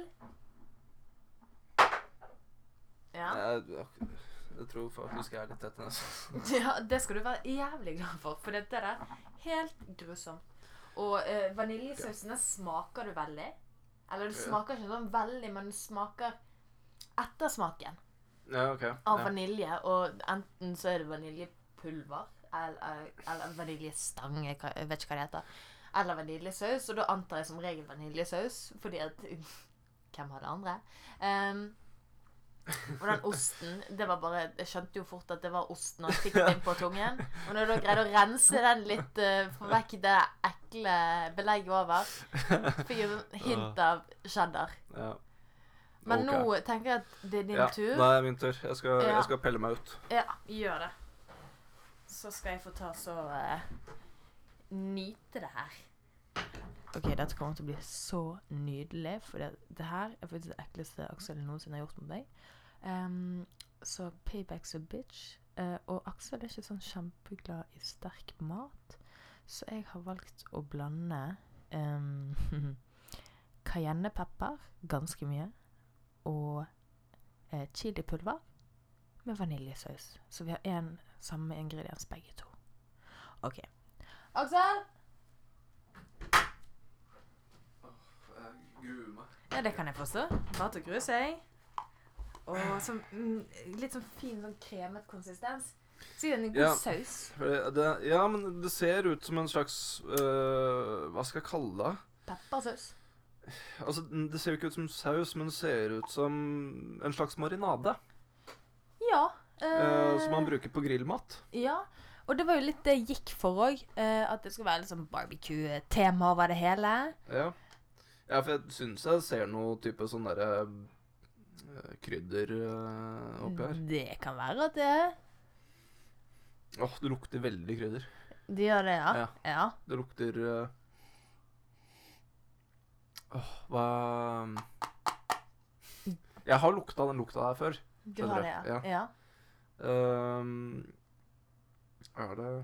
Ja. Jeg, jeg tror faktisk jeg er litt tett i nesen. Ja, det skal du være jævlig glad for, for det der er helt grusomt. Og eh, vaniljesausen, den smaker du veldig. Eller det smaker ikke sånn veldig, men det smaker ettersmaken Ja, ok. av Ja. vanilje. Og enten så er det vaniljepulver, eller, eller vaniljestang, jeg kan- jeg vet ikke hva det heter. Eller vaniljesaus, og da antar jeg som regel vaniljesaus, fordi at hvem har det andre? Um, og den osten, det var bare, jeg skjønte jo fort at det var ost når jeg fikk det inn på tungen. Og når du greide å rense den litt, uh, få vekk det ekle belegget over, fikk jeg sånn hint av cheddar. Ja. Men Ok. nå tenker jeg at det er din Ja, tur. nå er det min tur. Jeg skal, Ja. jeg skal pelle meg ut. Ja, gjør det. Så skal jeg få ta så uh, nyte det her. Ok, dette kommer til å bli så nydelig, for det, det her er faktisk det ekleste Aksel noensinne har gjort mot meg. Um, så payback's a bitch. Uh, og Aksel er ikke sånn kjempeglad i sterk mat, så jeg har valgt å blande um, cayennepepper, ganske mye, og uh, chilipulver med vaniljesaus. Så vi har en Samme ingrediens begge to. Ok. Aksel! Jeg gruer meg. Ja, det kan jeg forstå. Bare til å grue seg. Og sånn, mm, litt sånn fin, sånn kremet konsistens. Sier den en god Ja. saus. For det, det, ja, men det ser ut som en slags øh, hva skal jeg kalle det? Peppersaus. Altså, det ser jo ikke ut som saus, men det ser ut som en slags marinade. Ja. øh, eh, som man bruker på grillmat. Ja. Og det var jo litt det jeg gikk for òg. Eh, at det skulle være litt sånn barbecue-tema over det hele. Ja. Ja, for jeg syns jeg ser noe type sånn derre øh, krydder øh, oppi her. Det kan være at det er. Åh, det lukter veldig krydder. De gjør det, ja. Ja. Ja. Det lukter øh, Åh, hva Jeg har lukta den lukta der før. Du Skjønner har du? det, ja. Ja. ja. Um, er det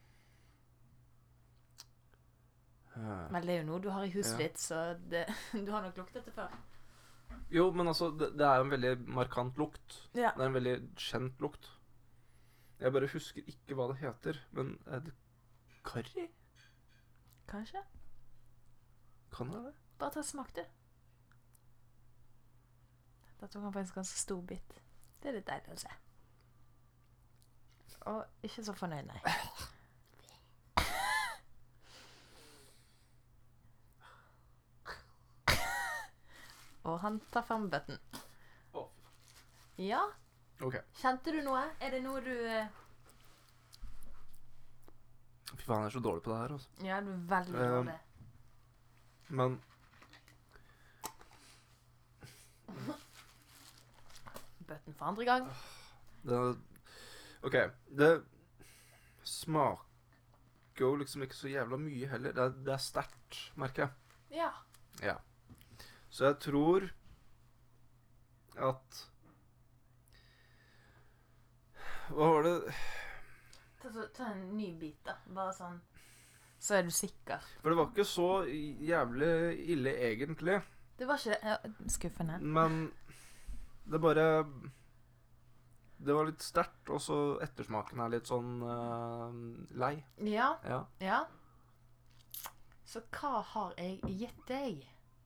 uh, Men det er jo noe du har i huset Ja. ditt, så det, du har nok luktet det før. Jo, men altså, det, det er jo en veldig markant lukt. Ja. Det er en veldig kjent lukt. Jeg bare husker ikke hva det heter, men er det karri? Kanskje? Kan det det? Bare ta smak, du. Dette tok han faktisk en ganske stor bit. Det er litt deilig å se. Og ikke så fornøyd, nei. Og han tar frem bøtten. Åh. Ja, Ok. kjente du noe? Er det noe du... eh, Fy faen, jeg er så dårlig på det her, altså. Ja, du er veldig Um, dårlig. Men Bøtten for andre gang. det Ok, det smaker jo liksom ikke så jævla mye heller. Det er, det er sterkt, merker jeg. Ja. Ja. Så jeg tror at Hva var det Ta, så, ta en ny bit, da. Bare sånn. Så er du sikker. For det var ikke så jævlig ille, egentlig. Det var ikke ja, skuffende. Men det bare Det var litt sterkt, og så ettersmaken er litt sånn eh, lei. Ja, Ja. ja. Så hva har jeg gitt deg?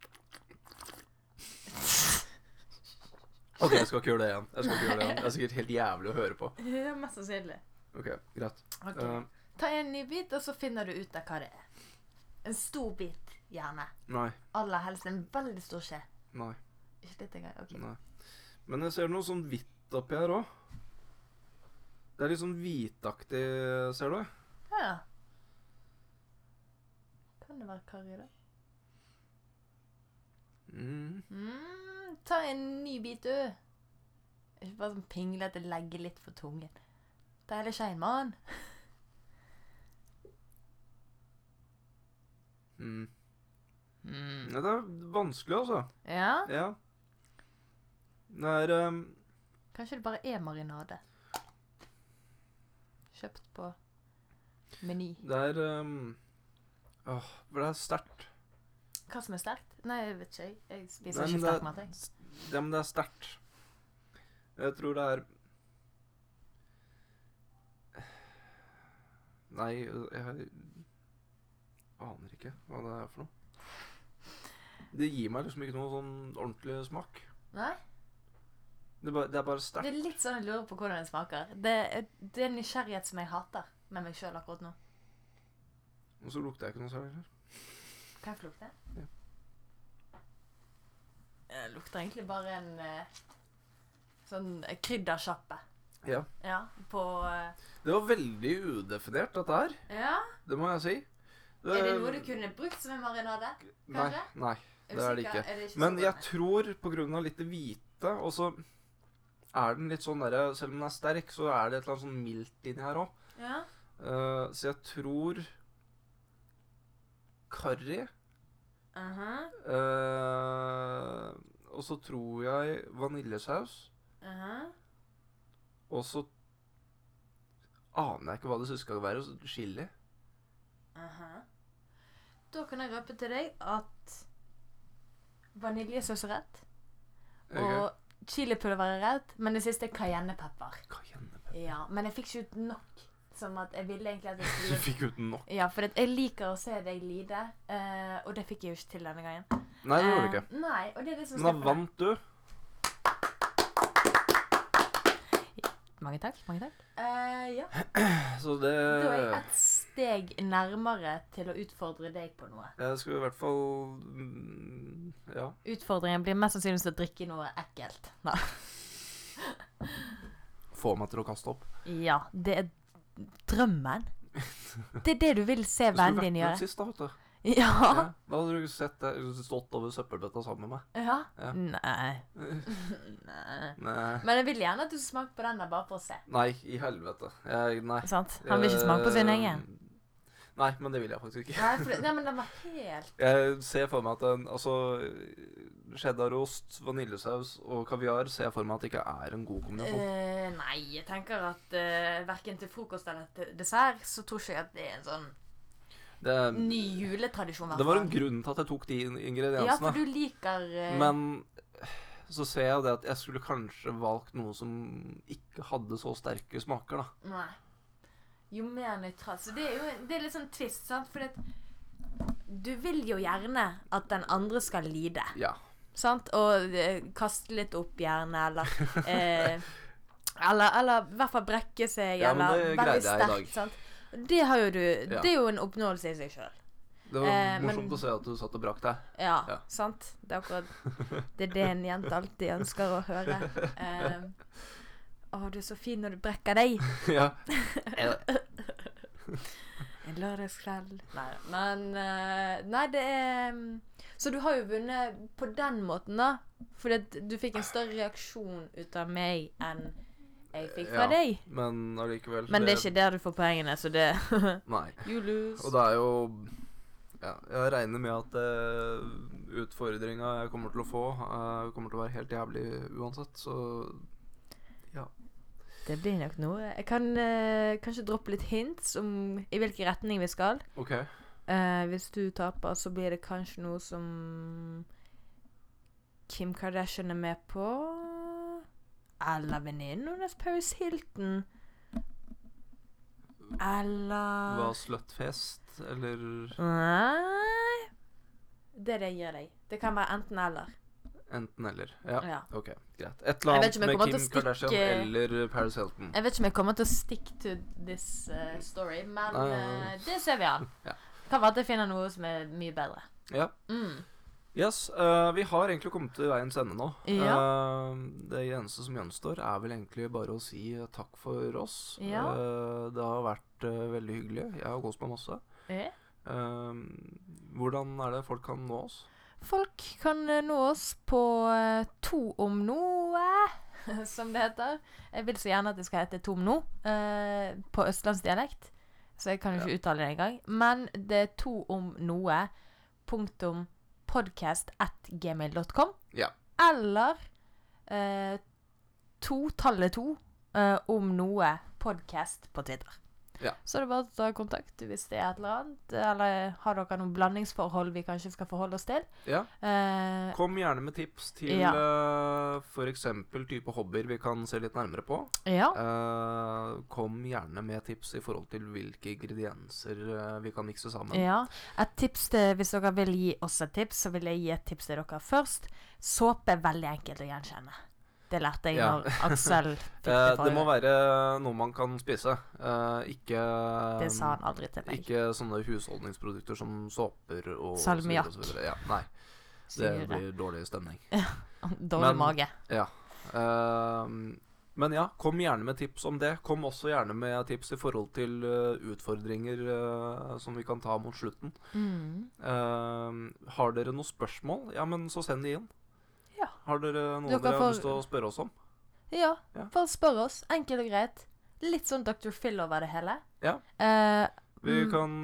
OK, jeg skal ikke gjøre det igjen. Jeg skal ikke gjøre Det igjen. Det er sikkert helt jævlig å høre på. Ja, mest sannsynlig. OK, greit. Ok. Eh, Ta en ny bit, og så finner du ut av hva det er. En stor bit, gjerne. nei. Aller helst en veldig stor skje. Nei. Ikke litt engang. Ok. Nei. Men jeg ser noe sånn hvitt oppi her òg. Det er litt sånn hvitaktig, ser du? Ja. Kan det være karri, da? Mm. Mm, ta en ny bit, du. Ikke bare sånn pinglete, legge litt for tungen. Ta hele skjeien, mann. Mm. Mm. Ja, det er vanskelig, altså. Ja? Ja. Det er um, Kanskje det bare er marinade. Kjøpt på Meny. Det er um, Åh, for det er sterkt. Hva som er sterkt? Nei, jeg vet ikke. Jeg, jeg spiser Nei, men ikke det er- sterk mat, jeg. Ja, men det er sterkt. Jeg tror det er Nei, jeg aner ikke hva det er for noe. Det gir meg liksom ikke noe sånn ordentlig smak. Nei? Det er bare, det er bare Det sterkt. er litt sånn jeg lurer på hvordan det smaker. Det er, det er en nysgjerrighet som jeg hater med meg selv akkurat nå. Og så lukter jeg ikke noe særlig heller. Kan jeg få lukte? Ja. Det lukter egentlig bare en eh, sånn eh, kryddersjappe. Ja. Ja, på eh, Det var veldig udefinert, dette her. Ja? Det må jeg si. Er det noe du kunne brukt som en marinade? Nei, kanskje? nei, Er det du er det sikker? ikke. Er det ikke Men så jeg godt? tror på grunn av litt det hvite, og så er den litt sånn derre Selv om den er sterk, så er det et eller annet sånn mildt inni her òg. Ja? så jeg tror karri. Aha, eh, og så tror jeg vaniljesaus. aha. Og så aner jeg ikke hva det siste skal være. så Chili. Aha. Da kan jeg røpe til deg at vaniljesaus er rett, Ok. og chilipulver er rett, men det siste er cayennepepper. Cayennepepper. Ja, men jeg fikk ikke ut nok. Som at jeg ville egentlig at jeg Du skulle fikk ut nok. Ja, for jeg liker å se deg lide, uh, og det fikk jeg jo ikke til denne gangen. Nei, det gjorde du Uh, ikke. nei, og det er det som Men da skal vant du. Mange takk, mange takk. Uh, ja. Så det Da er jeg et steg nærmere til å utfordre deg på noe. Jeg skulle i hvert fall mm, Ja. Utfordringen blir mest sannsynligvis å drikke noe ekkelt. Nei. Få meg til å kaste opp. Ja, det er drømmen. Det er det du vil se vennen din Du skulle vært gjøre. med sist da, vet du. Ja. Ja, da hadde du sett det, stått over søppelbøtta sammen med meg. Ja? Ja. Nei. Nei. Nei. Men jeg vil gjerne at du smaker på den der bare for å se. Nei, i helvete. Jeg, nei. Sant? Han vil ikke smake på sin Eh, egen. Nei, men det vil jeg faktisk ikke. Nei, for, det- nei, men den var helt Jeg ser for meg at den, altså cheddarost, vaniljesaus og kaviar ser jeg for meg at det ikke er en god kombinasjon. Eh, Nei, jeg tenker at uh, verken til frokost eller til dessert så tror ikke jeg at det er en sånn Det, ny juletradisjon. det var en grunn til at jeg tok de Ja, ingrediensene. for du liker eh, Men så ser jeg det at jeg skulle kanskje valgt noe som ikke hadde så sterke smaker, da. Nei. Jo mer nøytralt. Så det er jo det er litt sånn twist, sant? For det, du vil jo gjerne at den andre skal lide. Ja. Sant? Og eh, kaste litt opp gjerne, eller eh, eller, eller i hvert fall brekke seg, Ja, men eller det veldig greide jeg i dag. sterkt. Sant? Det har jo du Ja. Det er jo en oppnåelse i seg sjøl. Det var Eh, morsomt men- å se at du satt og brakk deg. Ja, Ja. sant? Det er akkurat Det er det en jente alltid ønsker å høre. Eh, å, du er så fin når du brekker deg. Ja. En lørdagskveld. Nei, men eh, Nei, det er mm, Så du har jo vunnet på den måten, da. Fordi at du fikk en større reaksjon ut av meg enn jeg fikk fra Ja, deg. Men allikevel Men det er ikke der du får poengene, så det Nei. You lose. Og det er jo ja, jeg regner med at uh, utfordringa jeg kommer til å få, uh, kommer til å være helt jævlig uansett, så ja. Det blir nok noe. Jeg kan eh, kanskje droppe litt hints om i hvilken retning vi skal. OK. Eh, hvis du taper, så blir det kanskje noe som Kim Kardashian er med på. Eller venninnen hennes Paris Hilton. Eller Hva slutfest, eller Nei. Det er det jeg gir deg. Det kan være enten eller. enten eller. Ja, Ja. OK, greit. Et eller Jeg vet annet ikke om jeg med kommer Kim til å stikke- Kardashian eller Paris Hilton. Jeg vet ikke om jeg kommer til å stick to this eh, story, men Nei, nei, nei. eh, det ser vi an. Ja. Kan være at jeg finner noe som er mye bedre. Ja. Mm. Yes, uh, vi har egentlig kommet til veiens ende nå. Ja. Uh, det eneste som gjenstår er vel egentlig bare å si uh, takk for oss. Ja. Uh, det har vært uh, veldig hyggelig. Jeg har kost meg masse. Eh? Uh, hvordan er det folk kan nå oss? Folk kan eh, nå oss på eh, To om noe, som det heter. Jeg vil så gjerne at det skal hete To om no, eh, på østlandsdialekt. Så jeg kan jo ikke uttale det engang. Men det er to om noe punktum podcast at gmail dot com. Ja. Eller eh, to, tallet to, eh, om noe podcast på Twitter. Ja. Så er det bare å ta kontakt hvis det er et eller annet. Eller har dere noen blandingsforhold vi kanskje skal forholde oss til? Ja. Eh, Kom gjerne med tips til Ja. uh, for eksempel type hobbyer vi kan se litt nærmere på. ja. Uh, kom gjerne med tips i forhold til hvilke ingredienser uh, vi kan mikse sammen. ja. Et tips til, hvis dere vil gi oss et tips, så vil jeg gi et tips til dere først. Såpe er veldig enkelt å gjenkjenne. Det lærte jeg Ja. når Aksel fikk det Eh, forrige det må gang. være noe man kan spise. Eh, ikke Det sa han aldri til meg. Ikke sånne husholdningsprodukter som såper og Salmiakk. så videre og så videre. Ja, nei. Det Syre. blir dårlig stemning. Dårlig Men- mage. Ja. Eh, men ja, kom gjerne med tips om det. Kom også gjerne med tips i forhold til eh, utfordringer eh, som vi kan ta mot slutten. Mm. Eh, har dere noen spørsmål? Ja, men så send de inn. Ja. Har dere noe Dere dere har får- lyst til å spørre oss om? Ja, Ja. bare spør oss. Enkelt og greit. Litt sånn doktor Phil over det hele. Ja. Eh, Vi Mm. kan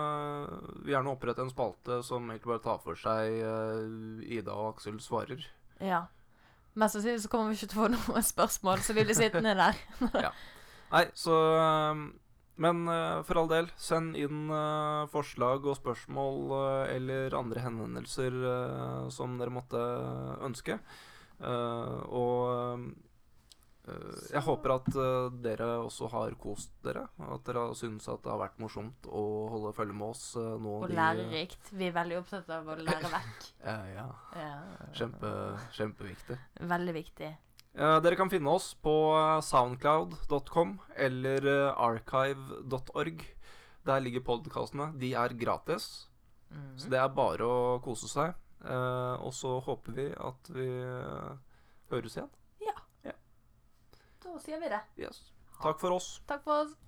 øh, gjerne opprette en spalte som egentlig bare tar for seg øh, Ida og Aksel svarer. ja. Mest sannsynlig så kommer vi ikke til å få noen spørsmål, så vi blir sittende der. Nei, så øh, Men øh, for all del, send inn øh, forslag og spørsmål øh, eller andre henvendelser øh, som dere måtte ønske. Uh, og Eh, jeg håper at eh, dere også har kost dere, og at dere synes at det har vært morsomt å holde følge med oss eh, nå. Og de- lærerikt. Vi er veldig opptatt av å lære vekk. Eh, ja, Ja. kjempe, kjempeviktig. Veldig viktig. Eh, dere kan finne oss på eh, soundcloud dot com eller eh, archive dot org. Der ligger podcastene. De er gratis, Mhm. så det er bare å kose seg. Eh, og så håper vi at vi eh, høres igjen. Da sier vi det. Yes. Takk for oss. Takk for oss.